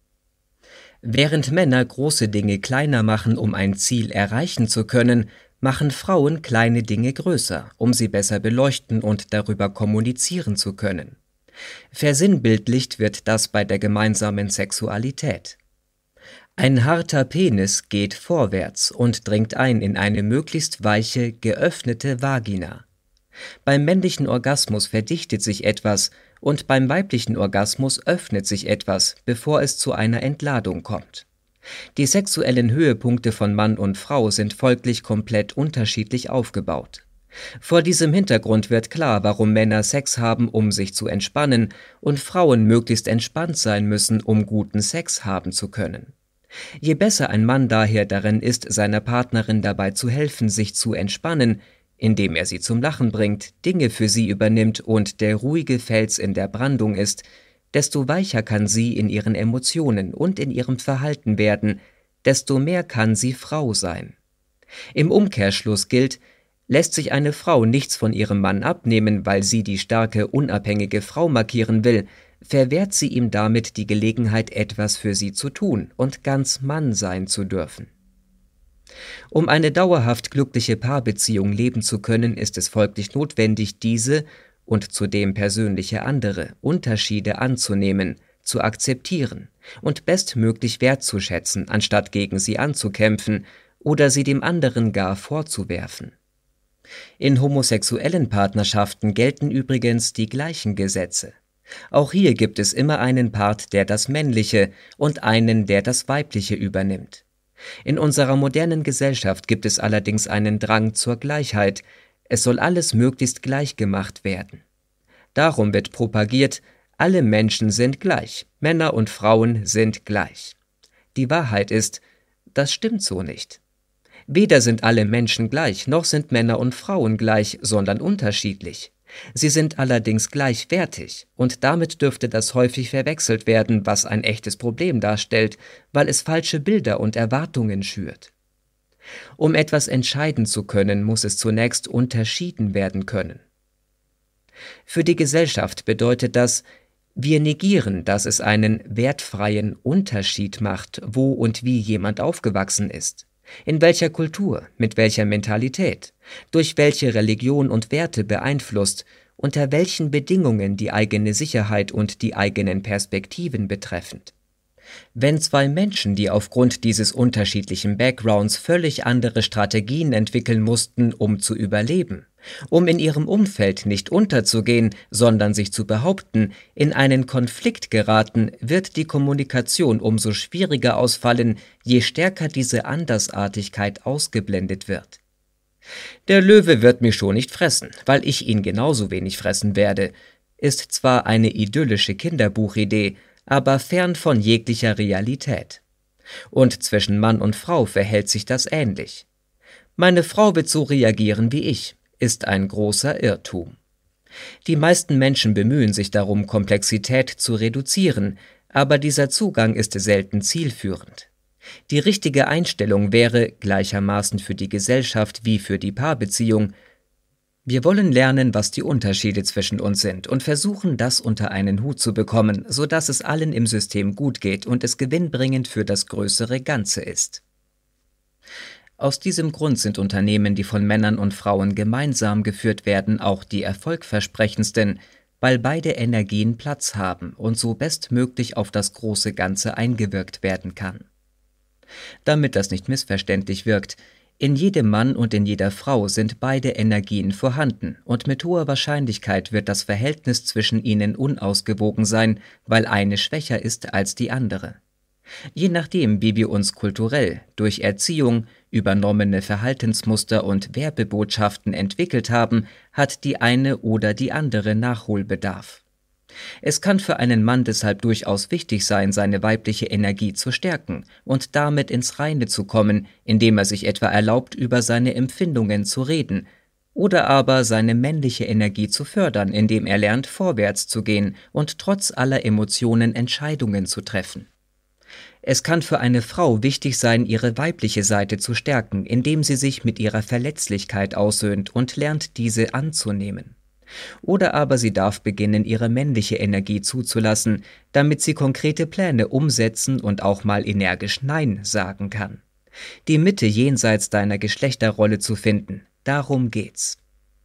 A: Während Männer große Dinge kleiner machen, um ein Ziel erreichen zu können, machen Frauen kleine Dinge größer, um sie besser beleuchten und darüber kommunizieren zu können. Versinnbildlicht wird das bei der gemeinsamen Sexualität. Ein harter Penis geht vorwärts und dringt ein in eine möglichst weiche, geöffnete Vagina. Beim männlichen Orgasmus verdichtet sich etwas und beim weiblichen Orgasmus öffnet sich etwas, bevor es zu einer Entladung kommt. Die sexuellen Höhepunkte von Mann und Frau sind folglich komplett unterschiedlich aufgebaut. Vor diesem Hintergrund wird klar, warum Männer Sex haben, um sich zu entspannen, und Frauen möglichst entspannt sein müssen, um guten Sex haben zu können. Je besser ein Mann daher darin ist, seiner Partnerin dabei zu helfen, sich zu entspannen, indem er sie zum Lachen bringt, Dinge für sie übernimmt und der ruhige Fels in der Brandung ist, desto weicher kann sie in ihren Emotionen und in ihrem Verhalten werden, desto mehr kann sie Frau sein. Im Umkehrschluss gilt, lässt sich eine Frau nichts von ihrem Mann abnehmen, weil sie die starke, unabhängige Frau markieren will, verwehrt sie ihm damit die Gelegenheit, etwas für sie zu tun und ganz Mann sein zu dürfen. Um eine dauerhaft glückliche Paarbeziehung leben zu können, ist es folglich notwendig, diese und zudem persönliche andere Unterschiede anzunehmen, zu akzeptieren und bestmöglich wertzuschätzen, anstatt gegen sie anzukämpfen oder sie dem anderen gar vorzuwerfen. In homosexuellen Partnerschaften gelten übrigens die gleichen Gesetze. Auch hier gibt es immer einen Part, der das Männliche und einen, der das Weibliche übernimmt. In unserer modernen Gesellschaft gibt es allerdings einen Drang zur Gleichheit. Es soll alles möglichst gleich gemacht werden. Darum wird propagiert, alle Menschen sind gleich, Männer und Frauen sind gleich. Die Wahrheit ist, das stimmt so nicht. Weder sind alle Menschen gleich, noch sind Männer und Frauen gleich, sondern unterschiedlich. Sie sind allerdings gleichwertig, und damit dürfte das häufig verwechselt werden, was ein echtes Problem darstellt, weil es falsche Bilder und Erwartungen schürt. Um etwas entscheiden zu können, muss es zunächst unterschieden werden können. Für die Gesellschaft bedeutet das, wir negieren, dass es einen wertfreien Unterschied macht, wo und wie jemand aufgewachsen ist. In welcher Kultur, mit welcher Mentalität, durch welche Religion und Werte beeinflusst, unter welchen Bedingungen die eigene Sicherheit und die eigenen Perspektiven betreffend. Wenn zwei Menschen, die aufgrund dieses unterschiedlichen Backgrounds völlig andere Strategien entwickeln mussten, um zu überleben, um in ihrem Umfeld nicht unterzugehen, sondern sich zu behaupten, in einen Konflikt geraten, wird die Kommunikation umso schwieriger ausfallen, je stärker diese Andersartigkeit ausgeblendet wird. Der Löwe wird mich schon nicht fressen, weil ich ihn genauso wenig fressen werde, ist zwar eine idyllische Kinderbuchidee, aber fern von jeglicher Realität. Und zwischen Mann und Frau verhält sich das ähnlich. Meine Frau wird so reagieren wie ich, ist ein großer Irrtum. Die meisten Menschen bemühen sich darum, Komplexität zu reduzieren, aber dieser Zugang ist selten zielführend. Die richtige Einstellung wäre, gleichermaßen für die Gesellschaft wie für die Paarbeziehung: Wir wollen lernen, was die Unterschiede zwischen uns sind und versuchen, das unter einen Hut zu bekommen, sodass es allen im System gut geht und es gewinnbringend für das größere Ganze ist. Aus diesem Grund sind Unternehmen, die von Männern und Frauen gemeinsam geführt werden, auch die erfolgversprechendsten, weil beide Energien Platz haben und so bestmöglich auf das große Ganze eingewirkt werden kann. Damit das nicht missverständlich wirkt: In jedem Mann und in jeder Frau sind beide Energien vorhanden, und mit hoher Wahrscheinlichkeit wird das Verhältnis zwischen ihnen unausgewogen sein, weil eine schwächer ist als die andere. Je nachdem, wie wir uns kulturell, durch Erziehung, übernommene Verhaltensmuster und Werbebotschaften entwickelt haben, hat die eine oder die andere Nachholbedarf. Es kann für einen Mann deshalb durchaus wichtig sein, seine weibliche Energie zu stärken und damit ins Reine zu kommen, indem er sich etwa erlaubt, über seine Empfindungen zu reden, oder aber seine männliche Energie zu fördern, indem er lernt, vorwärts zu gehen und trotz aller Emotionen Entscheidungen zu treffen. Es kann für eine Frau wichtig sein, ihre weibliche Seite zu stärken, indem sie sich mit ihrer Verletzlichkeit aussöhnt und lernt, diese anzunehmen. Oder aber sie darf beginnen, ihre männliche Energie zuzulassen, damit sie konkrete Pläne umsetzen und auch mal energisch Nein sagen kann. Die Mitte jenseits deiner Geschlechterrolle zu finden, darum geht's.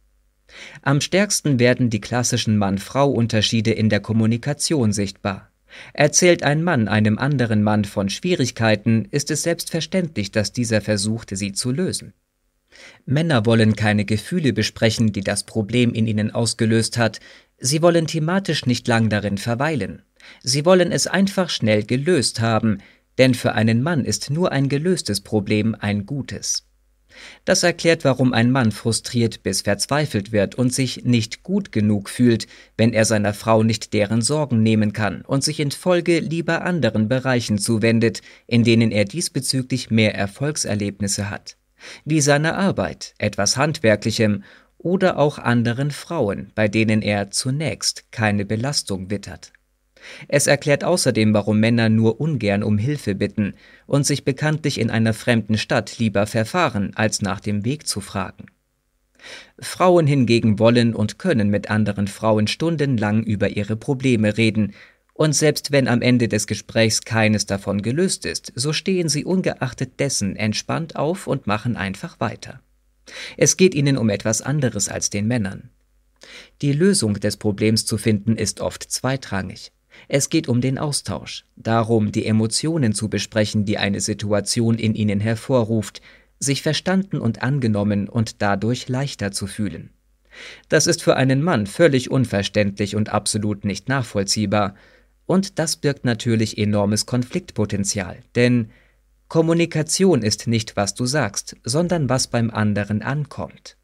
A: Am stärksten werden die klassischen Mann-Frau-Unterschiede in der Kommunikation sichtbar. Erzählt ein Mann einem anderen Mann von Schwierigkeiten, ist es selbstverständlich, dass dieser versucht, sie zu lösen. Männer wollen keine Gefühle besprechen, die das Problem in ihnen ausgelöst hat. Sie wollen thematisch nicht lang darin verweilen. Sie wollen es einfach schnell gelöst haben, denn für einen Mann ist nur ein gelöstes Problem ein gutes. Das erklärt, warum ein Mann frustriert bis verzweifelt wird und sich nicht gut genug fühlt, wenn er seiner Frau nicht deren Sorgen nehmen kann und sich in Folge lieber anderen Bereichen zuwendet, in denen er diesbezüglich mehr Erfolgserlebnisse hat, wie seiner Arbeit, etwas Handwerklichem oder auch anderen Frauen, bei denen er zunächst keine Belastung wittert.
B: Es erklärt außerdem, warum Männer nur ungern um Hilfe bitten und sich bekanntlich in einer fremden Stadt lieber verfahren, als nach dem Weg zu fragen. Frauen hingegen wollen und können mit anderen Frauen stundenlang über ihre Probleme reden, und selbst wenn am Ende des Gesprächs keines davon gelöst ist, so stehen sie ungeachtet dessen entspannt auf und machen einfach weiter. Es geht ihnen um etwas anderes als den Männern. Die Lösung des Problems zu finden ist oft zweitrangig. Es geht um den Austausch, darum, die Emotionen zu besprechen, die eine Situation in ihnen hervorruft, sich verstanden und angenommen und dadurch leichter zu fühlen. Das ist für einen Mann völlig unverständlich und absolut nicht nachvollziehbar. Und das birgt natürlich enormes Konfliktpotenzial, denn Kommunikation ist nicht, was du sagst, sondern was beim anderen ankommt.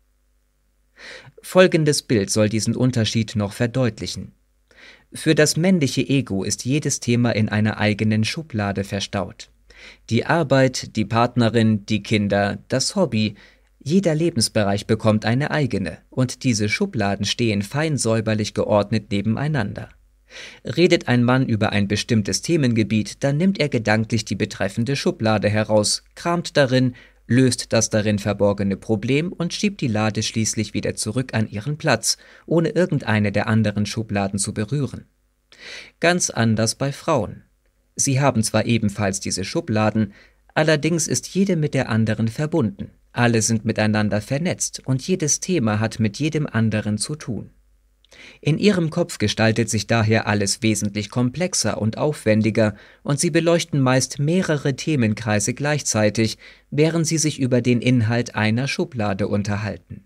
B: Folgendes Bild soll diesen Unterschied noch verdeutlichen. Für das männliche Ego ist jedes Thema in einer eigenen Schublade verstaut. Die Arbeit, die Partnerin, die Kinder, das Hobby, jeder Lebensbereich bekommt eine eigene, und diese Schubladen stehen fein säuberlich geordnet nebeneinander. Redet ein Mann über ein bestimmtes Themengebiet, dann nimmt er gedanklich die betreffende Schublade heraus, kramt darin, löst das darin verborgene Problem und schiebt die Lade schließlich wieder zurück an ihren Platz, ohne irgendeine der anderen Schubladen zu berühren. Ganz anders bei Frauen. Sie haben zwar ebenfalls diese Schubladen, allerdings ist jede mit der anderen verbunden. Alle sind miteinander vernetzt und jedes Thema hat mit jedem anderen zu tun. In ihrem Kopf gestaltet sich daher alles wesentlich komplexer und aufwendiger und sie beleuchten meist mehrere Themenkreise gleichzeitig, während sie sich über den Inhalt einer Schublade unterhalten.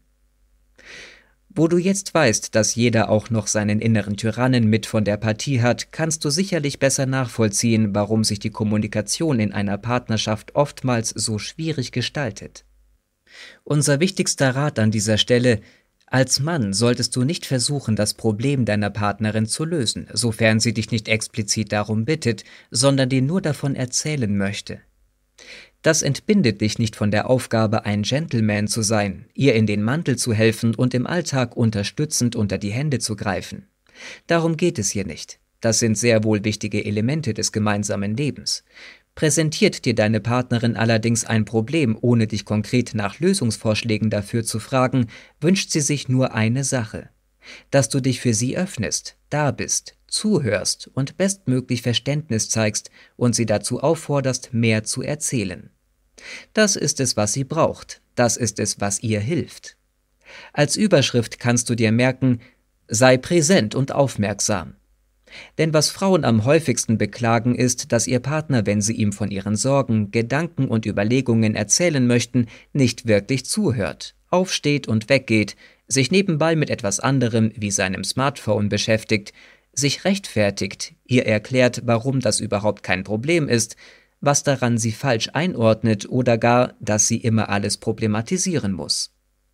B: Wo du jetzt weißt, dass jeder auch noch seinen inneren Tyrannen mit von der Partie hat, kannst du sicherlich besser nachvollziehen, warum sich die Kommunikation in einer Partnerschaft oftmals so schwierig gestaltet. Unser wichtigster Rat an dieser Stelle: Als Mann solltest du nicht versuchen, das Problem deiner Partnerin zu lösen, sofern sie dich nicht explizit darum bittet, sondern dir nur davon erzählen möchte. Das entbindet dich nicht von der Aufgabe, ein Gentleman zu sein, ihr in den Mantel zu helfen und im Alltag unterstützend unter die Hände zu greifen. Darum geht es hier nicht. Das sind sehr wohl wichtige Elemente des gemeinsamen Lebens. Präsentiert dir deine Partnerin allerdings ein Problem, ohne dich konkret nach Lösungsvorschlägen dafür zu fragen, wünscht sie sich nur eine Sache: dass du dich für sie öffnest, da bist, zuhörst und bestmöglich Verständnis zeigst und sie dazu aufforderst, mehr zu erzählen. Das ist es, was sie braucht, das ist es, was ihr hilft. Als Überschrift kannst du dir merken: sei präsent und aufmerksam. Denn was Frauen am häufigsten beklagen ist, dass ihr Partner, wenn sie ihm von ihren Sorgen, Gedanken und Überlegungen erzählen möchten, nicht wirklich zuhört, aufsteht und weggeht, sich nebenbei mit etwas anderem wie seinem Smartphone beschäftigt, sich rechtfertigt, ihr erklärt, warum das überhaupt kein Problem ist, was daran sie falsch einordnet oder gar, dass sie immer alles problematisieren muss.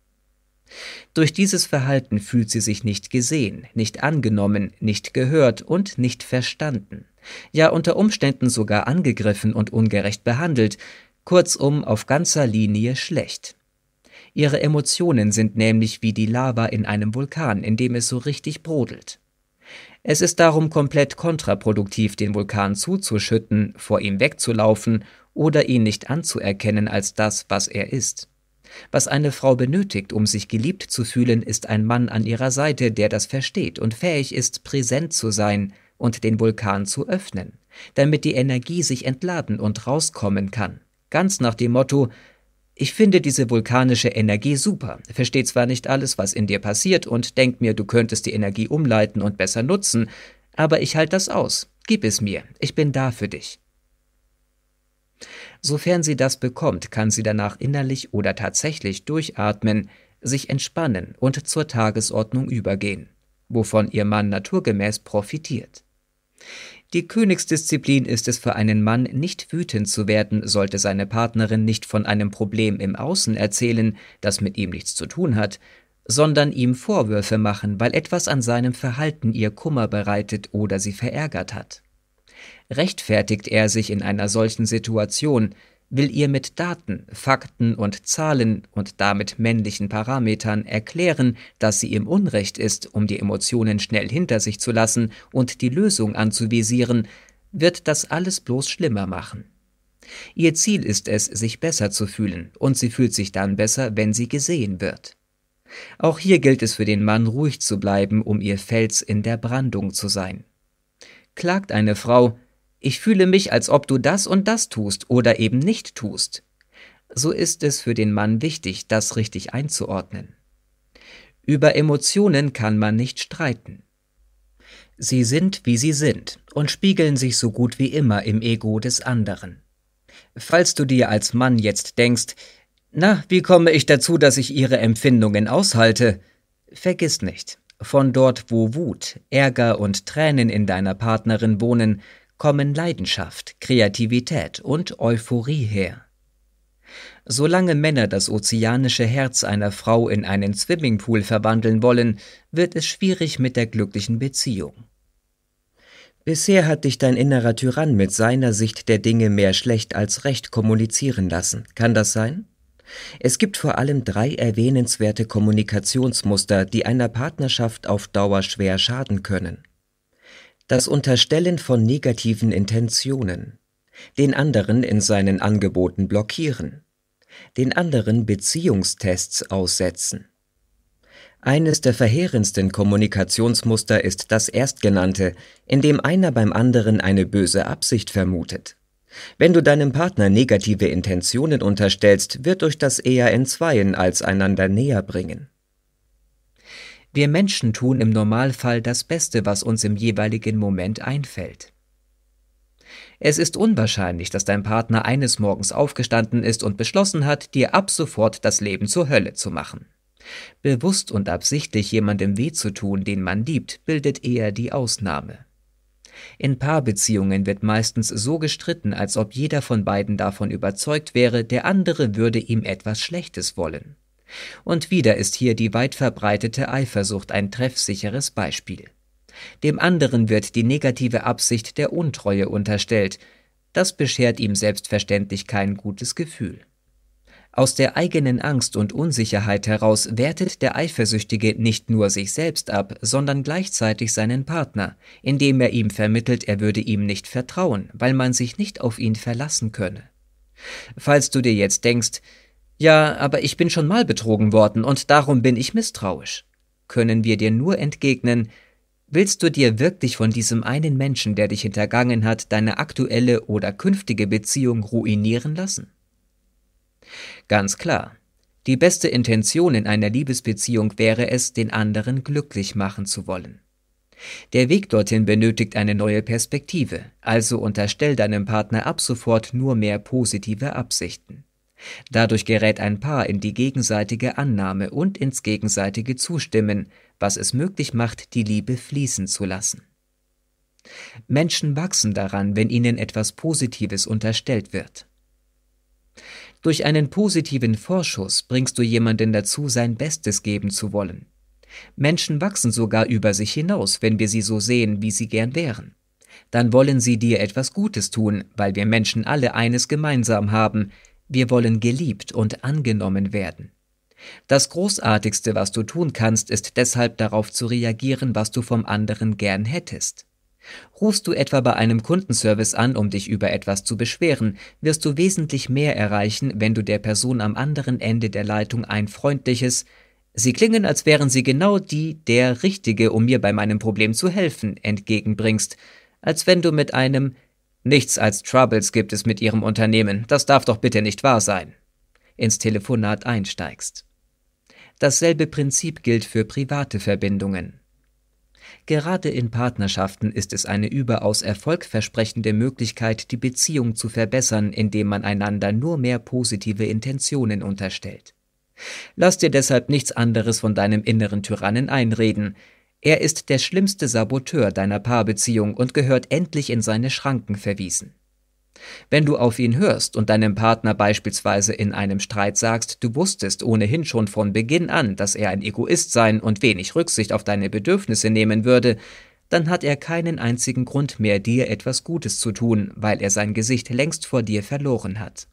B: Durch dieses Verhalten fühlt sie sich nicht gesehen, nicht angenommen, nicht gehört und nicht verstanden, ja unter Umständen sogar angegriffen und ungerecht behandelt, kurzum auf ganzer Linie schlecht. Ihre Emotionen sind nämlich wie die Lava in einem Vulkan, in dem es so richtig brodelt. Es ist darum komplett kontraproduktiv, den Vulkan zuzuschütten, vor ihm wegzulaufen oder ihn nicht anzuerkennen als das, was er ist. Was eine Frau benötigt, um sich geliebt zu fühlen, ist ein Mann an ihrer Seite, der das versteht und fähig ist, präsent zu sein und den Vulkan zu öffnen, damit die Energie sich entladen und rauskommen kann. Ganz nach dem Motto: ich finde diese vulkanische Energie super, verstehe zwar nicht alles, was in dir passiert und denk mir, du könntest die Energie umleiten und besser nutzen, aber ich halte das aus, gib es mir, ich bin da für dich. Sofern sie das bekommt, kann sie danach innerlich oder tatsächlich durchatmen, sich entspannen und zur Tagesordnung übergehen, wovon ihr Mann naturgemäß profitiert. Die Königsdisziplin ist es für einen Mann, nicht wütend zu werden, sollte seine Partnerin nicht von einem Problem im Außen erzählen, das mit ihm nichts zu tun hat, sondern ihm Vorwürfe machen, weil etwas an seinem Verhalten ihr Kummer bereitet oder sie verärgert hat. Rechtfertigt er sich in einer solchen Situation, will ihr mit Daten, Fakten und Zahlen und damit männlichen Parametern erklären, dass sie im Unrecht ist, um die Emotionen schnell hinter sich zu lassen und die Lösung anzuvisieren, wird das alles bloß schlimmer machen. Ihr Ziel ist es, sich besser zu fühlen, und sie fühlt sich dann besser, wenn sie gesehen wird. Auch hier gilt es für den Mann, ruhig zu bleiben, um ihr Fels in der Brandung zu sein. Klagt eine Frau: Ich fühle mich, als ob du das und das tust oder eben nicht tust, so ist es für den Mann wichtig, das richtig einzuordnen. Über Emotionen kann man nicht streiten. Sie sind, wie sie sind, und spiegeln sich so gut wie immer im Ego des anderen. Falls du dir als Mann jetzt denkst: Na, wie komme ich dazu, dass ich ihre Empfindungen aushalte? Vergiss nicht, von dort, wo Wut, Ärger und Tränen in deiner Partnerin wohnen, kommen Leidenschaft, Kreativität und Euphorie her. Solange Männer das ozeanische Herz einer Frau in einen Swimmingpool verwandeln wollen, wird es schwierig mit der glücklichen Beziehung. Bisher hat dich dein innerer Tyrann mit seiner Sicht der Dinge mehr schlecht als recht kommunizieren lassen. Kann das sein? Es gibt vor allem drei erwähnenswerte Kommunikationsmuster, die einer Partnerschaft auf Dauer schwer schaden können. Das Unterstellen von negativen Intentionen, den anderen in seinen Angeboten blockieren, den anderen Beziehungstests aussetzen. Eines der verheerendsten Kommunikationsmuster ist das erstgenannte, in dem einer beim anderen eine böse Absicht vermutet. Wenn du deinem Partner negative Intentionen unterstellst, wird euch das eher entzweien als einander näher bringen. Wir Menschen tun im Normalfall das Beste, was uns im jeweiligen Moment einfällt. Es ist unwahrscheinlich, dass dein Partner eines Morgens aufgestanden ist und beschlossen hat, dir ab sofort das Leben zur Hölle zu machen. Bewusst und absichtlich jemandem weh zu tun, den man liebt, bildet eher die Ausnahme. In Paarbeziehungen wird meistens so gestritten, als ob jeder von beiden davon überzeugt wäre, der andere würde ihm etwas Schlechtes wollen. Und wieder ist hier die weit verbreitete Eifersucht ein treffsicheres Beispiel. Dem anderen wird die negative Absicht der Untreue unterstellt. Das beschert ihm selbstverständlich kein gutes Gefühl. Aus der eigenen Angst und Unsicherheit heraus wertet der Eifersüchtige nicht nur sich selbst ab, sondern gleichzeitig seinen Partner, indem er ihm vermittelt, er würde ihm nicht vertrauen, weil man sich nicht auf ihn verlassen könne. Falls du dir jetzt denkst: Ja, aber ich bin schon mal betrogen worden und darum bin ich misstrauisch, können wir dir nur entgegnen: Willst du dir wirklich von diesem einen Menschen, der dich hintergangen hat, deine aktuelle oder künftige Beziehung ruinieren lassen? Ganz klar, die beste Intention in einer Liebesbeziehung wäre es, den anderen glücklich machen zu wollen. Der Weg dorthin benötigt eine neue Perspektive, also unterstell deinem Partner ab sofort nur mehr positive Absichten. Dadurch gerät ein Paar in die gegenseitige Annahme und ins gegenseitige Zustimmen, was es möglich macht, die Liebe fließen zu lassen. Menschen wachsen daran, wenn ihnen etwas Positives unterstellt wird. Durch einen positiven Vorschuss bringst du jemanden dazu, sein Bestes geben zu wollen. Menschen wachsen sogar über sich hinaus, wenn wir sie so sehen, wie sie gern wären. Dann wollen sie dir etwas Gutes tun, weil wir Menschen alle eines gemeinsam haben: Wir wollen geliebt und angenommen werden. Das Großartigste, was du tun kannst, ist deshalb darauf zu reagieren, was du vom anderen gern hättest. Rufst du etwa bei einem Kundenservice an, um dich über etwas zu beschweren, wirst du wesentlich mehr erreichen, wenn du der Person am anderen Ende der Leitung ein freundliches „Sie klingen, als wären Sie genau die, der Richtige, um mir bei meinem Problem zu helfen“ entgegenbringst, als wenn du mit einem „Nichts als Troubles gibt es mit Ihrem Unternehmen, das darf doch bitte nicht wahr sein“ ins Telefonat einsteigst. Dasselbe Prinzip gilt für private Verbindungen. Gerade in Partnerschaften ist es eine überaus erfolgversprechende Möglichkeit, die Beziehung zu verbessern, indem man einander nur mehr positive Intentionen unterstellt. Lass dir deshalb nichts anderes von deinem inneren Tyrannen einreden. Er ist der schlimmste Saboteur deiner Paarbeziehung und gehört endlich in seine Schranken verwiesen. Wenn du auf ihn hörst und deinem Partner beispielsweise in einem Streit sagst, du wusstest ohnehin schon von Beginn an, dass er ein Egoist sein und wenig Rücksicht auf deine Bedürfnisse nehmen würde, dann hat er keinen einzigen Grund mehr, dir etwas Gutes zu tun, weil er sein Gesicht längst vor dir verloren hat.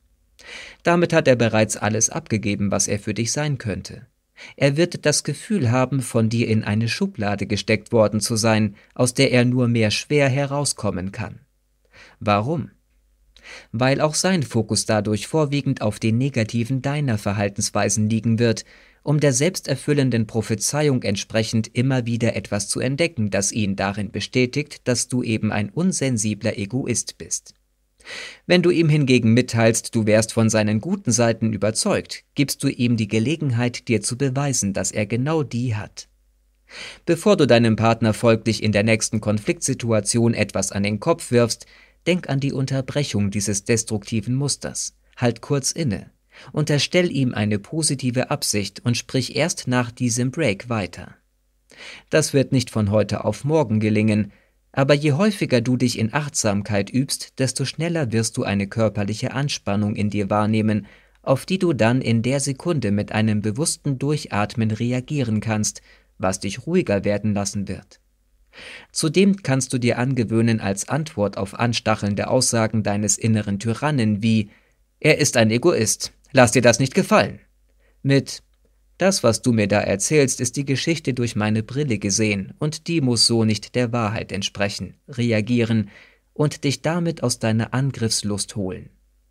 B: Damit hat er bereits alles abgegeben, was er für dich sein könnte. Er wird das Gefühl haben, von dir in eine Schublade gesteckt worden zu sein, aus der er nur mehr schwer herauskommen kann. Warum? Weil auch sein Fokus dadurch vorwiegend auf den negativen deiner Verhaltensweisen liegen wird, um der selbsterfüllenden Prophezeiung entsprechend immer wieder etwas zu entdecken, das ihn darin bestätigt, dass du eben ein unsensibler Egoist bist. Wenn du ihm hingegen mitteilst, du wärst von seinen guten Seiten überzeugt, gibst du ihm die Gelegenheit, dir zu beweisen, dass er genau die hat. Bevor du deinem Partner folglich in der nächsten Konfliktsituation etwas an den Kopf wirfst, denk an die Unterbrechung dieses destruktiven Musters. Halt kurz inne. Unterstell ihm eine positive Absicht und sprich erst nach diesem Break weiter. Das wird nicht von heute auf morgen gelingen, aber je häufiger du dich in Achtsamkeit übst, desto schneller wirst du eine körperliche Anspannung in dir wahrnehmen, auf die du dann in der Sekunde mit einem bewussten Durchatmen reagieren kannst, was dich ruhiger werden lassen wird. Zudem kannst du dir angewöhnen, als Antwort auf anstachelnde Aussagen deines inneren Tyrannen wie »Er ist ein Egoist, lass dir das nicht gefallen« mit »Das, was du mir da erzählst, ist die Geschichte durch meine Brille gesehen und die muss so nicht der Wahrheit entsprechen« reagieren und dich damit aus deiner Angriffslust holen.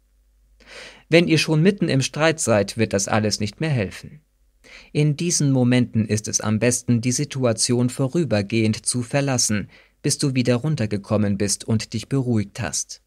B: Wenn ihr schon mitten im Streit seid, wird das alles nicht mehr helfen. In diesen Momenten ist es am besten, die Situation vorübergehend zu verlassen, bis du wieder runtergekommen bist und dich beruhigt hast.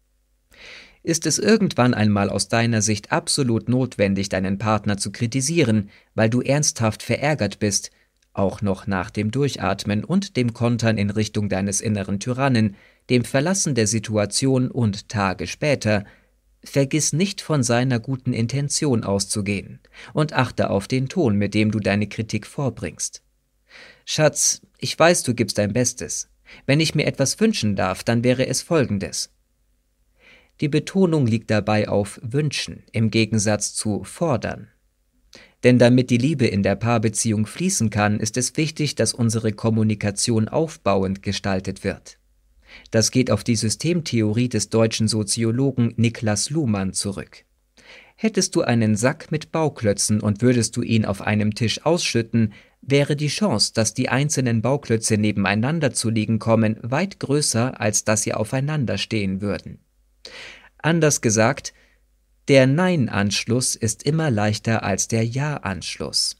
B: Ist es irgendwann einmal aus deiner Sicht absolut notwendig, deinen Partner zu kritisieren, weil du ernsthaft verärgert bist, auch noch nach dem Durchatmen und dem Kontern in Richtung deines inneren Tyrannen, dem Verlassen der Situation und Tage später, vergiss nicht von seiner guten Intention auszugehen und achte auf den Ton, mit dem du deine Kritik vorbringst. »Schatz, ich weiß, du gibst dein Bestes. Wenn ich mir etwas wünschen darf, dann wäre es Folgendes.« Die Betonung liegt dabei auf wünschen im Gegensatz zu fordern. Denn damit die Liebe in der Paarbeziehung fließen kann, ist es wichtig, dass unsere Kommunikation aufbauend gestaltet wird. Das geht auf die Systemtheorie des deutschen Soziologen Niklas Luhmann zurück. Hättest du einen Sack mit Bauklötzen und würdest du ihn auf einem Tisch ausschütten, wäre die Chance, dass die einzelnen Bauklötze nebeneinander zu liegen kommen, weit größer, als dass sie aufeinander stehen würden. Anders gesagt, der Nein-Anschluss ist immer leichter als der Ja-Anschluss.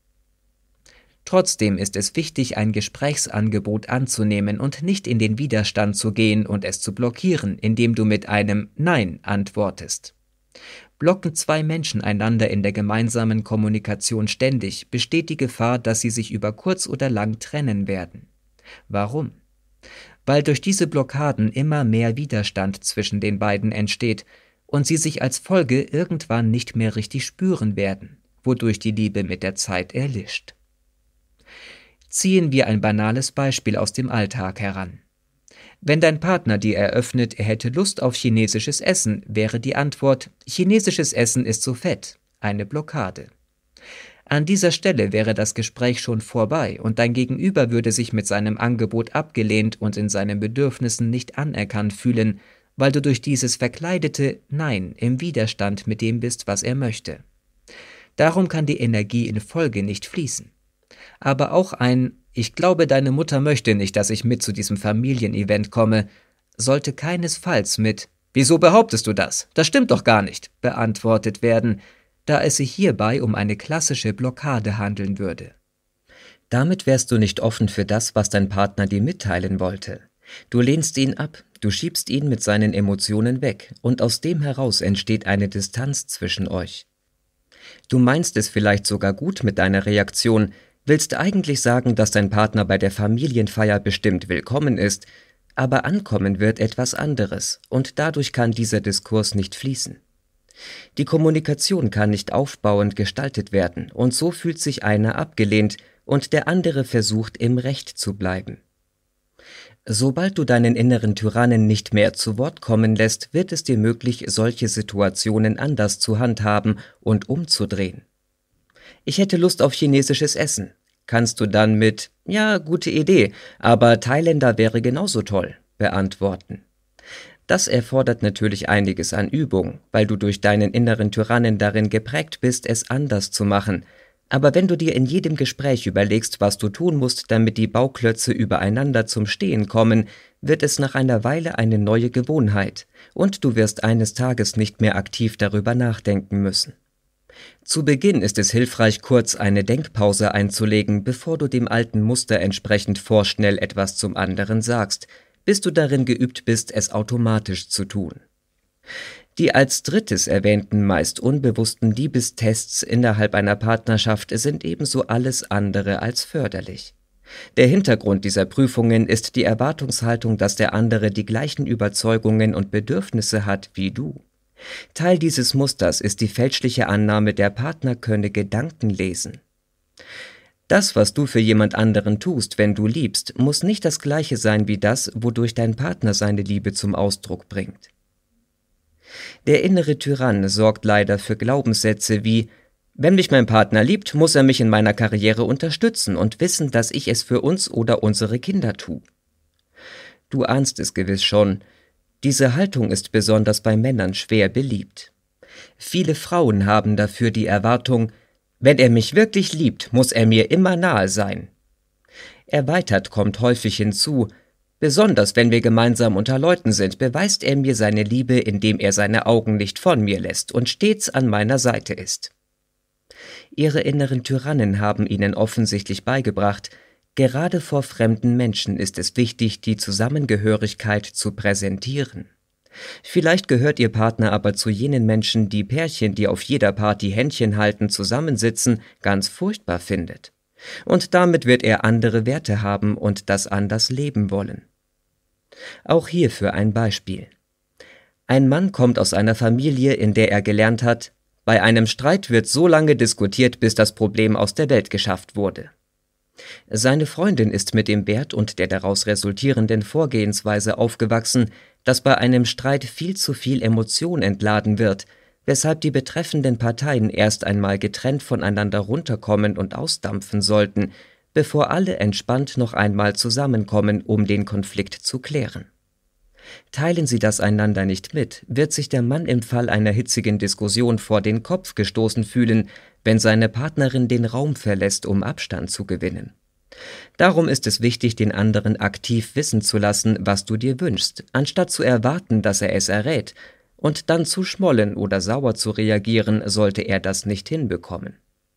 B: Trotzdem ist es wichtig, ein Gesprächsangebot anzunehmen und nicht in den Widerstand zu gehen und es zu blockieren, indem du mit einem Nein antwortest. Blocken zwei Menschen einander in der gemeinsamen Kommunikation ständig, besteht die Gefahr, dass sie sich über kurz oder lang trennen werden. Warum? Weil durch diese Blockaden immer mehr Widerstand zwischen den beiden entsteht und sie sich als Folge irgendwann nicht mehr richtig spüren werden, wodurch die Liebe mit der Zeit erlischt. Ziehen wir ein banales Beispiel aus dem Alltag heran. Wenn dein Partner dir eröffnet, er hätte Lust auf chinesisches Essen, wäre die Antwort, chinesisches Essen ist so fett, eine Blockade. An dieser Stelle wäre das Gespräch schon vorbei und dein Gegenüber würde sich mit seinem Angebot abgelehnt und in seinen Bedürfnissen nicht anerkannt fühlen, weil du durch dieses verkleidete Nein im Widerstand mit dem bist, was er möchte. Darum kann die Energie in Folge nicht fließen. Aber auch ein »Ich glaube, deine Mutter möchte nicht, dass ich mit zu diesem Familienevent komme« sollte keinesfalls mit »Wieso behauptest du das? Das stimmt doch gar nicht« beantwortet werden, da es sich hierbei um eine klassische Blockade handeln würde. Damit wärst du nicht offen für das, was dein Partner dir mitteilen wollte. Du lehnst ihn ab, du schiebst ihn mit seinen Emotionen weg und aus dem heraus entsteht eine Distanz zwischen euch. Du meinst es vielleicht sogar gut mit deiner Reaktion, willst eigentlich sagen, dass dein Partner bei der Familienfeier bestimmt willkommen ist, aber ankommen wird etwas anderes und dadurch kann dieser Diskurs nicht fließen. Die Kommunikation kann nicht aufbauend gestaltet werden und so fühlt sich einer abgelehnt und der andere versucht, im Recht zu bleiben. Sobald du deinen inneren Tyrannen nicht mehr zu Wort kommen lässt, wird es dir möglich, solche Situationen anders zu handhaben und umzudrehen. Ich hätte Lust auf chinesisches Essen. Kannst du dann mit »Ja, gute Idee, aber Thailänder wäre genauso toll« beantworten.
A: Das erfordert natürlich einiges an Übung, weil du durch deinen inneren Tyrannen darin geprägt bist, es anders zu machen. Aber wenn du dir in jedem Gespräch überlegst, was du tun musst, damit die Bauklötze übereinander zum Stehen kommen, wird es nach einer Weile eine neue Gewohnheit und du wirst eines Tages nicht mehr aktiv darüber nachdenken müssen. Zu Beginn ist es hilfreich, kurz eine Denkpause einzulegen, bevor du dem alten Muster entsprechend vorschnell etwas zum anderen sagst, bis du darin geübt bist, es automatisch zu tun. Die als drittes erwähnten, meist unbewussten Liebestests innerhalb einer Partnerschaft sind ebenso alles andere als förderlich. Der Hintergrund dieser Prüfungen ist die Erwartungshaltung, dass der andere die gleichen Überzeugungen und Bedürfnisse hat wie du. Teil dieses Musters ist die fälschliche Annahme, der Partner könne Gedanken lesen. Das, was du für jemand anderen tust, wenn du liebst, muss nicht das Gleiche sein wie das, wodurch dein Partner seine Liebe zum Ausdruck bringt. Der innere Tyrann sorgt leider für Glaubenssätze wie: Wenn mich mein Partner liebt, muss er mich in meiner Karriere unterstützen und wissen, dass ich es für uns oder unsere Kinder tue. Du ahnst es gewiss schon, diese Haltung ist besonders bei Männern schwer beliebt. Viele Frauen haben dafür die Erwartung: Wenn er mich wirklich liebt, muss er mir immer nahe sein. Erweitert kommt häufig hinzu: Besonders wenn wir gemeinsam unter Leuten sind, beweist er mir seine Liebe, indem er seine Augen nicht von mir lässt und stets an meiner Seite ist. Ihre inneren Tyrannen haben ihnen offensichtlich beigebracht, gerade vor fremden Menschen ist es wichtig, die Zusammengehörigkeit zu präsentieren. Vielleicht gehört ihr Partner aber zu jenen Menschen, die Pärchen, die auf jeder Party Händchen halten, zusammensitzen, ganz furchtbar findet. Und damit wird er andere Werte haben und das anders leben wollen. Auch hierfür ein Beispiel. Ein Mann kommt aus einer Familie, in der er gelernt hat: Bei einem Streit wird so lange diskutiert, bis das Problem aus der Welt geschafft wurde. Seine Freundin ist mit dem Wert und der daraus resultierenden Vorgehensweise aufgewachsen, dass bei einem Streit viel zu viel Emotion entladen wird, weshalb die betreffenden Parteien erst einmal getrennt voneinander runterkommen und ausdampfen sollten, bevor alle entspannt noch einmal zusammenkommen, um den Konflikt zu klären. Teilen sie das einander nicht mit, wird sich der Mann im Fall einer hitzigen Diskussion vor den Kopf gestoßen fühlen, wenn seine Partnerin den Raum verlässt, um Abstand zu gewinnen. Darum ist es wichtig, den anderen aktiv wissen zu lassen, was du dir wünschst, anstatt zu erwarten, dass er es errät, und dann zu schmollen oder sauer zu reagieren, sollte er das nicht hinbekommen.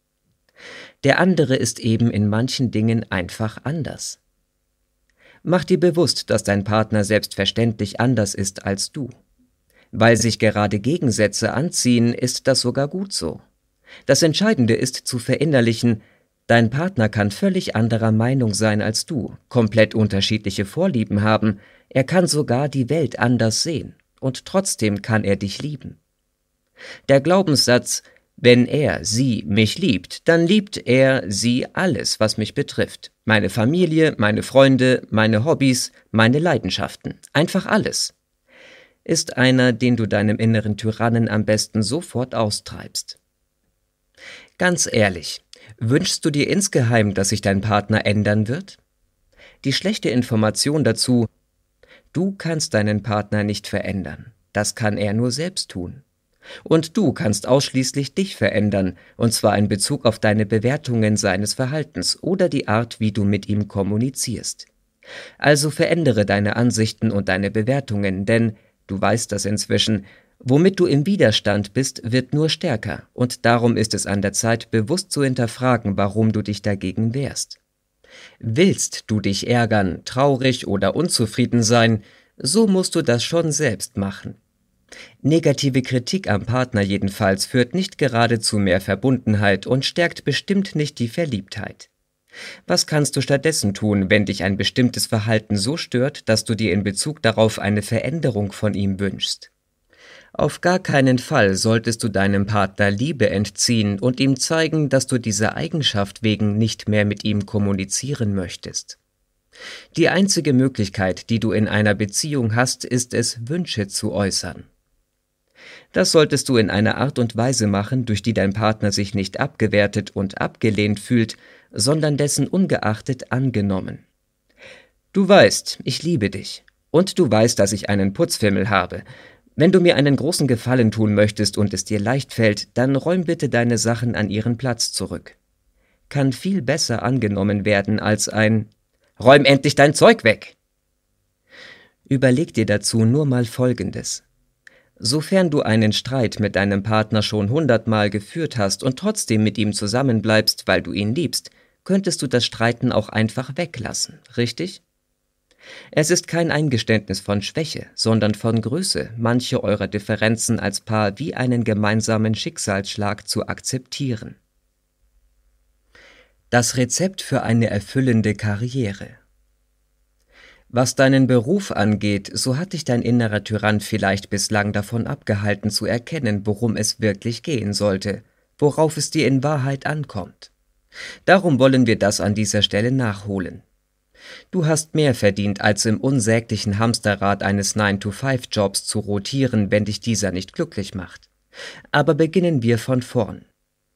A: Der andere ist eben in manchen Dingen einfach anders. Mach dir bewusst, dass dein Partner selbstverständlich anders ist als du. Weil sich gerade Gegensätze anziehen, ist das sogar gut so. Das Entscheidende ist zu verinnerlichen: Dein Partner kann völlig anderer Meinung sein als du, komplett unterschiedliche Vorlieben haben, er kann sogar die Welt anders sehen, und trotzdem kann er dich lieben. Der Glaubenssatz: Wenn er, sie mich liebt, dann liebt er, sie alles, was mich betrifft. Meine Familie, meine Freunde, meine Hobbys, meine Leidenschaften, einfach alles. Ist einer, den du deinem inneren Tyrannen am besten sofort austreibst. Ganz ehrlich, wünschst du dir insgeheim, dass sich dein Partner ändern wird? Die schlechte Information dazu: Du kannst deinen Partner nicht verändern, das kann er nur selbst tun. Und du kannst ausschließlich dich verändern, und zwar in Bezug auf deine Bewertungen seines Verhaltens oder die Art, wie du mit ihm kommunizierst. Also verändere deine Ansichten und deine Bewertungen, denn, du weißt das inzwischen, womit du im Widerstand bist, wird nur stärker, und darum ist es an der Zeit, bewusst zu hinterfragen, warum du dich dagegen wehrst. Willst du dich ärgern, traurig oder unzufrieden sein, so musst du das schon selbst machen. Negative Kritik am Partner jedenfalls führt nicht gerade zu mehr Verbundenheit und stärkt bestimmt nicht die Verliebtheit. Was kannst du stattdessen tun, wenn dich ein bestimmtes Verhalten so stört, dass du dir in Bezug darauf eine Veränderung von ihm wünschst? Auf gar keinen Fall solltest du deinem Partner Liebe entziehen und ihm zeigen, dass du dieser Eigenschaft wegen nicht mehr mit ihm kommunizieren möchtest. Die einzige Möglichkeit, die du in einer Beziehung hast, ist es, Wünsche zu äußern. Das solltest du in einer Art und Weise machen, durch die dein Partner sich nicht abgewertet und abgelehnt fühlt, sondern dessen ungeachtet angenommen. Du weißt, ich liebe dich. Und du weißt, dass ich einen Putzfimmel habe. Wenn du mir einen großen Gefallen tun möchtest und es dir leicht fällt, dann räum bitte deine Sachen an ihren Platz zurück. Kann viel besser angenommen werden als ein »Räum endlich dein Zeug weg«. Überleg dir dazu nur mal Folgendes. Sofern du einen Streit mit deinem Partner schon hundertmal geführt hast und trotzdem mit ihm zusammenbleibst, weil du ihn liebst, könntest du das Streiten auch einfach weglassen, richtig? Es ist kein Eingeständnis von Schwäche, sondern von Größe, manche eurer Differenzen als Paar wie einen gemeinsamen Schicksalsschlag zu akzeptieren. Das Rezept für eine erfüllende Karriere. Was deinen Beruf angeht, so hat dich dein innerer Tyrann vielleicht bislang davon abgehalten zu erkennen, worum es wirklich gehen sollte, worauf es dir in Wahrheit ankommt. Darum wollen wir das an dieser Stelle nachholen. Du hast mehr verdient, als im unsäglichen Hamsterrad eines nine to five Jobs zu rotieren, wenn dich dieser nicht glücklich macht. Aber beginnen wir von vorn.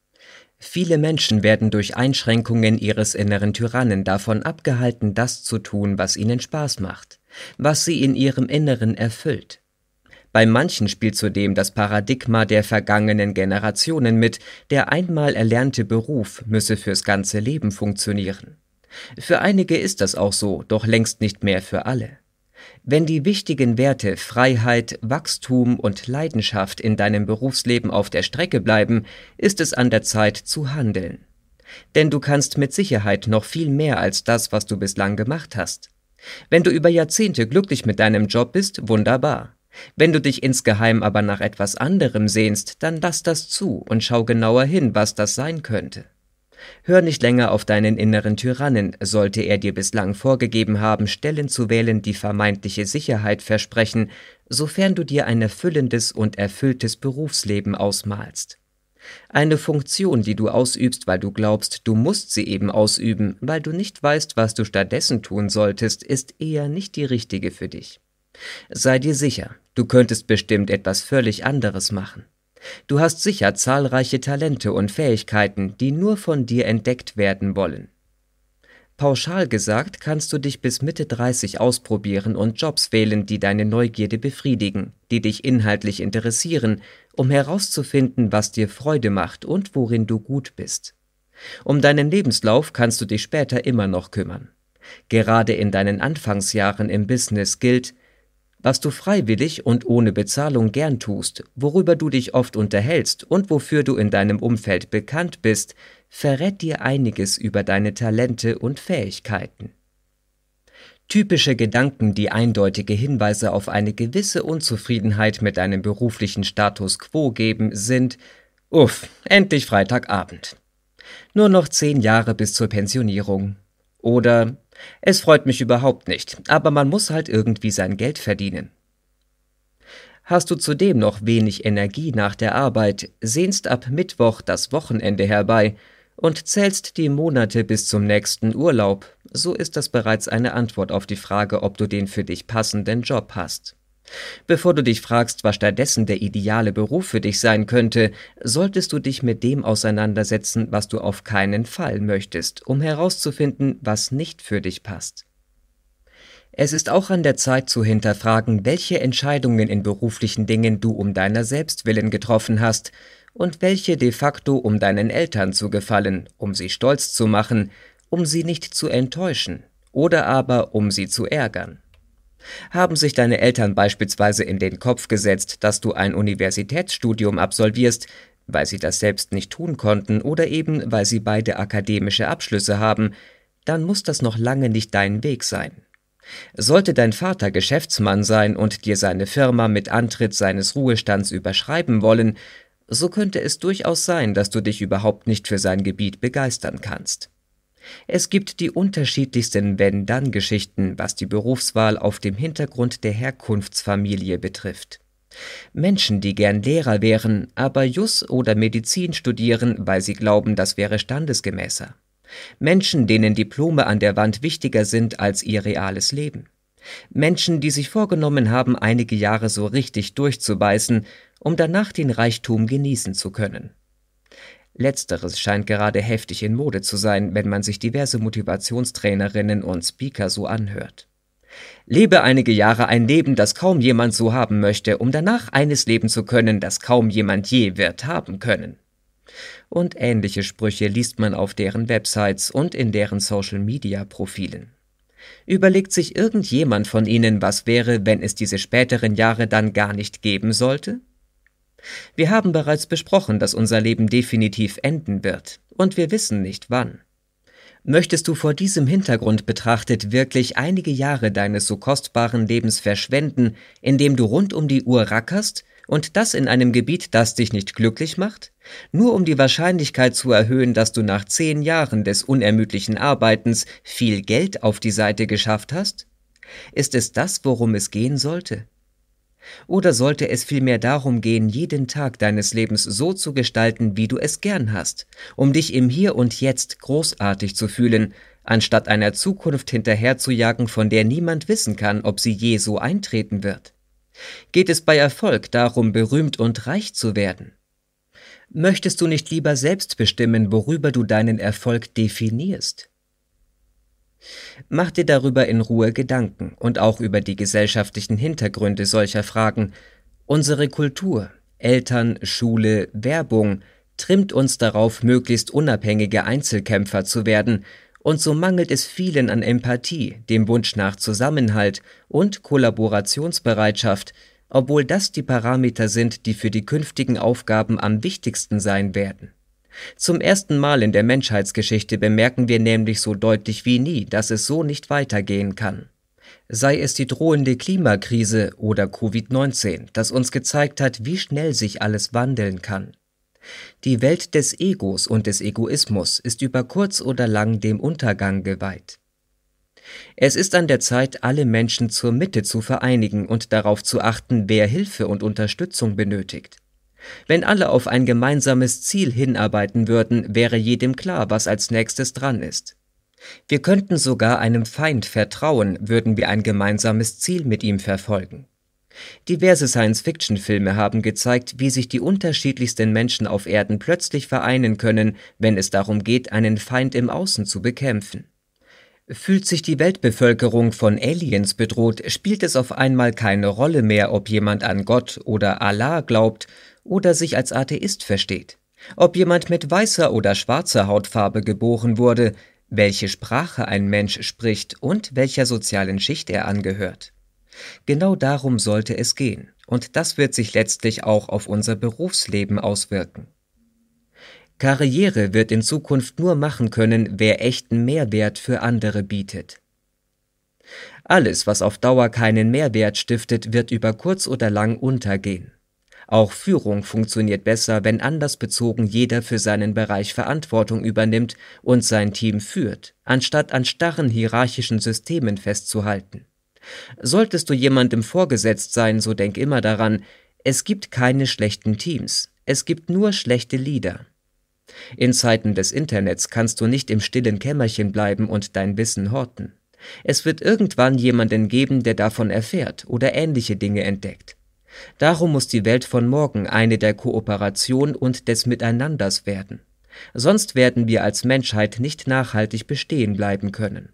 A: Viele Menschen werden durch Einschränkungen ihres inneren Tyrannen davon abgehalten, das zu tun, was ihnen Spaß macht, was sie in ihrem Inneren erfüllt. Bei manchen spielt zudem das Paradigma der vergangenen Generationen mit, der einmal erlernte Beruf müsse fürs ganze Leben funktionieren. Für einige ist das auch so, doch längst nicht mehr für alle. Wenn die wichtigen Werte Freiheit, Wachstum und Leidenschaft in deinem Berufsleben auf der Strecke bleiben, ist es an der Zeit zu handeln. Denn du kannst mit Sicherheit noch viel mehr als das, was du bislang gemacht hast. Wenn du über Jahrzehnte glücklich mit deinem Job bist, wunderbar. Wenn du dich insgeheim aber nach etwas anderem sehnst, dann lass das zu und schau genauer hin, was das sein könnte. Hör nicht länger auf deinen inneren Tyrannen, sollte er dir bislang vorgegeben haben, Stellen zu wählen, die vermeintliche Sicherheit versprechen, sofern du dir ein erfüllendes und erfülltes Berufsleben ausmalst. Eine Funktion, die du ausübst, weil du glaubst, du musst sie eben ausüben, weil du nicht weißt, was du stattdessen tun solltest, ist eher nicht die richtige für dich. Sei dir sicher, du könntest bestimmt etwas völlig anderes machen. Du hast sicher zahlreiche Talente und Fähigkeiten, die nur von dir entdeckt werden wollen. Pauschal gesagt kannst du dich bis Mitte dreißig ausprobieren und Jobs wählen, die deine Neugierde befriedigen, die dich inhaltlich interessieren, um herauszufinden, was dir Freude macht und worin du gut bist. Um deinen Lebenslauf kannst du dich später immer noch kümmern. Gerade in deinen Anfangsjahren im Business gilt, was du freiwillig und ohne Bezahlung gern tust, worüber du dich oft unterhältst und wofür du in deinem Umfeld bekannt bist, verrät dir einiges über deine Talente und Fähigkeiten. Typische Gedanken, die eindeutige Hinweise auf eine gewisse Unzufriedenheit mit deinem beruflichen Status quo geben, sind: Uff, endlich Freitagabend. Nur noch zehn Jahre bis zur Pensionierung. Oder: Es freut mich überhaupt nicht, aber man muss halt irgendwie sein Geld verdienen. Hast du zudem noch wenig Energie nach der Arbeit, sehnst ab Mittwoch das Wochenende herbei und zählst die Monate bis zum nächsten Urlaub, so ist das bereits eine Antwort auf die Frage, ob du den für dich passenden Job hast. Bevor du dich fragst, was stattdessen der ideale Beruf für dich sein könnte, solltest du dich mit dem auseinandersetzen, was du auf keinen Fall möchtest, um herauszufinden, was nicht für dich passt. Es ist auch an der Zeit zu hinterfragen, welche Entscheidungen in beruflichen Dingen du um deiner selbst willen getroffen hast und welche de facto um deinen Eltern zu gefallen, um sie stolz zu machen, um sie nicht zu enttäuschen oder aber um sie zu ärgern. Haben sich deine Eltern beispielsweise in den Kopf gesetzt, dass du ein Universitätsstudium absolvierst, weil sie das selbst nicht tun konnten oder eben weil sie beide akademische Abschlüsse haben, dann muss das noch lange nicht dein Weg sein. Sollte dein Vater Geschäftsmann sein und dir seine Firma mit Antritt seines Ruhestands überschreiben wollen, so könnte es durchaus sein, dass du dich überhaupt nicht für sein Gebiet begeistern kannst. Es gibt die unterschiedlichsten Wenn-Dann-Geschichten, was die Berufswahl auf dem Hintergrund der Herkunftsfamilie betrifft. Menschen, die gern Lehrer wären, aber Jus oder Medizin studieren, weil sie glauben, das wäre standesgemäßer. Menschen, denen Diplome an der Wand wichtiger sind als ihr reales Leben. Menschen, die sich vorgenommen haben, einige Jahre so richtig durchzubeißen, um danach den Reichtum genießen zu können. Letzteres scheint gerade heftig in Mode zu sein, wenn man sich diverse Motivationstrainerinnen und Speaker so anhört. Lebe einige Jahre ein Leben, das kaum jemand so haben möchte, um danach eines leben zu können, das kaum jemand je wird haben können. Und ähnliche Sprüche liest man auf deren Websites und in deren Social-Media-Profilen. Überlegt sich irgendjemand von Ihnen, was wäre, wenn es diese späteren Jahre dann gar nicht geben sollte? Wir haben bereits besprochen, dass unser Leben definitiv enden wird, und wir wissen nicht wann. Möchtest du vor diesem Hintergrund betrachtet wirklich einige Jahre deines so kostbaren Lebens verschwenden, indem du rund um die Uhr rackerst, und das in einem Gebiet, das dich nicht glücklich macht, nur um die Wahrscheinlichkeit zu erhöhen, dass du nach zehn Jahren des unermüdlichen Arbeitens viel Geld auf die Seite geschafft hast? Ist es das, worum es gehen sollte? Oder sollte es vielmehr darum gehen, jeden Tag deines Lebens so zu gestalten, wie du es gern hast, um dich im Hier und Jetzt großartig zu fühlen, anstatt einer Zukunft hinterherzujagen, von der niemand wissen kann, ob sie je so eintreten wird? Geht es bei Erfolg darum, berühmt und reich zu werden? Möchtest du nicht lieber selbst bestimmen, worüber du deinen Erfolg definierst? Mach dir darüber in Ruhe Gedanken und auch über die gesellschaftlichen Hintergründe solcher Fragen. Unsere Kultur, Eltern, Schule, Werbung trimmt uns darauf, möglichst unabhängige Einzelkämpfer zu werden, und so mangelt es vielen an Empathie, dem Wunsch nach Zusammenhalt und Kollaborationsbereitschaft, obwohl das die Parameter sind, die für die künftigen Aufgaben am wichtigsten sein werden. Zum ersten Mal in der Menschheitsgeschichte bemerken wir nämlich so deutlich wie nie, dass es so nicht weitergehen kann. Sei es die drohende Klimakrise oder Covid neunzehn, das uns gezeigt hat, wie schnell sich alles wandeln kann. Die Welt des Egos und des Egoismus ist über kurz oder lang dem Untergang geweiht. Es ist an der Zeit, alle Menschen zur Mitte zu vereinigen und darauf zu achten, wer Hilfe und Unterstützung benötigt. Wenn alle auf ein gemeinsames Ziel hinarbeiten würden, wäre jedem klar, was als nächstes dran ist. Wir könnten sogar einem Feind vertrauen, würden wir ein gemeinsames Ziel mit ihm verfolgen. Diverse Science-Fiction-Filme haben gezeigt, wie sich die unterschiedlichsten Menschen auf Erden plötzlich vereinen können, wenn es darum geht, einen Feind im Außen zu bekämpfen. Fühlt sich die Weltbevölkerung von Aliens bedroht, spielt es auf einmal keine Rolle mehr, ob jemand an Gott oder Allah glaubt oder sich als Atheist versteht, ob jemand mit weißer oder schwarzer Hautfarbe geboren wurde, welche Sprache ein Mensch spricht und welcher sozialen Schicht er angehört. Genau darum sollte es gehen, und das wird sich letztlich auch auf unser Berufsleben auswirken. Karriere wird in Zukunft nur machen können, wer echten Mehrwert für andere bietet. Alles, was auf Dauer keinen Mehrwert stiftet, wird über kurz oder lang untergehen. Auch Führung funktioniert besser, wenn andersbezogen jeder für seinen Bereich Verantwortung übernimmt und sein Team führt, anstatt an starren hierarchischen Systemen festzuhalten. Solltest du jemandem vorgesetzt sein, so denk immer daran, es gibt keine schlechten Teams, es gibt nur schlechte Leader. In Zeiten des Internets kannst du nicht im stillen Kämmerchen bleiben und dein Wissen horten. Es wird irgendwann jemanden geben, der davon erfährt oder ähnliche Dinge entdeckt. Darum muss die Welt von morgen eine der Kooperation und des Miteinanders werden. Sonst werden wir als Menschheit nicht nachhaltig bestehen bleiben können.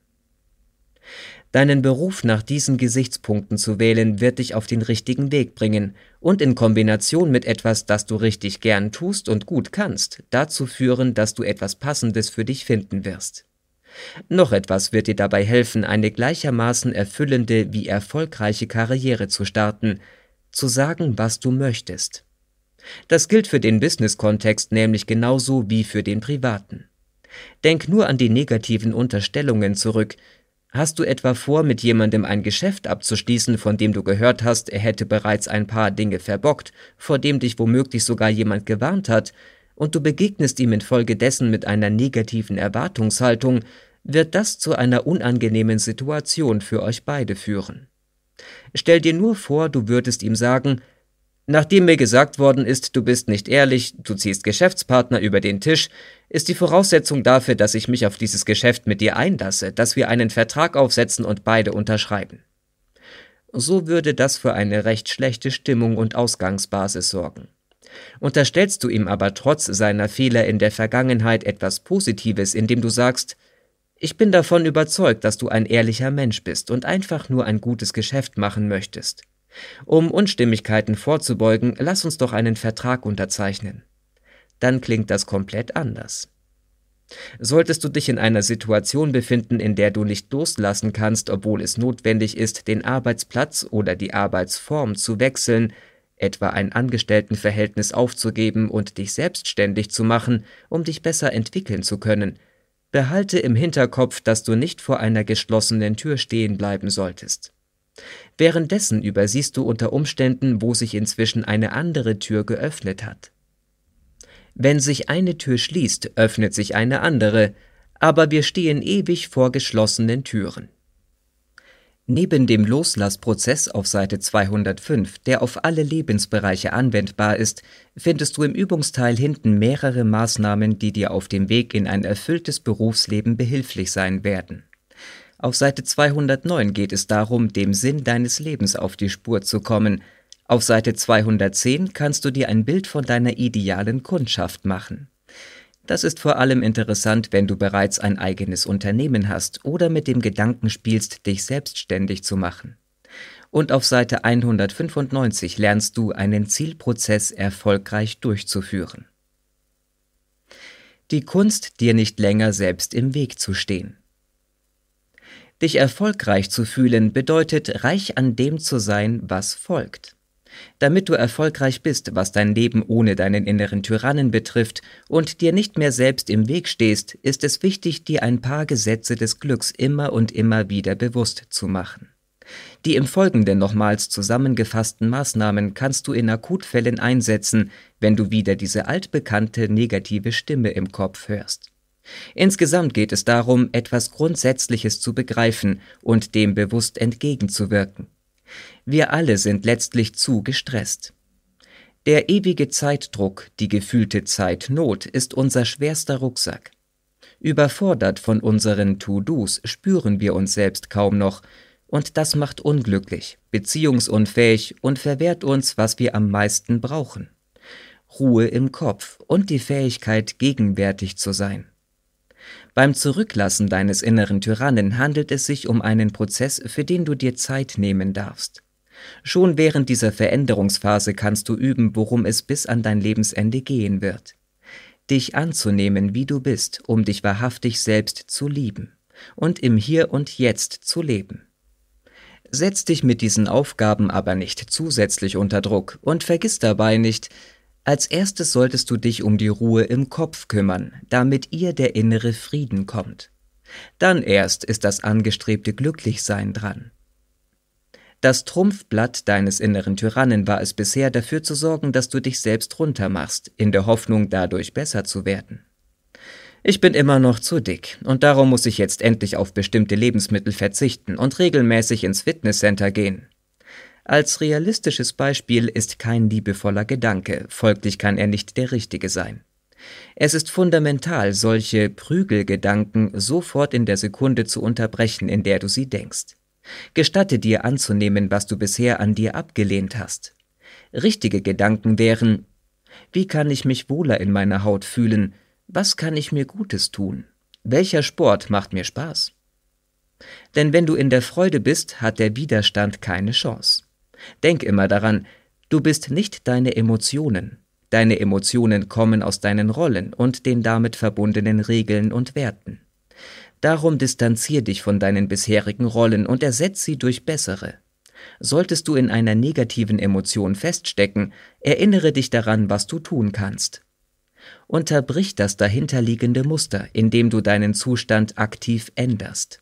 A: Deinen Beruf nach diesen Gesichtspunkten zu wählen, wird dich auf den richtigen Weg bringen und in Kombination mit etwas, das du richtig gern tust und gut kannst, dazu führen, dass du etwas Passendes für dich finden wirst. Noch etwas wird dir dabei helfen, eine gleichermaßen erfüllende wie erfolgreiche Karriere zu starten, zu sagen, was du möchtest. Das gilt für den Business-Kontext nämlich genauso wie für den privaten. Denk nur an die negativen Unterstellungen zurück. Hast du etwa vor, mit jemandem ein Geschäft abzuschließen, von dem du gehört hast, er hätte bereits ein paar Dinge verbockt, vor dem dich womöglich sogar jemand gewarnt hat, und du begegnest ihm infolgedessen mit einer negativen Erwartungshaltung, wird das zu einer unangenehmen Situation für euch beide führen. Stell dir nur vor, du würdest ihm sagen, nachdem mir gesagt worden ist, du bist nicht ehrlich, du ziehst Geschäftspartner über den Tisch, ist die Voraussetzung dafür, dass ich mich auf dieses Geschäft mit dir einlasse, dass wir einen Vertrag aufsetzen und beide unterschreiben. So würde das für eine recht schlechte Stimmung und Ausgangsbasis sorgen. Unterstellst du ihm aber trotz seiner Fehler in der Vergangenheit etwas Positives, indem du sagst, Ich bin davon überzeugt, dass du ein ehrlicher Mensch bist und einfach nur ein gutes Geschäft machen möchtest. Um Unstimmigkeiten vorzubeugen, lass uns doch einen Vertrag unterzeichnen. Dann klingt das komplett anders. Solltest du dich in einer Situation befinden, in der du nicht loslassen kannst, obwohl es notwendig ist, den Arbeitsplatz oder die Arbeitsform zu wechseln, etwa ein Angestelltenverhältnis aufzugeben und dich selbstständig zu machen, um dich besser entwickeln zu können, behalte im Hinterkopf, dass du nicht vor einer geschlossenen Tür stehen bleiben solltest. Währenddessen übersiehst du unter Umständen, wo sich inzwischen eine andere Tür geöffnet hat. Wenn sich eine Tür schließt, öffnet sich eine andere, aber wir stehen ewig vor geschlossenen Türen. Neben dem Loslassprozess auf Seite zweihundertfünf, der auf alle Lebensbereiche anwendbar ist, findest du im Übungsteil hinten mehrere Maßnahmen, die dir auf dem Weg in ein erfülltes Berufsleben behilflich sein werden. Auf Seite zweihundertneun geht es darum, dem Sinn deines Lebens auf die Spur zu kommen. Auf Seite zweihundertzehn kannst du dir ein Bild von deiner idealen Kundschaft machen. Das ist vor allem interessant, wenn du bereits ein eigenes Unternehmen hast oder mit dem Gedanken spielst, dich selbstständig zu machen. Und auf Seite hundertfünfundneunzig lernst du, einen Zielprozess erfolgreich durchzuführen. Die Kunst, dir nicht länger selbst im Weg zu stehen. Dich erfolgreich zu fühlen bedeutet, reich an dem zu sein, was folgt. Damit du erfolgreich bist, was dein Leben ohne deinen inneren Tyrannen betrifft und dir nicht mehr selbst im Weg stehst, ist es wichtig, dir ein paar Gesetze des Glücks immer und immer wieder bewusst zu machen. Die im Folgenden nochmals zusammengefassten Maßnahmen kannst du in Akutfällen einsetzen, wenn du wieder diese altbekannte negative Stimme im Kopf hörst. Insgesamt geht es darum, etwas Grundsätzliches zu begreifen und dem bewusst entgegenzuwirken. Wir alle sind letztlich zu gestresst. Der ewige Zeitdruck, die gefühlte Zeitnot ist unser schwerster Rucksack. Überfordert von unseren To-Dos spüren wir uns selbst kaum noch, und das macht unglücklich, beziehungsunfähig und verwehrt uns, was wir am meisten brauchen: Ruhe im Kopf und die Fähigkeit, gegenwärtig zu sein. Beim Zurücklassen deines inneren Tyrannen handelt es sich um einen Prozess, für den du dir Zeit nehmen darfst. Schon während dieser Veränderungsphase kannst du üben, worum es bis an dein Lebensende gehen wird. Dich anzunehmen, wie du bist, um dich wahrhaftig selbst zu lieben und im Hier und Jetzt zu leben. Setz dich mit diesen Aufgaben aber nicht zusätzlich unter Druck und vergiss dabei nicht: Als erstes solltest du dich um die Ruhe im Kopf kümmern, damit ihr der innere Frieden kommt. Dann erst ist das angestrebte Glücklichsein dran. Das Trumpfblatt deines inneren Tyrannen war es bisher, dafür zu sorgen, dass du dich selbst runtermachst, in der Hoffnung, dadurch besser zu werden. Ich bin immer noch zu dick und darum muss ich jetzt endlich auf bestimmte Lebensmittel verzichten und regelmäßig ins Fitnesscenter gehen. Als realistisches Beispiel ist kein liebevoller Gedanke, folglich kann er nicht der richtige sein. Es ist fundamental, solche Prügelgedanken sofort in der Sekunde zu unterbrechen, in der du sie denkst. Gestatte dir anzunehmen, was du bisher an dir abgelehnt hast. Richtige Gedanken wären: Wie kann ich mich wohler in meiner Haut fühlen? Was kann ich mir Gutes tun? Welcher Sport macht mir Spaß? Denn wenn du in der Freude bist, hat der Widerstand keine Chance. Denk immer daran, du bist nicht deine Emotionen. Deine Emotionen kommen aus deinen Rollen und den damit verbundenen Regeln und Werten. Darum distanzier dich von deinen bisherigen Rollen und ersetz sie durch bessere. Solltest du in einer negativen Emotion feststecken, erinnere dich daran, was du tun kannst. Unterbrich das dahinterliegende Muster, indem du deinen Zustand aktiv änderst.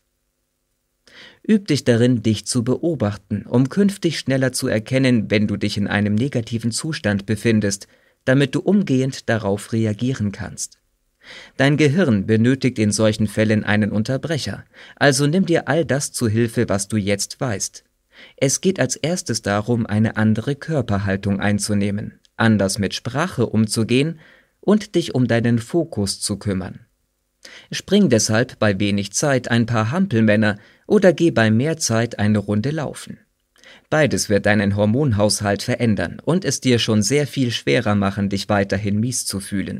A: Üb dich darin, dich zu beobachten, um künftig schneller zu erkennen, wenn du dich in einem negativen Zustand befindest, damit du umgehend darauf reagieren kannst. Dein Gehirn benötigt in solchen Fällen einen Unterbrecher, also nimm dir all das zu Hilfe, was du jetzt weißt. Es geht als erstes darum, eine andere Körperhaltung einzunehmen, anders mit Sprache umzugehen und dich um deinen Fokus zu kümmern. Spring deshalb bei wenig Zeit ein paar Hampelmänner oder geh bei mehr Zeit eine Runde laufen. Beides wird deinen Hormonhaushalt verändern und es dir schon sehr viel schwerer machen, dich weiterhin mies zu fühlen.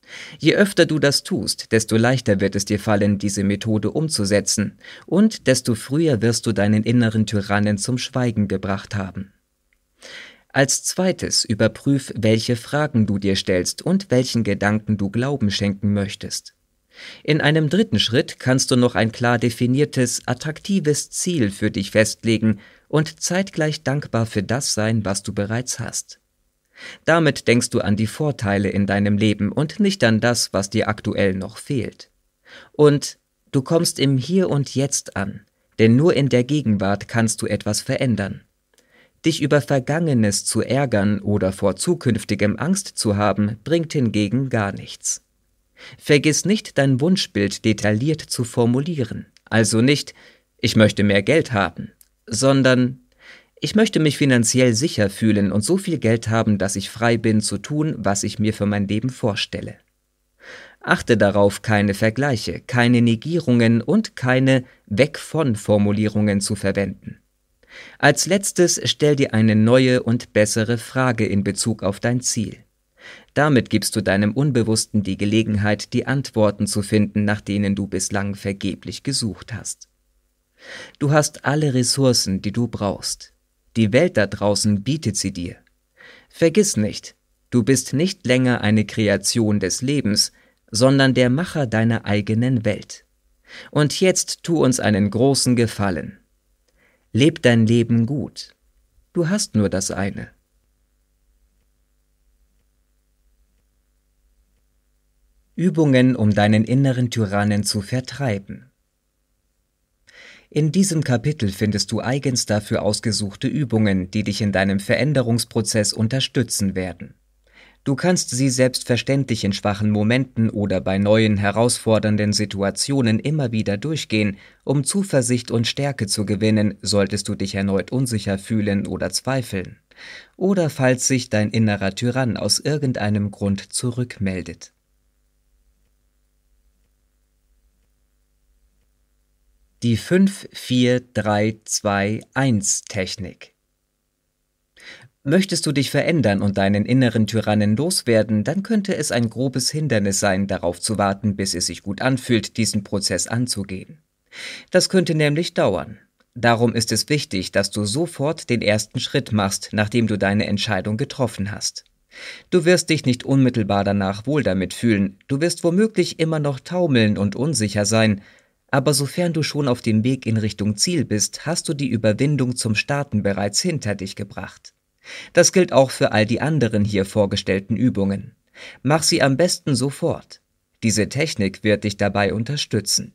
A: Je öfter du das tust, desto leichter wird es dir fallen, diese Methode umzusetzen, und desto früher wirst du deinen inneren Tyrannen zum Schweigen gebracht haben. Als zweites überprüf, welche Fragen du dir stellst und welchen Gedanken du Glauben schenken möchtest. In einem dritten Schritt kannst du noch ein klar definiertes, attraktives Ziel für dich festlegen und zeitgleich dankbar für das sein, was du bereits hast. Damit denkst du an die Vorteile in deinem Leben und nicht an das, was dir aktuell noch fehlt. Und du kommst im Hier und Jetzt an, denn nur in der Gegenwart kannst du etwas verändern. Dich über Vergangenes zu ärgern oder vor zukünftigem Angst zu haben, bringt hingegen gar nichts. Vergiss nicht, dein Wunschbild detailliert zu formulieren, also nicht „ich möchte mehr Geld haben“, sondern „ich möchte mich finanziell sicher fühlen und so viel Geld haben, dass ich frei bin zu tun, was ich mir für mein Leben vorstelle“. Achte darauf, keine Vergleiche, keine Negierungen und keine Weg-von-Formulierungen zu verwenden. Als letztes stell dir eine neue und bessere Frage in Bezug auf dein Ziel. Damit gibst du deinem Unbewussten die Gelegenheit, die Antworten zu finden, nach denen du bislang vergeblich gesucht hast. Du hast alle Ressourcen, die du brauchst. Die Welt da draußen bietet sie dir. Vergiss nicht, du bist nicht länger eine Kreation des Lebens, sondern der Macher deiner eigenen Welt. Und jetzt tu uns einen großen Gefallen. Leb dein Leben gut. Du hast nur das eine. Übungen, um deinen inneren Tyrannen zu vertreiben. In diesem Kapitel findest du eigens dafür ausgesuchte Übungen, die dich in deinem Veränderungsprozess unterstützen werden. Du kannst sie selbstverständlich in schwachen Momenten oder bei neuen, herausfordernden Situationen immer wieder durchgehen, um Zuversicht und Stärke zu gewinnen, solltest du dich erneut unsicher fühlen oder zweifeln. Oder falls sich dein innerer Tyrann aus irgendeinem Grund zurückmeldet. Die fünf vier drei zwei eins Technik. Möchtest du dich verändern und deinen inneren Tyrannen loswerden, dann könnte es ein grobes Hindernis sein, darauf zu warten, bis es sich gut anfühlt, diesen Prozess anzugehen. Das könnte nämlich dauern. Darum ist es wichtig, dass du sofort den ersten Schritt machst, nachdem du deine Entscheidung getroffen hast. Du wirst dich nicht unmittelbar danach wohl damit fühlen, du wirst womöglich immer noch taumeln und unsicher sein, aber sofern du schon auf dem Weg in Richtung Ziel bist, hast du die Überwindung zum Starten bereits hinter dich gebracht. Das gilt auch für all die anderen hier vorgestellten Übungen. Mach sie am besten sofort. Diese Technik wird dich dabei unterstützen.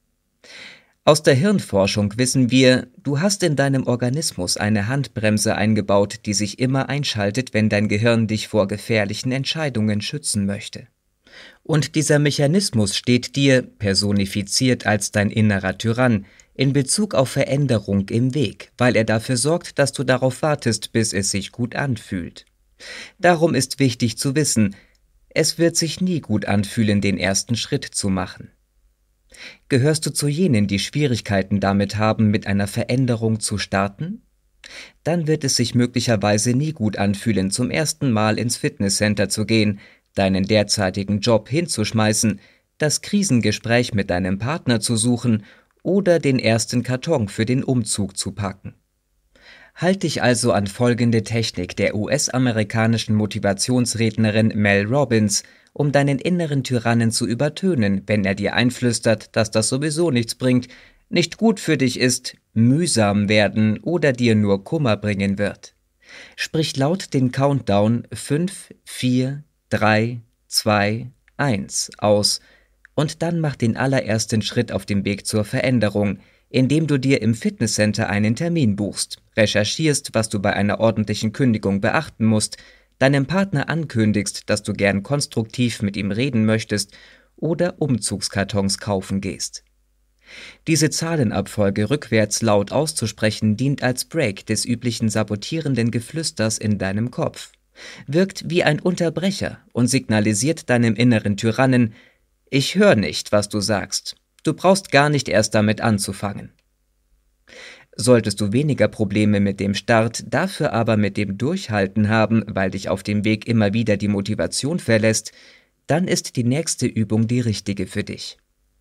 A: Aus der Hirnforschung wissen wir, du hast in deinem Organismus eine Handbremse eingebaut, die sich immer einschaltet, wenn dein Gehirn dich vor gefährlichen Entscheidungen schützen möchte. Und dieser Mechanismus steht dir, personifiziert als dein innerer Tyrann, in Bezug auf Veränderung im Weg, weil er dafür sorgt, dass du darauf wartest, bis es sich gut anfühlt. Darum ist wichtig zu wissen, es wird sich nie gut anfühlen, den ersten Schritt zu machen. Gehörst du zu jenen, die Schwierigkeiten damit haben, mit einer Veränderung zu starten? Dann wird es sich möglicherweise nie gut anfühlen, zum ersten Mal ins Fitnesscenter zu gehen, deinen derzeitigen Job hinzuschmeißen, das Krisengespräch mit deinem Partner zu suchen oder den ersten Karton für den Umzug zu packen. Halt dich also an folgende Technik der U S-amerikanischen Motivationsrednerin Mel Robbins, um deinen inneren Tyrannen zu übertönen, wenn er dir einflüstert, dass das sowieso nichts bringt, nicht gut für dich ist, mühsam werden oder dir nur Kummer bringen wird. Sprich laut den Countdown fünf, vier, drei, zwei, eins aus und dann mach den allerersten Schritt auf dem Weg zur Veränderung, indem du dir im Fitnesscenter einen Termin buchst, recherchierst, was du bei einer ordentlichen Kündigung beachten musst, deinem Partner ankündigst, dass du gern konstruktiv mit ihm reden möchtest oder Umzugskartons kaufen gehst. Diese Zahlenabfolge rückwärts laut auszusprechen dient als Break des üblichen sabotierenden Geflüsters in deinem Kopf, wirkt wie ein Unterbrecher und signalisiert deinem inneren Tyrannen: Ich höre nicht, was du sagst. Du brauchst gar nicht erst damit anzufangen. Solltest du weniger Probleme mit dem Start, dafür aber mit dem Durchhalten haben, weil dich auf dem Weg immer wieder die Motivation verlässt, Dann ist die nächste Übung die richtige für dich.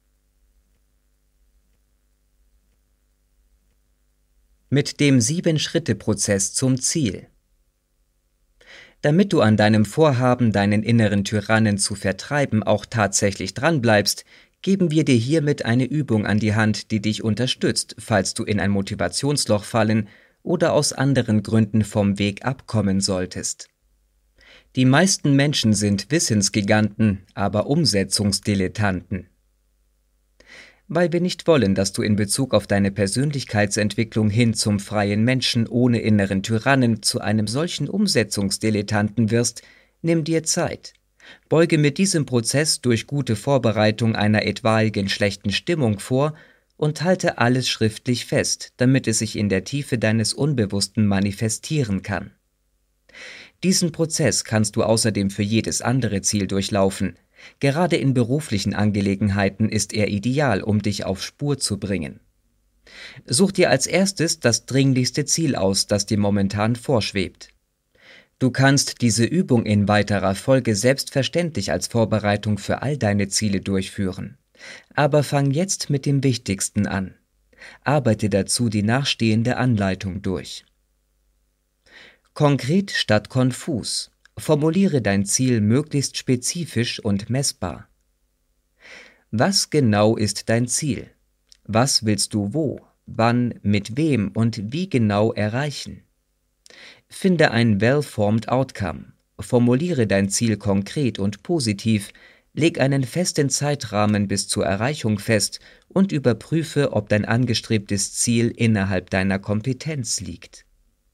A: Mit dem Sieben-Schritte-Prozess zum Ziel. Damit du an deinem Vorhaben, deinen inneren Tyrannen zu vertreiben, auch tatsächlich dranbleibst, geben wir dir hiermit eine Übung an die Hand, die dich unterstützt, falls du in ein Motivationsloch fallen oder aus anderen Gründen vom Weg abkommen solltest. Die meisten Menschen sind Wissensgiganten, aber Umsetzungsdilettanten. Weil wir nicht wollen, dass du in Bezug auf deine Persönlichkeitsentwicklung hin zum freien Menschen ohne inneren Tyrannen zu einem solchen Umsetzungsdilettanten wirst, nimm dir Zeit. Beuge mit diesem Prozess durch gute Vorbereitung einer etwaigen schlechten Stimmung vor und halte alles schriftlich fest, damit es sich in der Tiefe deines Unbewussten manifestieren kann. Diesen Prozess kannst du außerdem für jedes andere Ziel durchlaufen. Gerade in beruflichen Angelegenheiten ist er ideal, um dich auf Spur zu bringen. Such dir als erstes das dringlichste Ziel aus, das dir momentan vorschwebt. Du kannst diese Übung in weiterer Folge selbstverständlich als Vorbereitung für all deine Ziele durchführen. Aber fang jetzt mit dem Wichtigsten an. Arbeite dazu die nachstehende Anleitung durch. Konkret statt konfus. Formuliere dein Ziel möglichst spezifisch und messbar. Was genau ist dein Ziel? Was willst du wo, wann, mit wem und wie genau erreichen? Finde ein well-formed outcome. Formuliere dein Ziel konkret und positiv, leg einen festen Zeitrahmen bis zur Erreichung fest und überprüfe, ob dein angestrebtes Ziel innerhalb deiner Kompetenz liegt.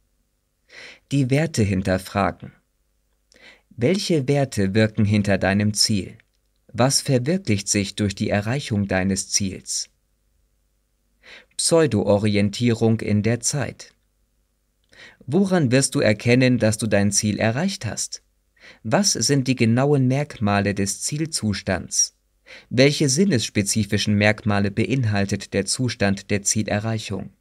A: Die Werte hinterfragen. Welche Werte wirken hinter deinem Ziel? Was verwirklicht sich durch die Erreichung deines Ziels? Pseudo-Orientierung in der Zeit. Woran wirst du erkennen, dass du dein Ziel erreicht hast? Was sind die genauen Merkmale des Zielzustands? Welche sinnesspezifischen Merkmale beinhaltet der Zustand der Zielerreichung?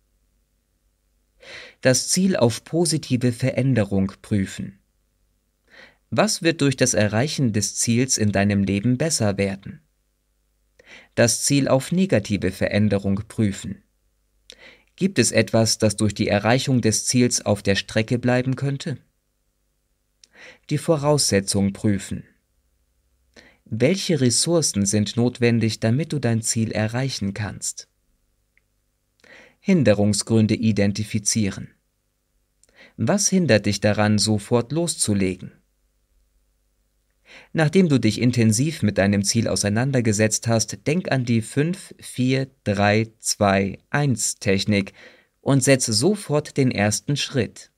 A: Das Ziel auf positive Veränderung prüfen. Was wird durch das Erreichen des Ziels in deinem Leben besser werden? Das Ziel auf negative Veränderung prüfen. Gibt es etwas, das durch die Erreichung des Ziels auf der Strecke bleiben könnte? Die Voraussetzung prüfen. Welche Ressourcen sind notwendig, damit du dein Ziel erreichen kannst? Hinderungsgründe identifizieren. Was hindert dich daran, sofort loszulegen? Nachdem du dich intensiv mit deinem Ziel auseinandergesetzt hast, denk an die fünf vier drei zwei eins Technik und setz sofort den ersten Schritt.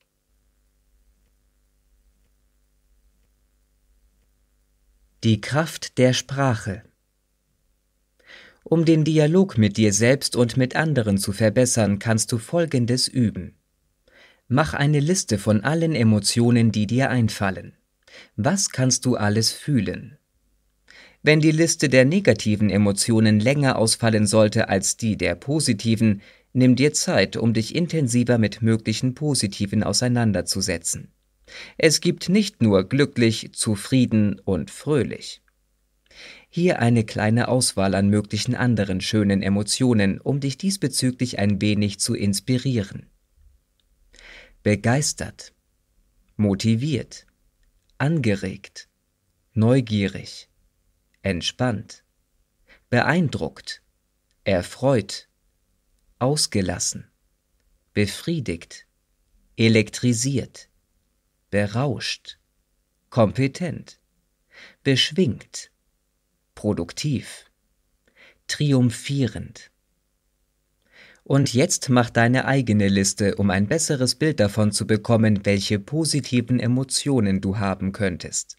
A: Die Kraft der Sprache. Um den Dialog mit dir selbst und mit anderen zu verbessern, kannst du Folgendes üben. Mach eine Liste von allen Emotionen, die dir einfallen. Was kannst du alles fühlen? Wenn die Liste der negativen Emotionen länger ausfallen sollte als die der positiven, nimm dir Zeit, um dich intensiver mit möglichen positiven auseinanderzusetzen. Es gibt nicht nur glücklich, zufrieden und fröhlich. Hier eine kleine Auswahl an möglichen anderen schönen Emotionen, um dich diesbezüglich ein wenig zu inspirieren. Begeistert, motiviert, angeregt, neugierig, entspannt, beeindruckt, erfreut, ausgelassen, befriedigt, elektrisiert, berauscht, kompetent, beschwingt, produktiv, triumphierend. Und jetzt mach deine eigene Liste, um ein besseres Bild davon zu bekommen, welche positiven Emotionen du haben könntest.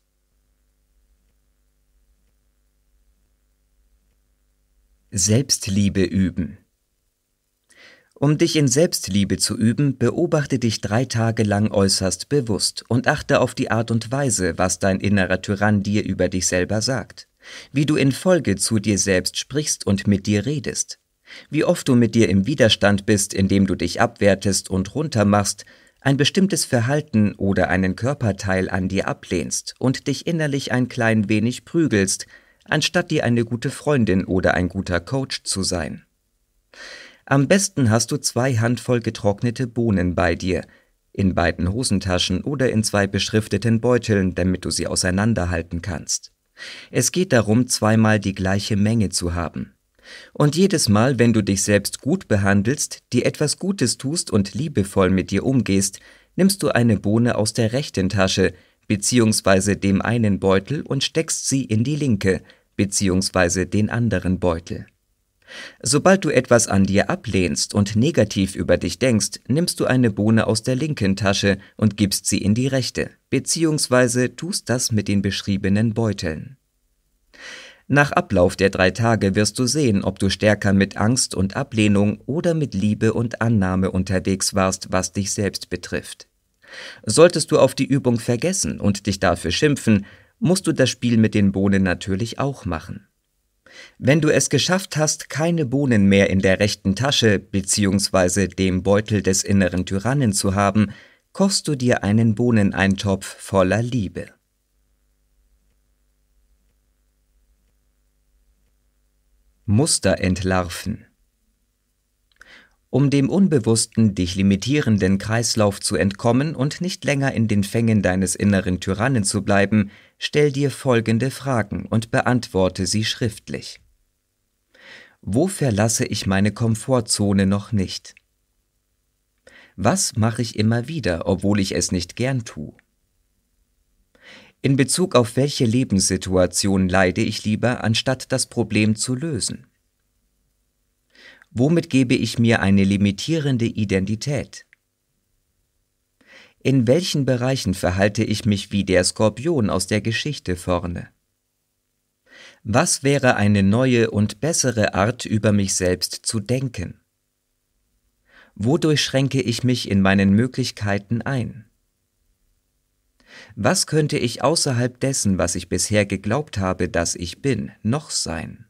A: Selbstliebe üben. Um dich in Selbstliebe zu üben, beobachte dich drei Tage lang äußerst bewusst und achte auf die Art und Weise, was dein innerer Tyrann dir über dich selber sagt, wie du in Folge zu dir selbst sprichst und mit dir redest. Wie oft du mit dir im Widerstand bist, indem du dich abwertest und runtermachst, ein bestimmtes Verhalten oder einen Körperteil an dir ablehnst und dich innerlich ein klein wenig prügelst, anstatt dir eine gute Freundin oder ein guter Coach zu sein. Am besten hast du zwei Handvoll getrocknete Bohnen bei dir, in beiden Hosentaschen oder in zwei beschrifteten Beuteln, damit du sie auseinanderhalten kannst. Es geht darum, zweimal die gleiche Menge zu haben. Und jedes Mal, wenn du dich selbst gut behandelst, dir etwas Gutes tust und liebevoll mit dir umgehst, nimmst du eine Bohne aus der rechten Tasche, beziehungsweise dem einen Beutel und steckst sie in die linke, beziehungsweise den anderen Beutel. Sobald du etwas an dir ablehnst und negativ über dich denkst, nimmst du eine Bohne aus der linken Tasche und gibst sie in die rechte, beziehungsweise tust das mit den beschriebenen Beuteln. Nach Ablauf der drei Tage wirst du sehen, ob du stärker mit Angst und Ablehnung oder mit Liebe und Annahme unterwegs warst, was dich selbst betrifft. Solltest du auf die Übung vergessen und dich dafür schimpfen, musst du das Spiel mit den Bohnen natürlich auch machen. Wenn du es geschafft hast, keine Bohnen mehr in der rechten Tasche bzw. dem Beutel des inneren Tyrannen zu haben, kochst du dir einen Bohneneintopf voller Liebe. Muster entlarven. Um dem unbewussten, dich limitierenden Kreislauf zu entkommen und nicht länger in den Fängen deines inneren Tyrannen zu bleiben, stell dir folgende Fragen und beantworte sie schriftlich. Wo verlasse ich meine Komfortzone noch nicht? Was mache ich immer wieder, obwohl ich es nicht gern tue? In Bezug auf welche Lebenssituation leide ich lieber, anstatt das Problem zu lösen? Womit gebe ich mir eine limitierende Identität? In welchen Bereichen verhalte ich mich wie der Skorpion aus der Geschichte vorne? Was wäre eine neue und bessere Art, über mich selbst zu denken? Wodurch schränke ich mich in meinen Möglichkeiten ein? Was könnte ich außerhalb dessen, was ich bisher geglaubt habe, dass ich bin, noch sein?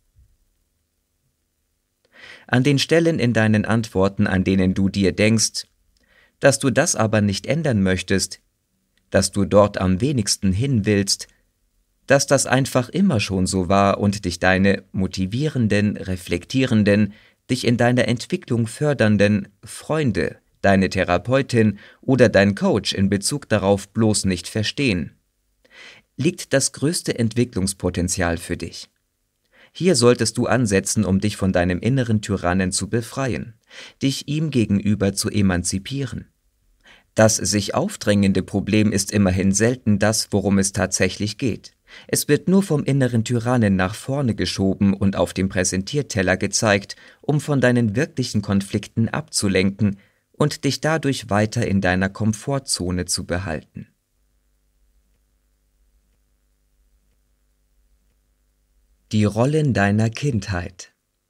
A: An den Stellen in deinen Antworten, an denen du dir denkst, dass du das aber nicht ändern möchtest, dass du dort am wenigsten hin willst, dass das einfach immer schon so war und dich deine motivierenden, reflektierenden, dich in deiner Entwicklung fördernden Freunde, deine Therapeutin oder dein Coach in Bezug darauf bloß nicht verstehen, liegt das größte Entwicklungspotenzial für dich. Hier solltest du ansetzen, um dich von deinem inneren Tyrannen zu befreien, dich ihm gegenüber zu emanzipieren. Das sich aufdrängende Problem ist immerhin selten das, worum es tatsächlich geht. Es wird nur vom inneren Tyrannen nach vorne geschoben und auf dem Präsentierteller gezeigt, um von deinen wirklichen Konflikten abzulenken und dich dadurch weiter in deiner Komfortzone zu behalten. Die Rollen deiner Kindheit.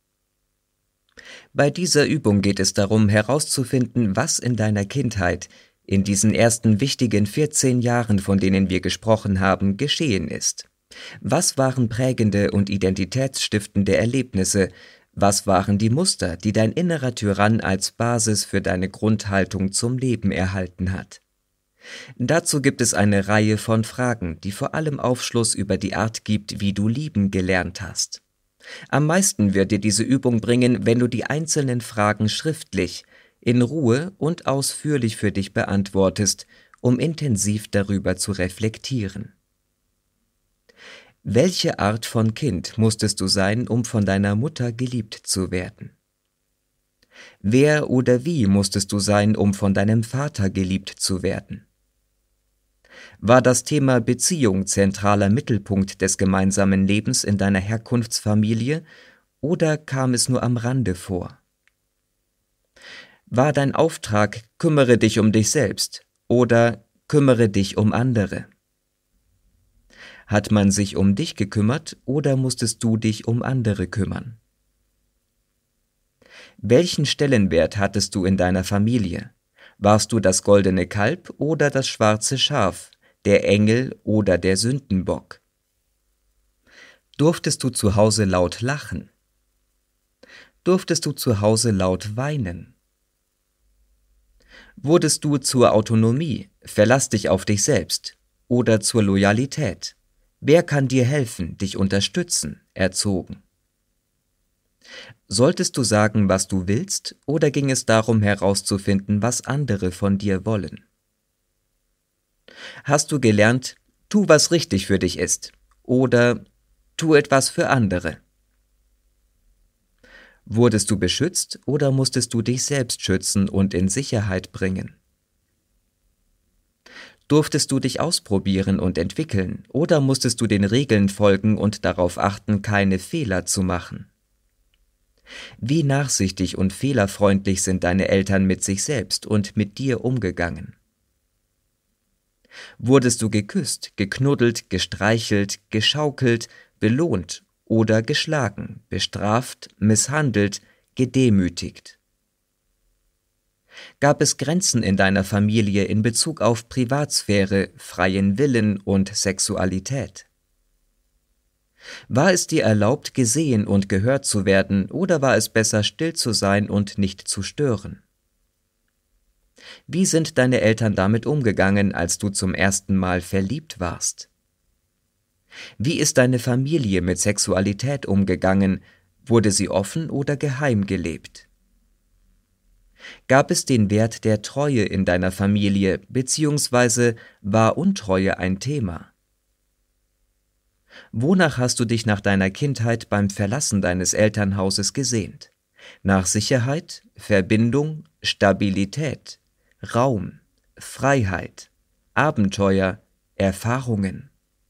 A: Bei dieser Übung geht es darum, herauszufinden, was in deiner Kindheit, in diesen ersten wichtigen vierzehn Jahren, von denen wir gesprochen haben, geschehen ist. Was waren prägende und identitätsstiftende Erlebnisse? Was waren die Muster, die dein innerer Tyrann als Basis für deine Grundhaltung zum Leben erhalten hat? Dazu gibt es eine Reihe von Fragen, die vor allem Aufschluss über die Art gibt, wie du lieben gelernt hast. Am meisten wird dir diese Übung bringen, wenn du die einzelnen Fragen schriftlich, in Ruhe und ausführlich für dich beantwortest, um intensiv darüber zu reflektieren. Welche Art von Kind musstest du sein, um von deiner Mutter geliebt zu werden? Wer oder wie musstest du sein, um von deinem Vater geliebt zu werden? War das Thema Beziehung zentraler Mittelpunkt des gemeinsamen Lebens in deiner Herkunftsfamilie oder kam es nur am Rande vor? War dein Auftrag, kümmere dich um dich selbst oder kümmere dich um andere? Hat man sich um dich gekümmert oder musstest du dich um andere kümmern? Welchen Stellenwert hattest du in deiner Familie? Warst du das goldene Kalb oder das schwarze Schaf, der Engel oder der Sündenbock? Durftest du zu Hause laut lachen? Durftest du zu Hause laut weinen? Wurdest du zur Autonomie, verlass dich auf dich selbst, oder zur Loyalität? Wer kann dir helfen, dich unterstützen, erzogen? Solltest du sagen, was du willst, oder ging es darum herauszufinden, was andere von dir wollen? Hast du gelernt, tu, was richtig für dich ist, oder tu etwas für andere? Wurdest du beschützt oder musstest du dich selbst schützen und in Sicherheit bringen? Durftest du dich ausprobieren und entwickeln oder musstest du den Regeln folgen und darauf achten, keine Fehler zu machen? Wie nachsichtig und fehlerfreundlich sind deine Eltern mit sich selbst und mit dir umgegangen? Wurdest du geküsst, geknuddelt, gestreichelt, geschaukelt, belohnt oder geschlagen, bestraft, misshandelt, gedemütigt? Gab es Grenzen in deiner Familie in Bezug auf Privatsphäre, freien Willen und Sexualität? War es dir erlaubt, gesehen und gehört zu werden, oder war es besser, still zu sein und nicht zu stören? Wie sind deine Eltern damit umgegangen, als du zum ersten Mal verliebt warst? Wie ist deine Familie mit Sexualität umgegangen? Wurde sie offen oder geheim gelebt? Gab es den Wert der Treue in deiner Familie, beziehungsweise war Untreue ein Thema? Wonach hast du dich nach deiner Kindheit beim Verlassen deines Elternhauses gesehnt? Nach Sicherheit, Verbindung, Stabilität, Raum, Freiheit, Abenteuer, Erfahrungen?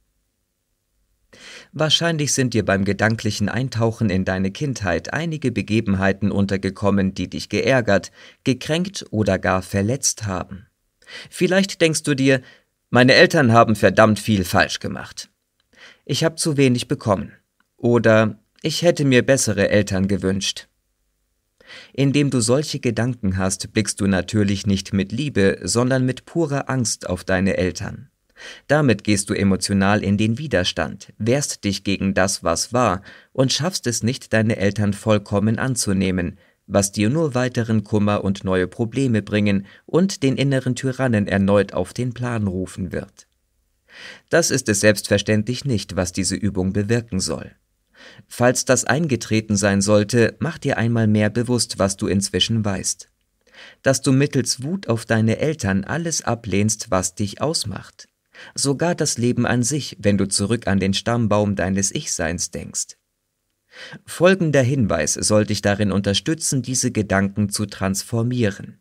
A: Wahrscheinlich sind dir beim gedanklichen Eintauchen in deine Kindheit einige Begebenheiten untergekommen, die dich geärgert, gekränkt oder gar verletzt haben. Vielleicht denkst du dir, meine Eltern haben verdammt viel falsch gemacht. Ich habe zu wenig bekommen. Oder ich hätte mir bessere Eltern gewünscht. Indem du solche Gedanken hast, blickst du natürlich nicht mit Liebe, sondern mit purer Angst auf deine Eltern. Damit gehst du emotional in den Widerstand, wehrst dich gegen das, was war, und schaffst es nicht, deine Eltern vollkommen anzunehmen, was dir nur weiteren Kummer und neue Probleme bringen und den inneren Tyrannen erneut auf den Plan rufen wird. Das ist es selbstverständlich nicht, was diese Übung bewirken soll. Falls das eingetreten sein sollte, mach dir einmal mehr bewusst, was du inzwischen weißt. Dass du mittels Wut auf deine Eltern alles ablehnst, was dich ausmacht. Sogar das Leben an sich, wenn du zurück an den Stammbaum deines Ich-Seins denkst. Folgender Hinweis soll dich darin unterstützen, diese Gedanken zu transformieren.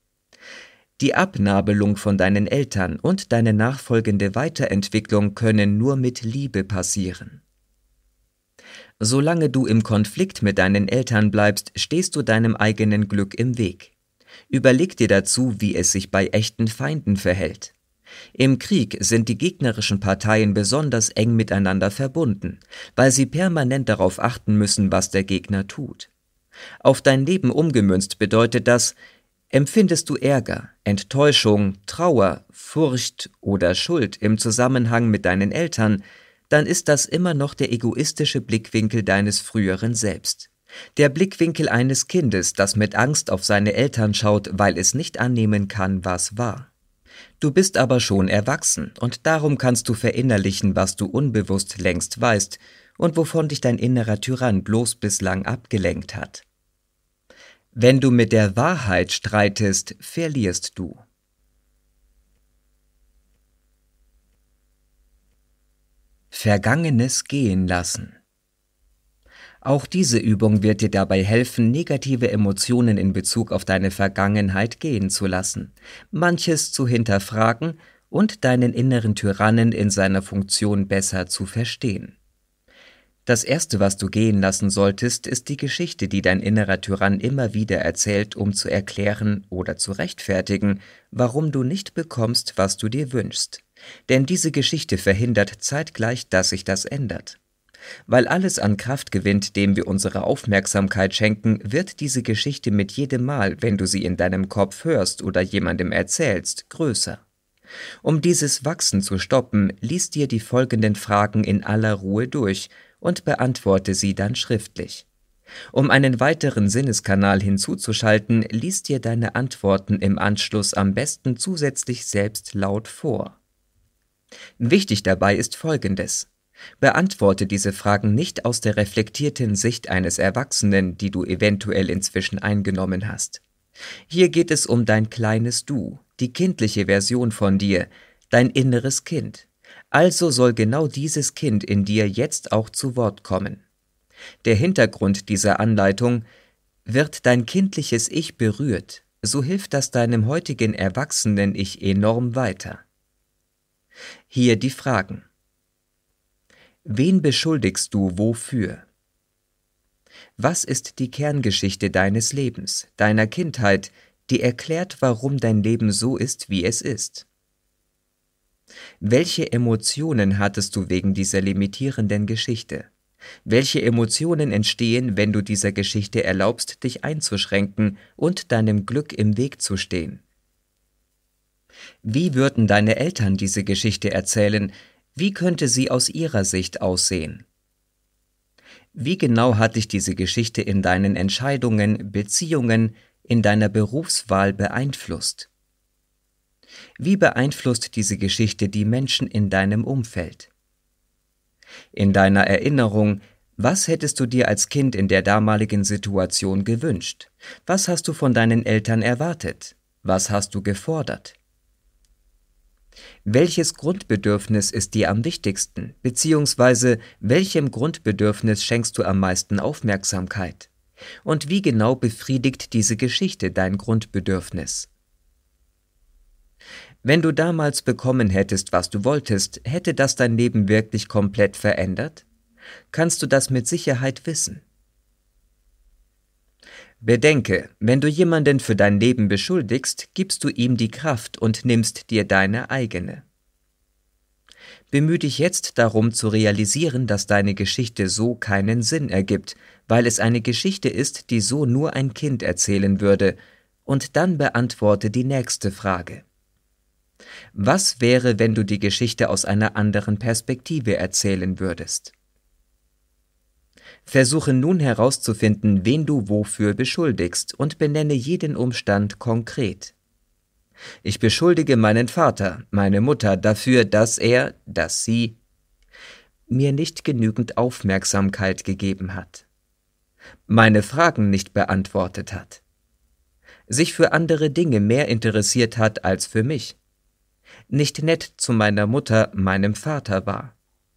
A: Die Abnabelung von deinen Eltern und deine nachfolgende Weiterentwicklung können nur mit Liebe passieren. Solange du im Konflikt mit deinen Eltern bleibst, stehst du deinem eigenen Glück im Weg. Überleg dir dazu, wie es sich bei echten Feinden verhält. Im Krieg sind die gegnerischen Parteien besonders eng miteinander verbunden, weil sie permanent darauf achten müssen, was der Gegner tut. Auf dein Leben umgemünzt bedeutet das: Empfindest du Ärger, Enttäuschung, Trauer, Furcht oder Schuld im Zusammenhang mit deinen Eltern, dann ist das immer noch der egoistische Blickwinkel deines früheren Selbst. Der Blickwinkel eines Kindes, das mit Angst auf seine Eltern schaut, weil es nicht annehmen kann, was war. Du bist aber schon erwachsen und darum kannst du verinnerlichen, was du unbewusst längst weißt und wovon dich dein innerer Tyrann bloß bislang abgelenkt hat. Wenn du mit der Wahrheit streitest, verlierst du. Vergangenes gehen lassen. Auch diese Übung wird dir dabei helfen, negative Emotionen in Bezug auf deine Vergangenheit gehen zu lassen, manches zu hinterfragen und deinen inneren Tyrannen in seiner Funktion besser zu verstehen. Das Erste, was du gehen lassen solltest, ist die Geschichte, die dein innerer Tyrann immer wieder erzählt, um zu erklären oder zu rechtfertigen, warum du nicht bekommst, was du dir wünschst. Denn diese Geschichte verhindert zeitgleich, dass sich das ändert. Weil alles an Kraft gewinnt, dem wir unsere Aufmerksamkeit schenken, wird diese Geschichte mit jedem Mal, wenn du sie in deinem Kopf hörst oder jemandem erzählst, größer. Um dieses Wachsen zu stoppen, lies dir die folgenden Fragen in aller Ruhe durch und beantworte sie dann schriftlich. Um einen weiteren Sinneskanal hinzuzuschalten, lies dir deine Antworten im Anschluss am besten zusätzlich selbst laut vor. Wichtig dabei ist Folgendes: Beantworte diese Fragen nicht aus der reflektierten Sicht eines Erwachsenen, die du eventuell inzwischen eingenommen hast. Hier geht es um dein kleines Du, die kindliche Version von dir, dein inneres Kind. Also soll genau dieses Kind in dir jetzt auch zu Wort kommen. Der Hintergrund dieser Anleitung: Wird dein kindliches Ich berührt, so hilft das deinem heutigen erwachsenen Ich enorm weiter. Hier die Fragen. Wen beschuldigst du wofür? Was ist die Kerngeschichte deines Lebens, deiner Kindheit, die erklärt, warum dein Leben so ist, wie es ist? Welche Emotionen hattest du wegen dieser limitierenden Geschichte? Welche Emotionen entstehen, wenn du dieser Geschichte erlaubst, dich einzuschränken und deinem Glück im Weg zu stehen? Wie würden deine Eltern diese Geschichte erzählen? Wie könnte sie aus ihrer Sicht aussehen? Wie genau hat dich diese Geschichte in deinen Entscheidungen, Beziehungen, in deiner Berufswahl beeinflusst? Wie beeinflusst diese Geschichte die Menschen in deinem Umfeld? In deiner Erinnerung, was hättest du dir als Kind in der damaligen Situation gewünscht? Was hast du von deinen Eltern erwartet? Was hast du gefordert? Welches Grundbedürfnis ist dir am wichtigsten, beziehungsweise welchem Grundbedürfnis schenkst du am meisten Aufmerksamkeit? Und wie genau befriedigt diese Geschichte dein Grundbedürfnis? Wenn du damals bekommen hättest, was du wolltest, hätte das dein Leben wirklich komplett verändert? Kannst du das mit Sicherheit wissen? Bedenke, wenn du jemanden für dein Leben beschuldigst, gibst du ihm die Kraft und nimmst dir deine eigene. Bemühe dich jetzt darum zu realisieren, dass deine Geschichte so keinen Sinn ergibt, weil es eine Geschichte ist, die so nur ein Kind erzählen würde, und dann beantworte die nächste Frage. Was wäre, wenn du die Geschichte aus einer anderen Perspektive erzählen würdest? Versuche nun herauszufinden, wen du wofür beschuldigst, und benenne jeden Umstand konkret. Ich beschuldige meinen Vater, meine Mutter dafür, dass er, dass sie mir nicht genügend Aufmerksamkeit gegeben hat, meine Fragen nicht beantwortet hat, sich für andere Dinge mehr interessiert hat als für mich, nicht nett zu meiner Mutter, meinem Vater war.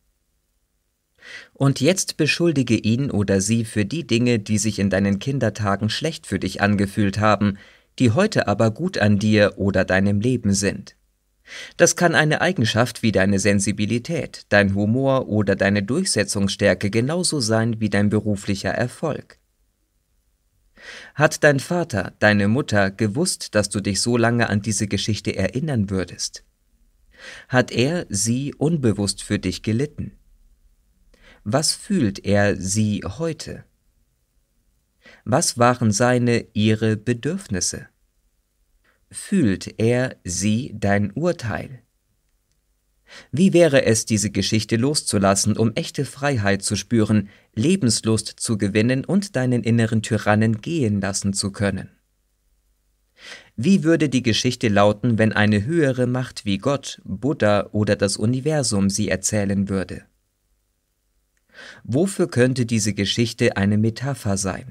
A: Und jetzt beschuldige ihn oder sie für die Dinge, die sich in deinen Kindertagen schlecht für dich angefühlt haben, die heute aber gut an dir oder deinem Leben sind. Das kann eine Eigenschaft wie deine Sensibilität, dein Humor oder deine Durchsetzungsstärke genauso sein wie dein beruflicher Erfolg. Hat dein Vater, deine Mutter gewusst, dass du dich so lange an diese Geschichte erinnern würdest? Hat er, sie unbewusst für dich gelitten? Was fühlt er, sie heute? Was waren seine, ihre Bedürfnisse? Fühlt er, sie dein Urteil? Wie wäre es, diese Geschichte loszulassen, um echte Freiheit zu spüren, Lebenslust zu gewinnen und deinen inneren Tyrannen gehen lassen zu können? Wie würde die Geschichte lauten, wenn eine höhere Macht wie Gott, Buddha oder das Universum sie erzählen würde? Wofür könnte diese Geschichte eine Metapher sein?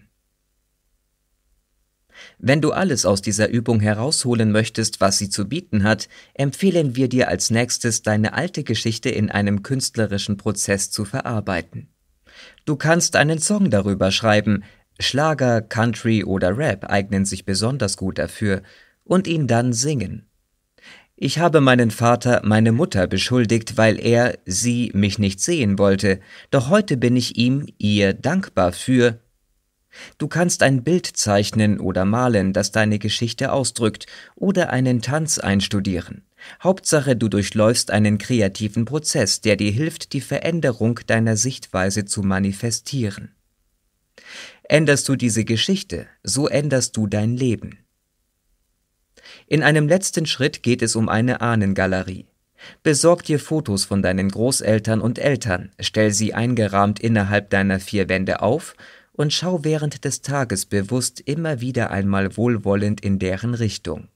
A: Wenn du alles aus dieser Übung herausholen möchtest, was sie zu bieten hat, empfehlen wir dir als nächstes, deine alte Geschichte in einem künstlerischen Prozess zu verarbeiten. Du kannst einen Song darüber schreiben, Schlager, Country oder Rap eignen sich besonders gut dafür, und ihn dann singen. Ich habe meinen Vater, meine Mutter beschuldigt, weil er, sie mich nicht sehen wollte, doch heute bin ich ihm, ihr dankbar für. Du kannst ein Bild zeichnen oder malen, das deine Geschichte ausdrückt, oder einen Tanz einstudieren. Hauptsache, du durchläufst einen kreativen Prozess, der dir hilft, die Veränderung deiner Sichtweise zu manifestieren. Änderst du diese Geschichte, so änderst du dein Leben. In einem letzten Schritt geht es um eine Ahnengalerie. Besorg dir Fotos von deinen Großeltern und Eltern, stell sie eingerahmt innerhalb deiner vier Wände auf und schau während des Tages bewusst immer wieder einmal wohlwollend in deren Richtung.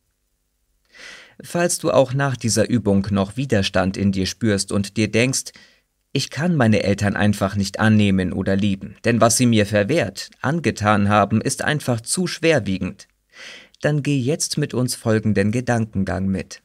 A: Falls du auch nach dieser Übung noch Widerstand in dir spürst und dir denkst, ich kann meine Eltern einfach nicht annehmen oder lieben, denn was sie mir verwehrt, angetan haben, ist einfach zu schwerwiegend, dann geh jetzt mit uns folgenden Gedankengang mit.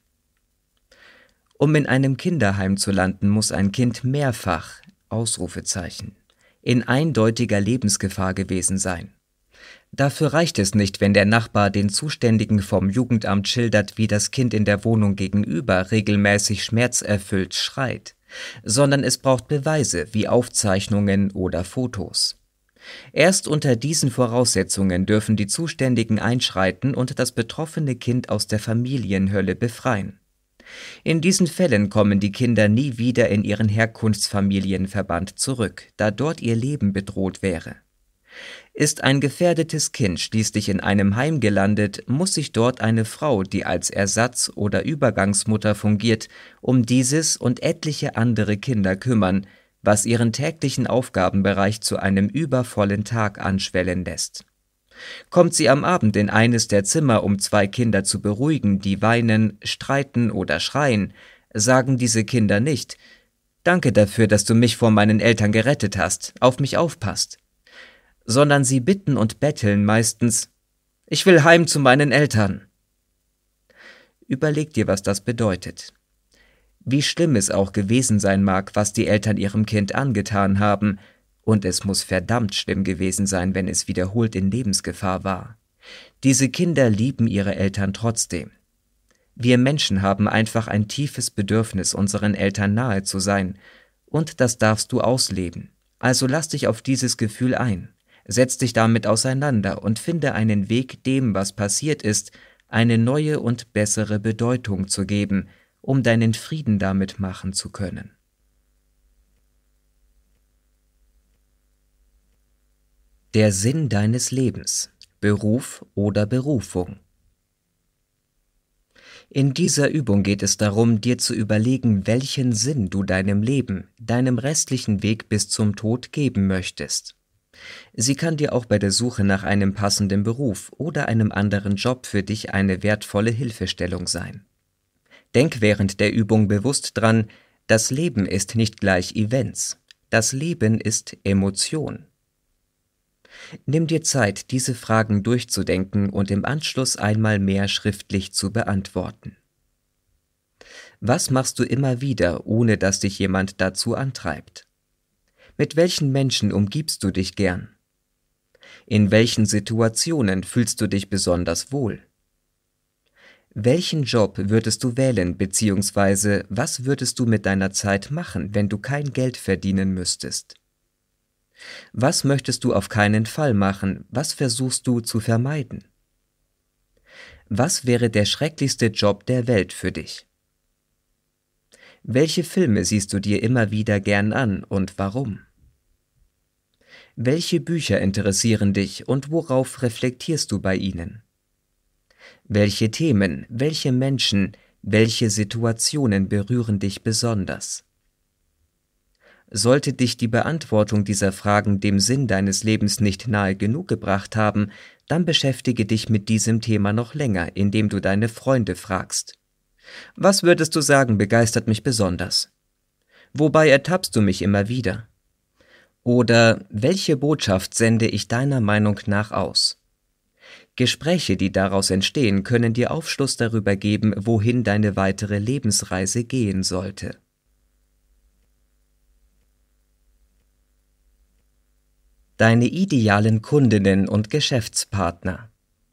A: Um in einem Kinderheim zu landen, muss ein Kind mehrfach, Ausrufezeichen, in eindeutiger Lebensgefahr gewesen sein. Dafür reicht es nicht, wenn der Nachbar den Zuständigen vom Jugendamt schildert, wie das Kind in der Wohnung gegenüber regelmäßig schmerzerfüllt schreit, sondern es braucht Beweise wie Aufzeichnungen oder Fotos. Erst unter diesen Voraussetzungen dürfen die Zuständigen einschreiten und das betroffene Kind aus der Familienhölle befreien. In diesen Fällen kommen die Kinder nie wieder in ihren Herkunftsfamilienverband zurück, da dort ihr Leben bedroht wäre. Ist ein gefährdetes Kind schließlich in einem Heim gelandet, muss sich dort eine Frau, die als Ersatz- oder Übergangsmutter fungiert, um dieses und etliche andere Kinder kümmern, was ihren täglichen Aufgabenbereich zu einem übervollen Tag anschwellen lässt. Kommt sie am Abend in eines der Zimmer, um zwei Kinder zu beruhigen, die weinen, streiten oder schreien, sagen diese Kinder nicht: »Danke dafür, dass du mich vor meinen Eltern gerettet hast, auf mich aufpasst«, sondern sie bitten und betteln meistens: »Ich will heim zu meinen Eltern.« Überleg dir, was das bedeutet. Wie schlimm es auch gewesen sein mag, was die Eltern ihrem Kind angetan haben, und es muss verdammt schlimm gewesen sein, wenn es wiederholt in Lebensgefahr war. Diese Kinder lieben ihre Eltern trotzdem. Wir Menschen haben einfach ein tiefes Bedürfnis, unseren Eltern nahe zu sein, und das darfst du ausleben. Also lass dich auf dieses Gefühl ein. Setz dich damit auseinander und finde einen Weg, dem, was passiert ist, eine neue und bessere Bedeutung zu geben, um deinen Frieden damit machen zu können. Der Sinn deines Lebens, Beruf oder Berufung. In dieser Übung geht es darum, dir zu überlegen, welchen Sinn du deinem Leben, deinem restlichen Weg bis zum Tod geben möchtest. Sie kann dir auch bei der Suche nach einem passenden Beruf oder einem anderen Job für dich eine wertvolle Hilfestellung sein. Denk während der Übung bewusst dran, das Leben ist nicht gleich Events, das Leben ist Emotion. Nimm dir Zeit, diese Fragen durchzudenken und im Anschluss einmal mehr schriftlich zu beantworten. Was machst du immer wieder, ohne dass dich jemand dazu antreibt? Mit welchen Menschen umgibst du dich gern? In welchen Situationen fühlst du dich besonders wohl? Welchen Job würdest du wählen, beziehungsweise was würdest du mit deiner Zeit machen, wenn du kein Geld verdienen müsstest? Was möchtest du auf keinen Fall machen, was versuchst du zu vermeiden? Was wäre der schrecklichste Job der Welt für dich? Welche Filme siehst du dir immer wieder gern an und warum? Welche Bücher interessieren dich und worauf reflektierst du bei ihnen? Welche Themen, welche Menschen, welche Situationen berühren dich besonders? Sollte dich die Beantwortung dieser Fragen dem Sinn deines Lebens nicht nahe genug gebracht haben, dann beschäftige dich mit diesem Thema noch länger, indem du deine Freunde fragst. Was würdest du sagen, begeistert mich besonders? Wobei ertappst du mich immer wieder? Oder welche Botschaft sende ich deiner Meinung nach aus? Gespräche, die daraus entstehen, können dir Aufschluss darüber geben, wohin deine weitere Lebensreise gehen sollte. Deine idealen Kundinnen und Geschäftspartner.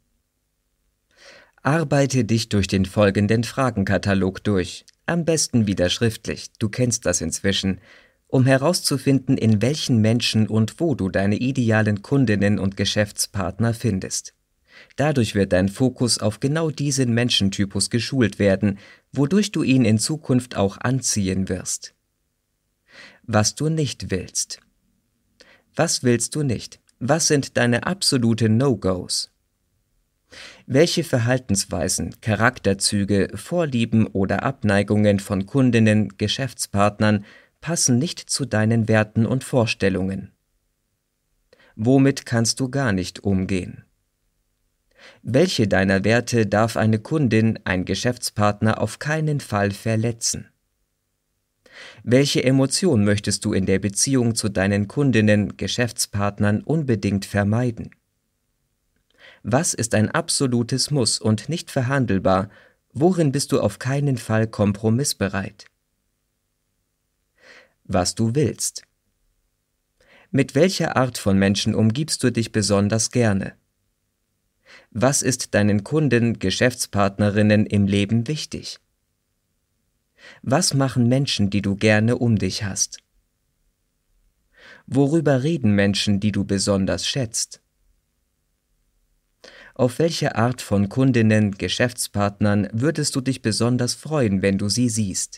A: Arbeite dich durch den folgenden Fragenkatalog durch, am besten wieder schriftlich, du kennst das inzwischen, um herauszufinden, in welchen Menschen und wo du deine idealen Kundinnen und Geschäftspartner findest. Dadurch wird dein Fokus auf genau diesen Menschentypus geschult werden, wodurch du ihn in Zukunft auch anziehen wirst. Was du nicht willst. Was willst du nicht? Was sind deine absoluten No-Gos? Welche Verhaltensweisen, Charakterzüge, Vorlieben oder Abneigungen von Kundinnen, Geschäftspartnern passen nicht zu deinen Werten und Vorstellungen? Womit kannst du gar nicht umgehen? Welche deiner Werte darf eine Kundin, ein Geschäftspartner auf keinen Fall verletzen? Welche Emotion möchtest du in der Beziehung zu deinen Kundinnen, Geschäftspartnern unbedingt vermeiden? Was ist ein absolutes Muss und nicht verhandelbar? Worin bist du auf keinen Fall kompromissbereit? Was du willst. Mit welcher Art von Menschen umgibst du dich besonders gerne? Was ist deinen Kunden, Geschäftspartnerinnen im Leben wichtig? Was machen Menschen, die du gerne um dich hast? Worüber reden Menschen, die du besonders schätzt? Auf welche Art von Kundinnen, Geschäftspartnern würdest du dich besonders freuen, wenn du sie siehst?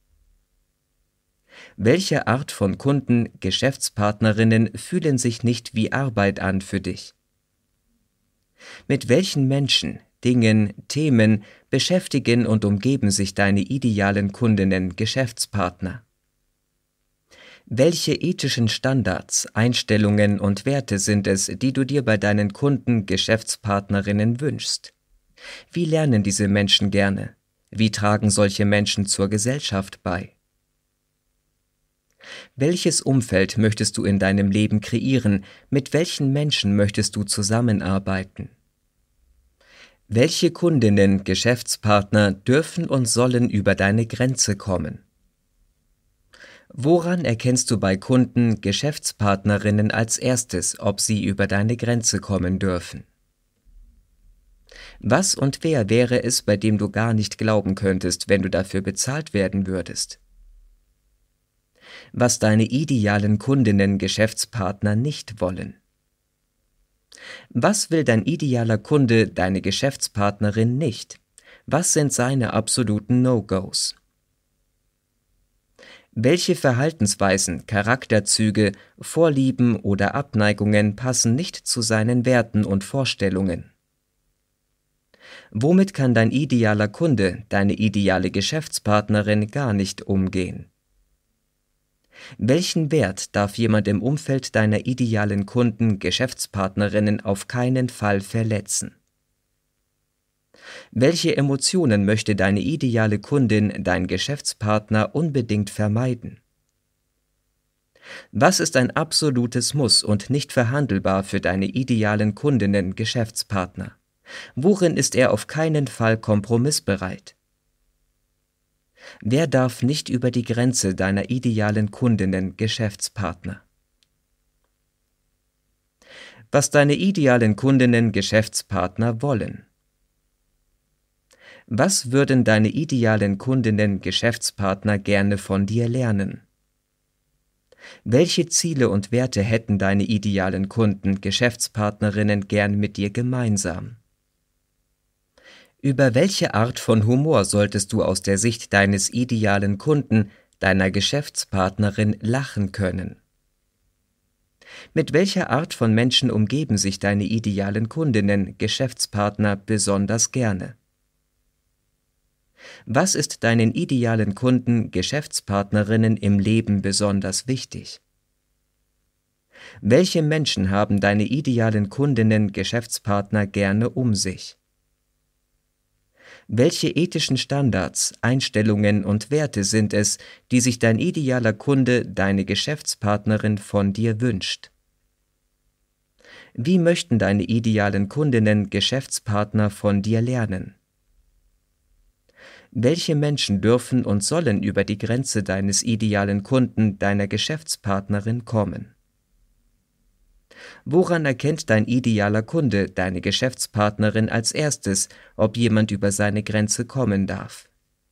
A: Welche Art von Kunden, Geschäftspartnerinnen fühlen sich nicht wie Arbeit an für dich? Mit welchen Menschen, Dingen, Themen beschäftigen und umgeben sich deine idealen Kundinnen, Geschäftspartner? Welche ethischen Standards, Einstellungen und Werte sind es, die du dir bei deinen Kunden, Geschäftspartnerinnen wünschst? Wie lernen diese Menschen gerne? Wie tragen solche Menschen zur Gesellschaft bei? Welches Umfeld möchtest du in deinem Leben kreieren? Mit welchen Menschen möchtest du zusammenarbeiten? Welche Kundinnen, Geschäftspartner dürfen und sollen über deine Grenze kommen? Woran erkennst du bei Kunden, Geschäftspartnerinnen als erstes, ob sie über deine Grenze kommen dürfen? Was und wer wäre es, bei dem du gar nicht glauben könntest, wenn du dafür bezahlt werden würdest? Was deine idealen Kundinnen, Geschäftspartner nicht wollen? Was will dein idealer Kunde, deine Geschäftspartnerin nicht? Was sind seine absoluten No-Gos? Welche Verhaltensweisen, Charakterzüge, Vorlieben oder Abneigungen passen nicht zu seinen Werten und Vorstellungen? Womit kann dein idealer Kunde, deine ideale Geschäftspartnerin gar nicht umgehen? Welchen Wert darf jemand im Umfeld deiner idealen Kunden, Geschäftspartnerinnen auf keinen Fall verletzen? Welche Emotionen möchte deine ideale Kundin, dein Geschäftspartner unbedingt vermeiden? Was ist ein absolutes Muss und nicht verhandelbar für deine idealen Kundinnen, Geschäftspartner? Worin ist er auf keinen Fall kompromissbereit? Wer darf nicht über die Grenze deiner idealen Kundinnen, Geschäftspartner? Was deine idealen Kundinnen, Geschäftspartner wollen. Was würden deine idealen Kundinnen, Geschäftspartner gerne von dir lernen? Welche Ziele und Werte hätten deine idealen Kunden, Geschäftspartnerinnen gern mit dir gemeinsam? Über welche Art von Humor solltest du aus der Sicht deines idealen Kunden, deiner Geschäftspartnerin lachen können? Mit welcher Art von Menschen umgeben sich deine idealen Kundinnen, Geschäftspartner besonders gerne? Was ist deinen idealen Kunden, Geschäftspartnerinnen im Leben besonders wichtig? Welche Menschen haben deine idealen Kundinnen, Geschäftspartner gerne um sich? Welche ethischen Standards, Einstellungen und Werte sind es, die sich dein idealer Kunde, deine Geschäftspartnerin von dir wünscht? Wie möchten deine idealen Kundinnen, Geschäftspartner von dir lernen? Welche Menschen dürfen und sollen über die Grenze deines idealen Kunden, deiner Geschäftspartnerin kommen? Woran erkennt dein idealer Kunde, deine Geschäftspartnerin als erstes, ob jemand über seine Grenze kommen darf?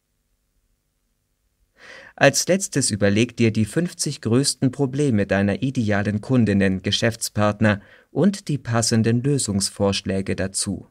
A: Als letztes überleg dir die fünfzig größten Probleme deiner idealen Kundinnen, Geschäftspartner und die passenden Lösungsvorschläge dazu.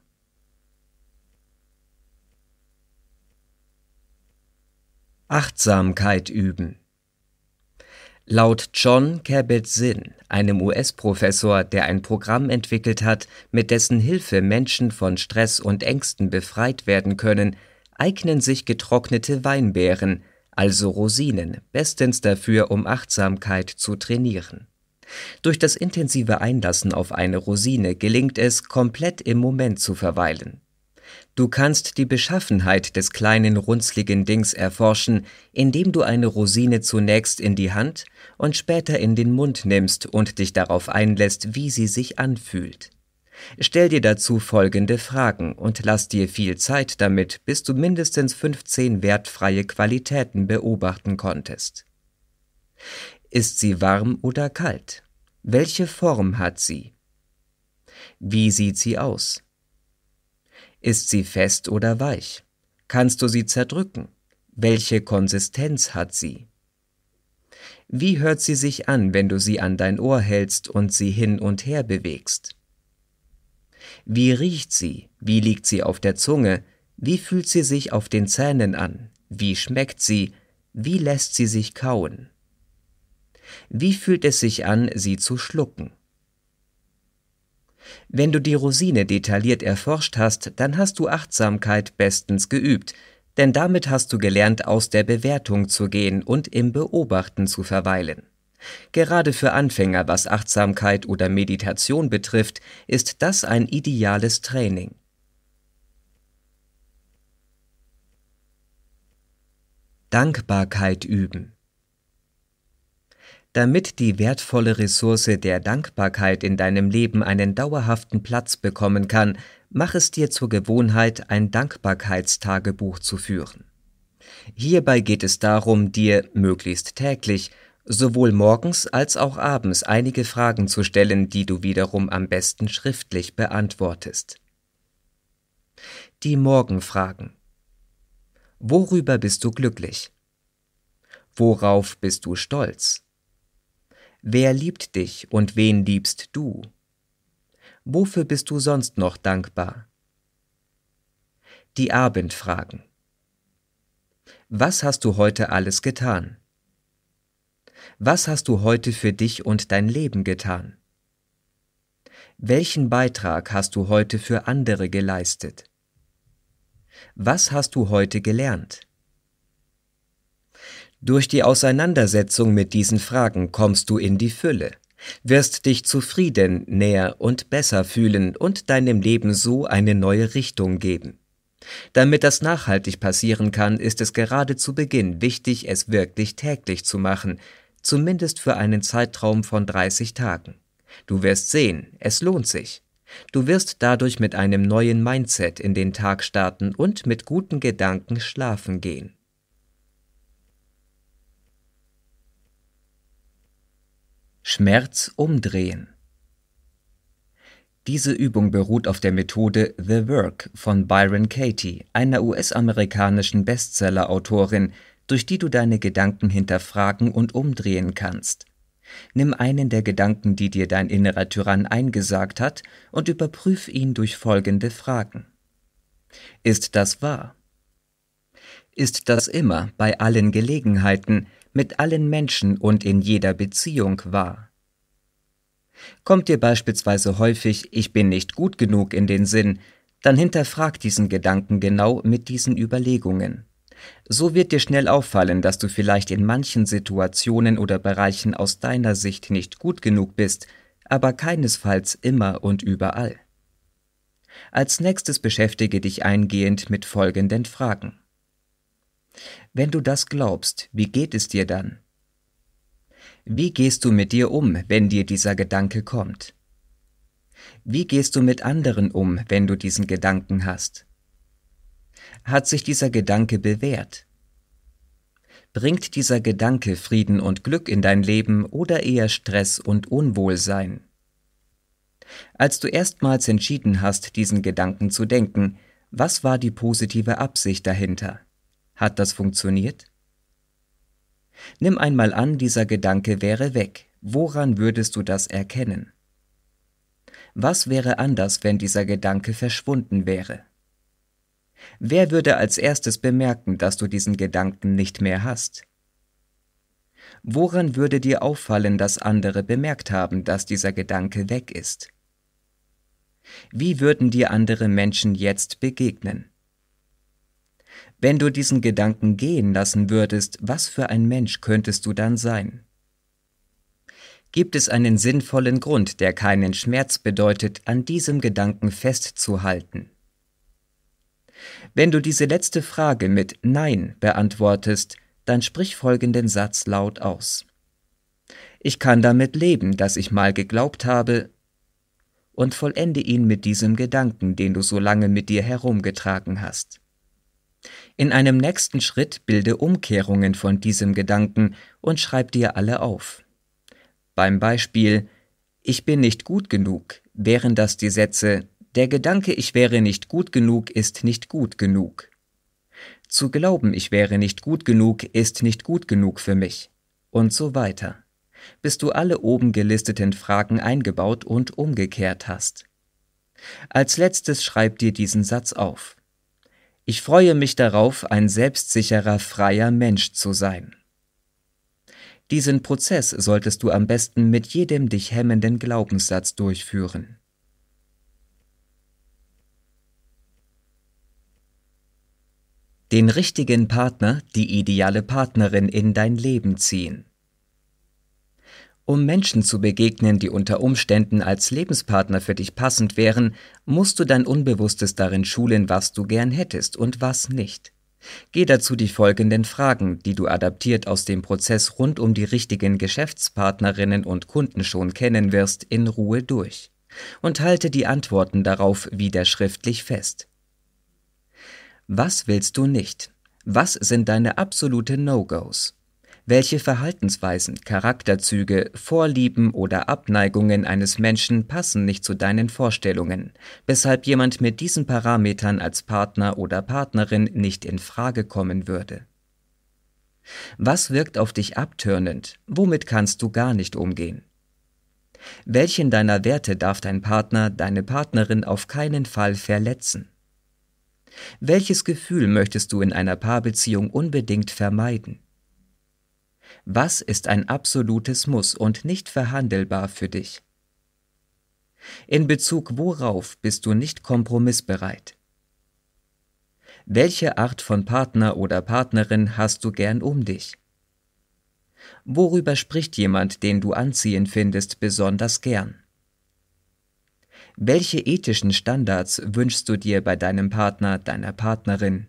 A: Achtsamkeit üben. Laut Jon Kabat-Zinn, einem U S-Professor, der ein Programm entwickelt hat, mit dessen Hilfe Menschen von Stress und Ängsten befreit werden können, eignen sich getrocknete Weinbeeren, also Rosinen, bestens dafür, um Achtsamkeit zu trainieren. Durch das intensive Einlassen auf eine Rosine gelingt es, komplett im Moment zu verweilen. Du kannst die Beschaffenheit des kleinen runzligen Dings erforschen, indem du eine Rosine zunächst in die Hand und später in den Mund nimmst und dich darauf einlässt, wie sie sich anfühlt. Stell dir dazu folgende Fragen und lass dir viel Zeit damit, bis du mindestens fünfzehn wertfreie Qualitäten beobachten konntest. Ist sie warm oder kalt? Welche Form hat sie? Wie sieht sie aus? Ist sie fest oder weich? Kannst du sie zerdrücken? Welche Konsistenz hat sie? Wie hört sie sich an, wenn du sie an dein Ohr hältst und sie hin und her bewegst? Wie riecht sie? Wie liegt sie auf der Zunge? Wie fühlt sie sich auf den Zähnen an? Wie schmeckt sie? Wie lässt sie sich kauen? Wie fühlt es sich an, sie zu schlucken? Wenn du die Rosine detailliert erforscht hast, dann hast du Achtsamkeit bestens geübt, denn damit hast du gelernt, aus der Bewertung zu gehen und im Beobachten zu verweilen. Gerade für Anfänger, was Achtsamkeit oder Meditation betrifft, ist das ein ideales Training. Dankbarkeit üben. Damit die wertvolle Ressource der Dankbarkeit in deinem Leben einen dauerhaften Platz bekommen kann, mach es dir zur Gewohnheit, ein Dankbarkeitstagebuch zu führen. Hierbei geht es darum, dir möglichst täglich sowohl morgens als auch abends einige Fragen zu stellen, die du wiederum am besten schriftlich beantwortest. Die Morgenfragen. Worüber bist du glücklich? Worauf bist du stolz? Wer liebt dich und wen liebst du? Wofür bist du sonst noch dankbar? Die Abendfragen. Was hast du heute alles getan? Was hast du heute für dich und dein Leben getan? Welchen Beitrag hast du heute für andere geleistet? Was hast du heute gelernt? Durch die Auseinandersetzung mit diesen Fragen kommst du in die Fülle, wirst dich zufrieden, näher und besser fühlen und deinem Leben so eine neue Richtung geben. Damit das nachhaltig passieren kann, ist es gerade zu Beginn wichtig, es wirklich täglich zu machen, zumindest für einen Zeitraum von dreißig Tagen. Du wirst sehen, es lohnt sich. Du wirst dadurch mit einem neuen Mindset in den Tag starten und mit guten Gedanken schlafen gehen. Schmerz umdrehen. Diese Übung beruht auf der Methode The Work von Byron Katie, einer U S-amerikanischen Bestseller-Autorin, durch die du deine Gedanken hinterfragen und umdrehen kannst. Nimm einen der Gedanken, die dir dein innerer Tyrann eingesagt hat, und überprüf ihn durch folgende Fragen. Ist das wahr? Ist das immer, bei allen Gelegenheiten, mit allen Menschen und in jeder Beziehung wahr? Kommt dir beispielsweise häufig „Ich bin nicht gut genug" in den Sinn, dann hinterfrag diesen Gedanken genau mit diesen Überlegungen. So wird dir schnell auffallen, dass du vielleicht in manchen Situationen oder Bereichen aus deiner Sicht nicht gut genug bist, aber keinesfalls immer und überall. Als nächstes beschäftige dich eingehend mit folgenden Fragen. Wenn du das glaubst, wie geht es dir dann? Wie gehst du mit dir um, wenn dir dieser Gedanke kommt? Wie gehst du mit anderen um, wenn du diesen Gedanken hast? Hat sich dieser Gedanke bewährt? Bringt dieser Gedanke Frieden und Glück in dein Leben oder eher Stress und Unwohlsein? Als du erstmals entschieden hast, diesen Gedanken zu denken, was war die positive Absicht dahinter? Hat das funktioniert? Nimm einmal an, dieser Gedanke wäre weg. Woran würdest du das erkennen? Was wäre anders, wenn dieser Gedanke verschwunden wäre? Wer würde als erstes bemerken, dass du diesen Gedanken nicht mehr hast? Woran würde dir auffallen, dass andere bemerkt haben, dass dieser Gedanke weg ist? Wie würden dir andere Menschen jetzt begegnen? Wenn du diesen Gedanken gehen lassen würdest, was für ein Mensch könntest du dann sein? Gibt es einen sinnvollen Grund, der keinen Schmerz bedeutet, an diesem Gedanken festzuhalten? Wenn du diese letzte Frage mit Nein beantwortest, dann sprich folgenden Satz laut aus. Ich kann damit leben, dass ich mal geglaubt habe, und vollende ihn mit diesem Gedanken, den du so lange mit dir herumgetragen hast. In einem nächsten Schritt bilde Umkehrungen von diesem Gedanken und schreib dir alle auf. Beim Beispiel Ich bin nicht gut genug wären das die Sätze Der Gedanke, ich wäre nicht gut genug, ist nicht gut genug. Zu glauben, ich wäre nicht gut genug, ist nicht gut genug für mich. Und so weiter, bis du alle oben gelisteten Fragen eingebaut und umgekehrt hast. Als letztes schreib dir diesen Satz auf. Ich freue mich darauf, ein selbstsicherer, freier Mensch zu sein. Diesen Prozess solltest du am besten mit jedem dich hemmenden Glaubenssatz durchführen. Den richtigen Partner, die ideale Partnerin in dein Leben ziehen. Um Menschen zu begegnen, die unter Umständen als Lebenspartner für dich passend wären, musst du dein Unbewusstes darin schulen, was du gern hättest und was nicht. Geh dazu die folgenden Fragen, die du adaptiert aus dem Prozess rund um die richtigen Geschäftspartnerinnen und Kunden schon kennen wirst, in Ruhe durch und halte die Antworten darauf wieder schriftlich fest. Was willst du nicht? Was sind deine absoluten No-Gos? Welche Verhaltensweisen, Charakterzüge, Vorlieben oder Abneigungen eines Menschen passen nicht zu deinen Vorstellungen, weshalb jemand mit diesen Parametern als Partner oder Partnerin nicht in Frage kommen würde? Was wirkt auf dich abtörnend? Womit kannst du gar nicht umgehen? Welchen deiner Werte darf dein Partner, deine Partnerin auf keinen Fall verletzen? Welches Gefühl möchtest du in einer Paarbeziehung unbedingt vermeiden? Was ist ein absolutes Muss und nicht verhandelbar für dich? In Bezug worauf bist du nicht kompromissbereit? Welche Art von Partner oder Partnerin hast du gern um dich? Worüber spricht jemand, den du anziehend findest, besonders gern? Welche ethischen Standards wünschst du dir bei deinem Partner, deiner Partnerin?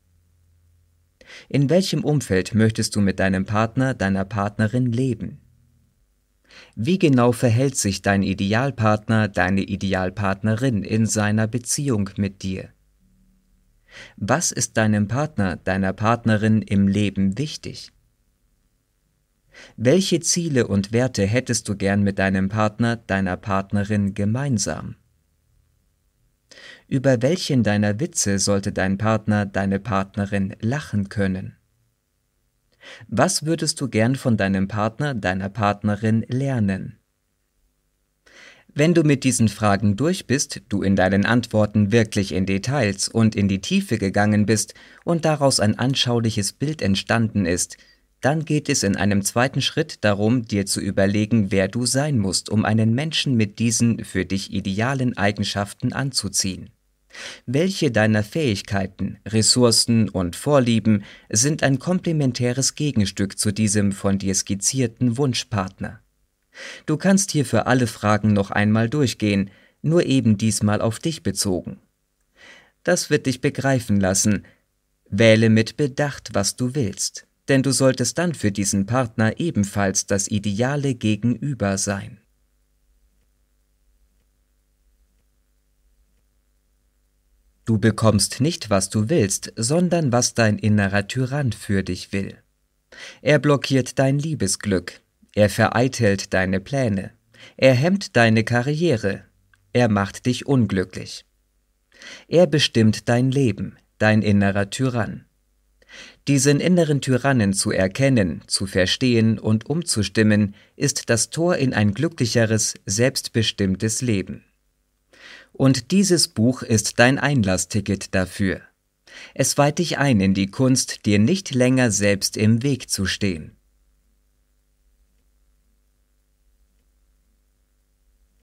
A: In welchem Umfeld möchtest du mit deinem Partner, deiner Partnerin leben? Wie genau verhält sich dein Idealpartner, deine Idealpartnerin in seiner Beziehung mit dir? Was ist deinem Partner, deiner Partnerin im Leben wichtig? Welche Ziele und Werte hättest du gern mit deinem Partner, deiner Partnerin gemeinsam? Über welchen deiner Witze sollte dein Partner, deine Partnerin lachen können? Was würdest du gern von deinem Partner, deiner Partnerin lernen? Wenn du mit diesen Fragen durch bist, du in deinen Antworten wirklich in Details und in die Tiefe gegangen bist und daraus ein anschauliches Bild entstanden ist, dann geht es in einem zweiten Schritt darum, dir zu überlegen, wer du sein musst, um einen Menschen mit diesen für dich idealen Eigenschaften anzuziehen. Welche deiner Fähigkeiten, Ressourcen und Vorlieben sind ein komplementäres Gegenstück zu diesem von dir skizzierten Wunschpartner? Du kannst hier für alle Fragen noch einmal durchgehen, nur eben diesmal auf dich bezogen. Das wird dich begreifen lassen. Wähle mit Bedacht, was du willst, denn du solltest dann für diesen Partner ebenfalls das ideale Gegenüber sein. Du bekommst nicht, was du willst, sondern was dein innerer Tyrann für dich will. Er blockiert dein Liebesglück, er vereitelt deine Pläne, er hemmt deine Karriere, er macht dich unglücklich. Er bestimmt dein Leben, dein innerer Tyrann. Diesen inneren Tyrannen zu erkennen, zu verstehen und umzustimmen, ist das Tor in ein glücklicheres, selbstbestimmtes Leben. Und dieses Buch ist dein Einlassticket dafür. Es weiht dich ein in die Kunst, dir nicht länger selbst im Weg zu stehen.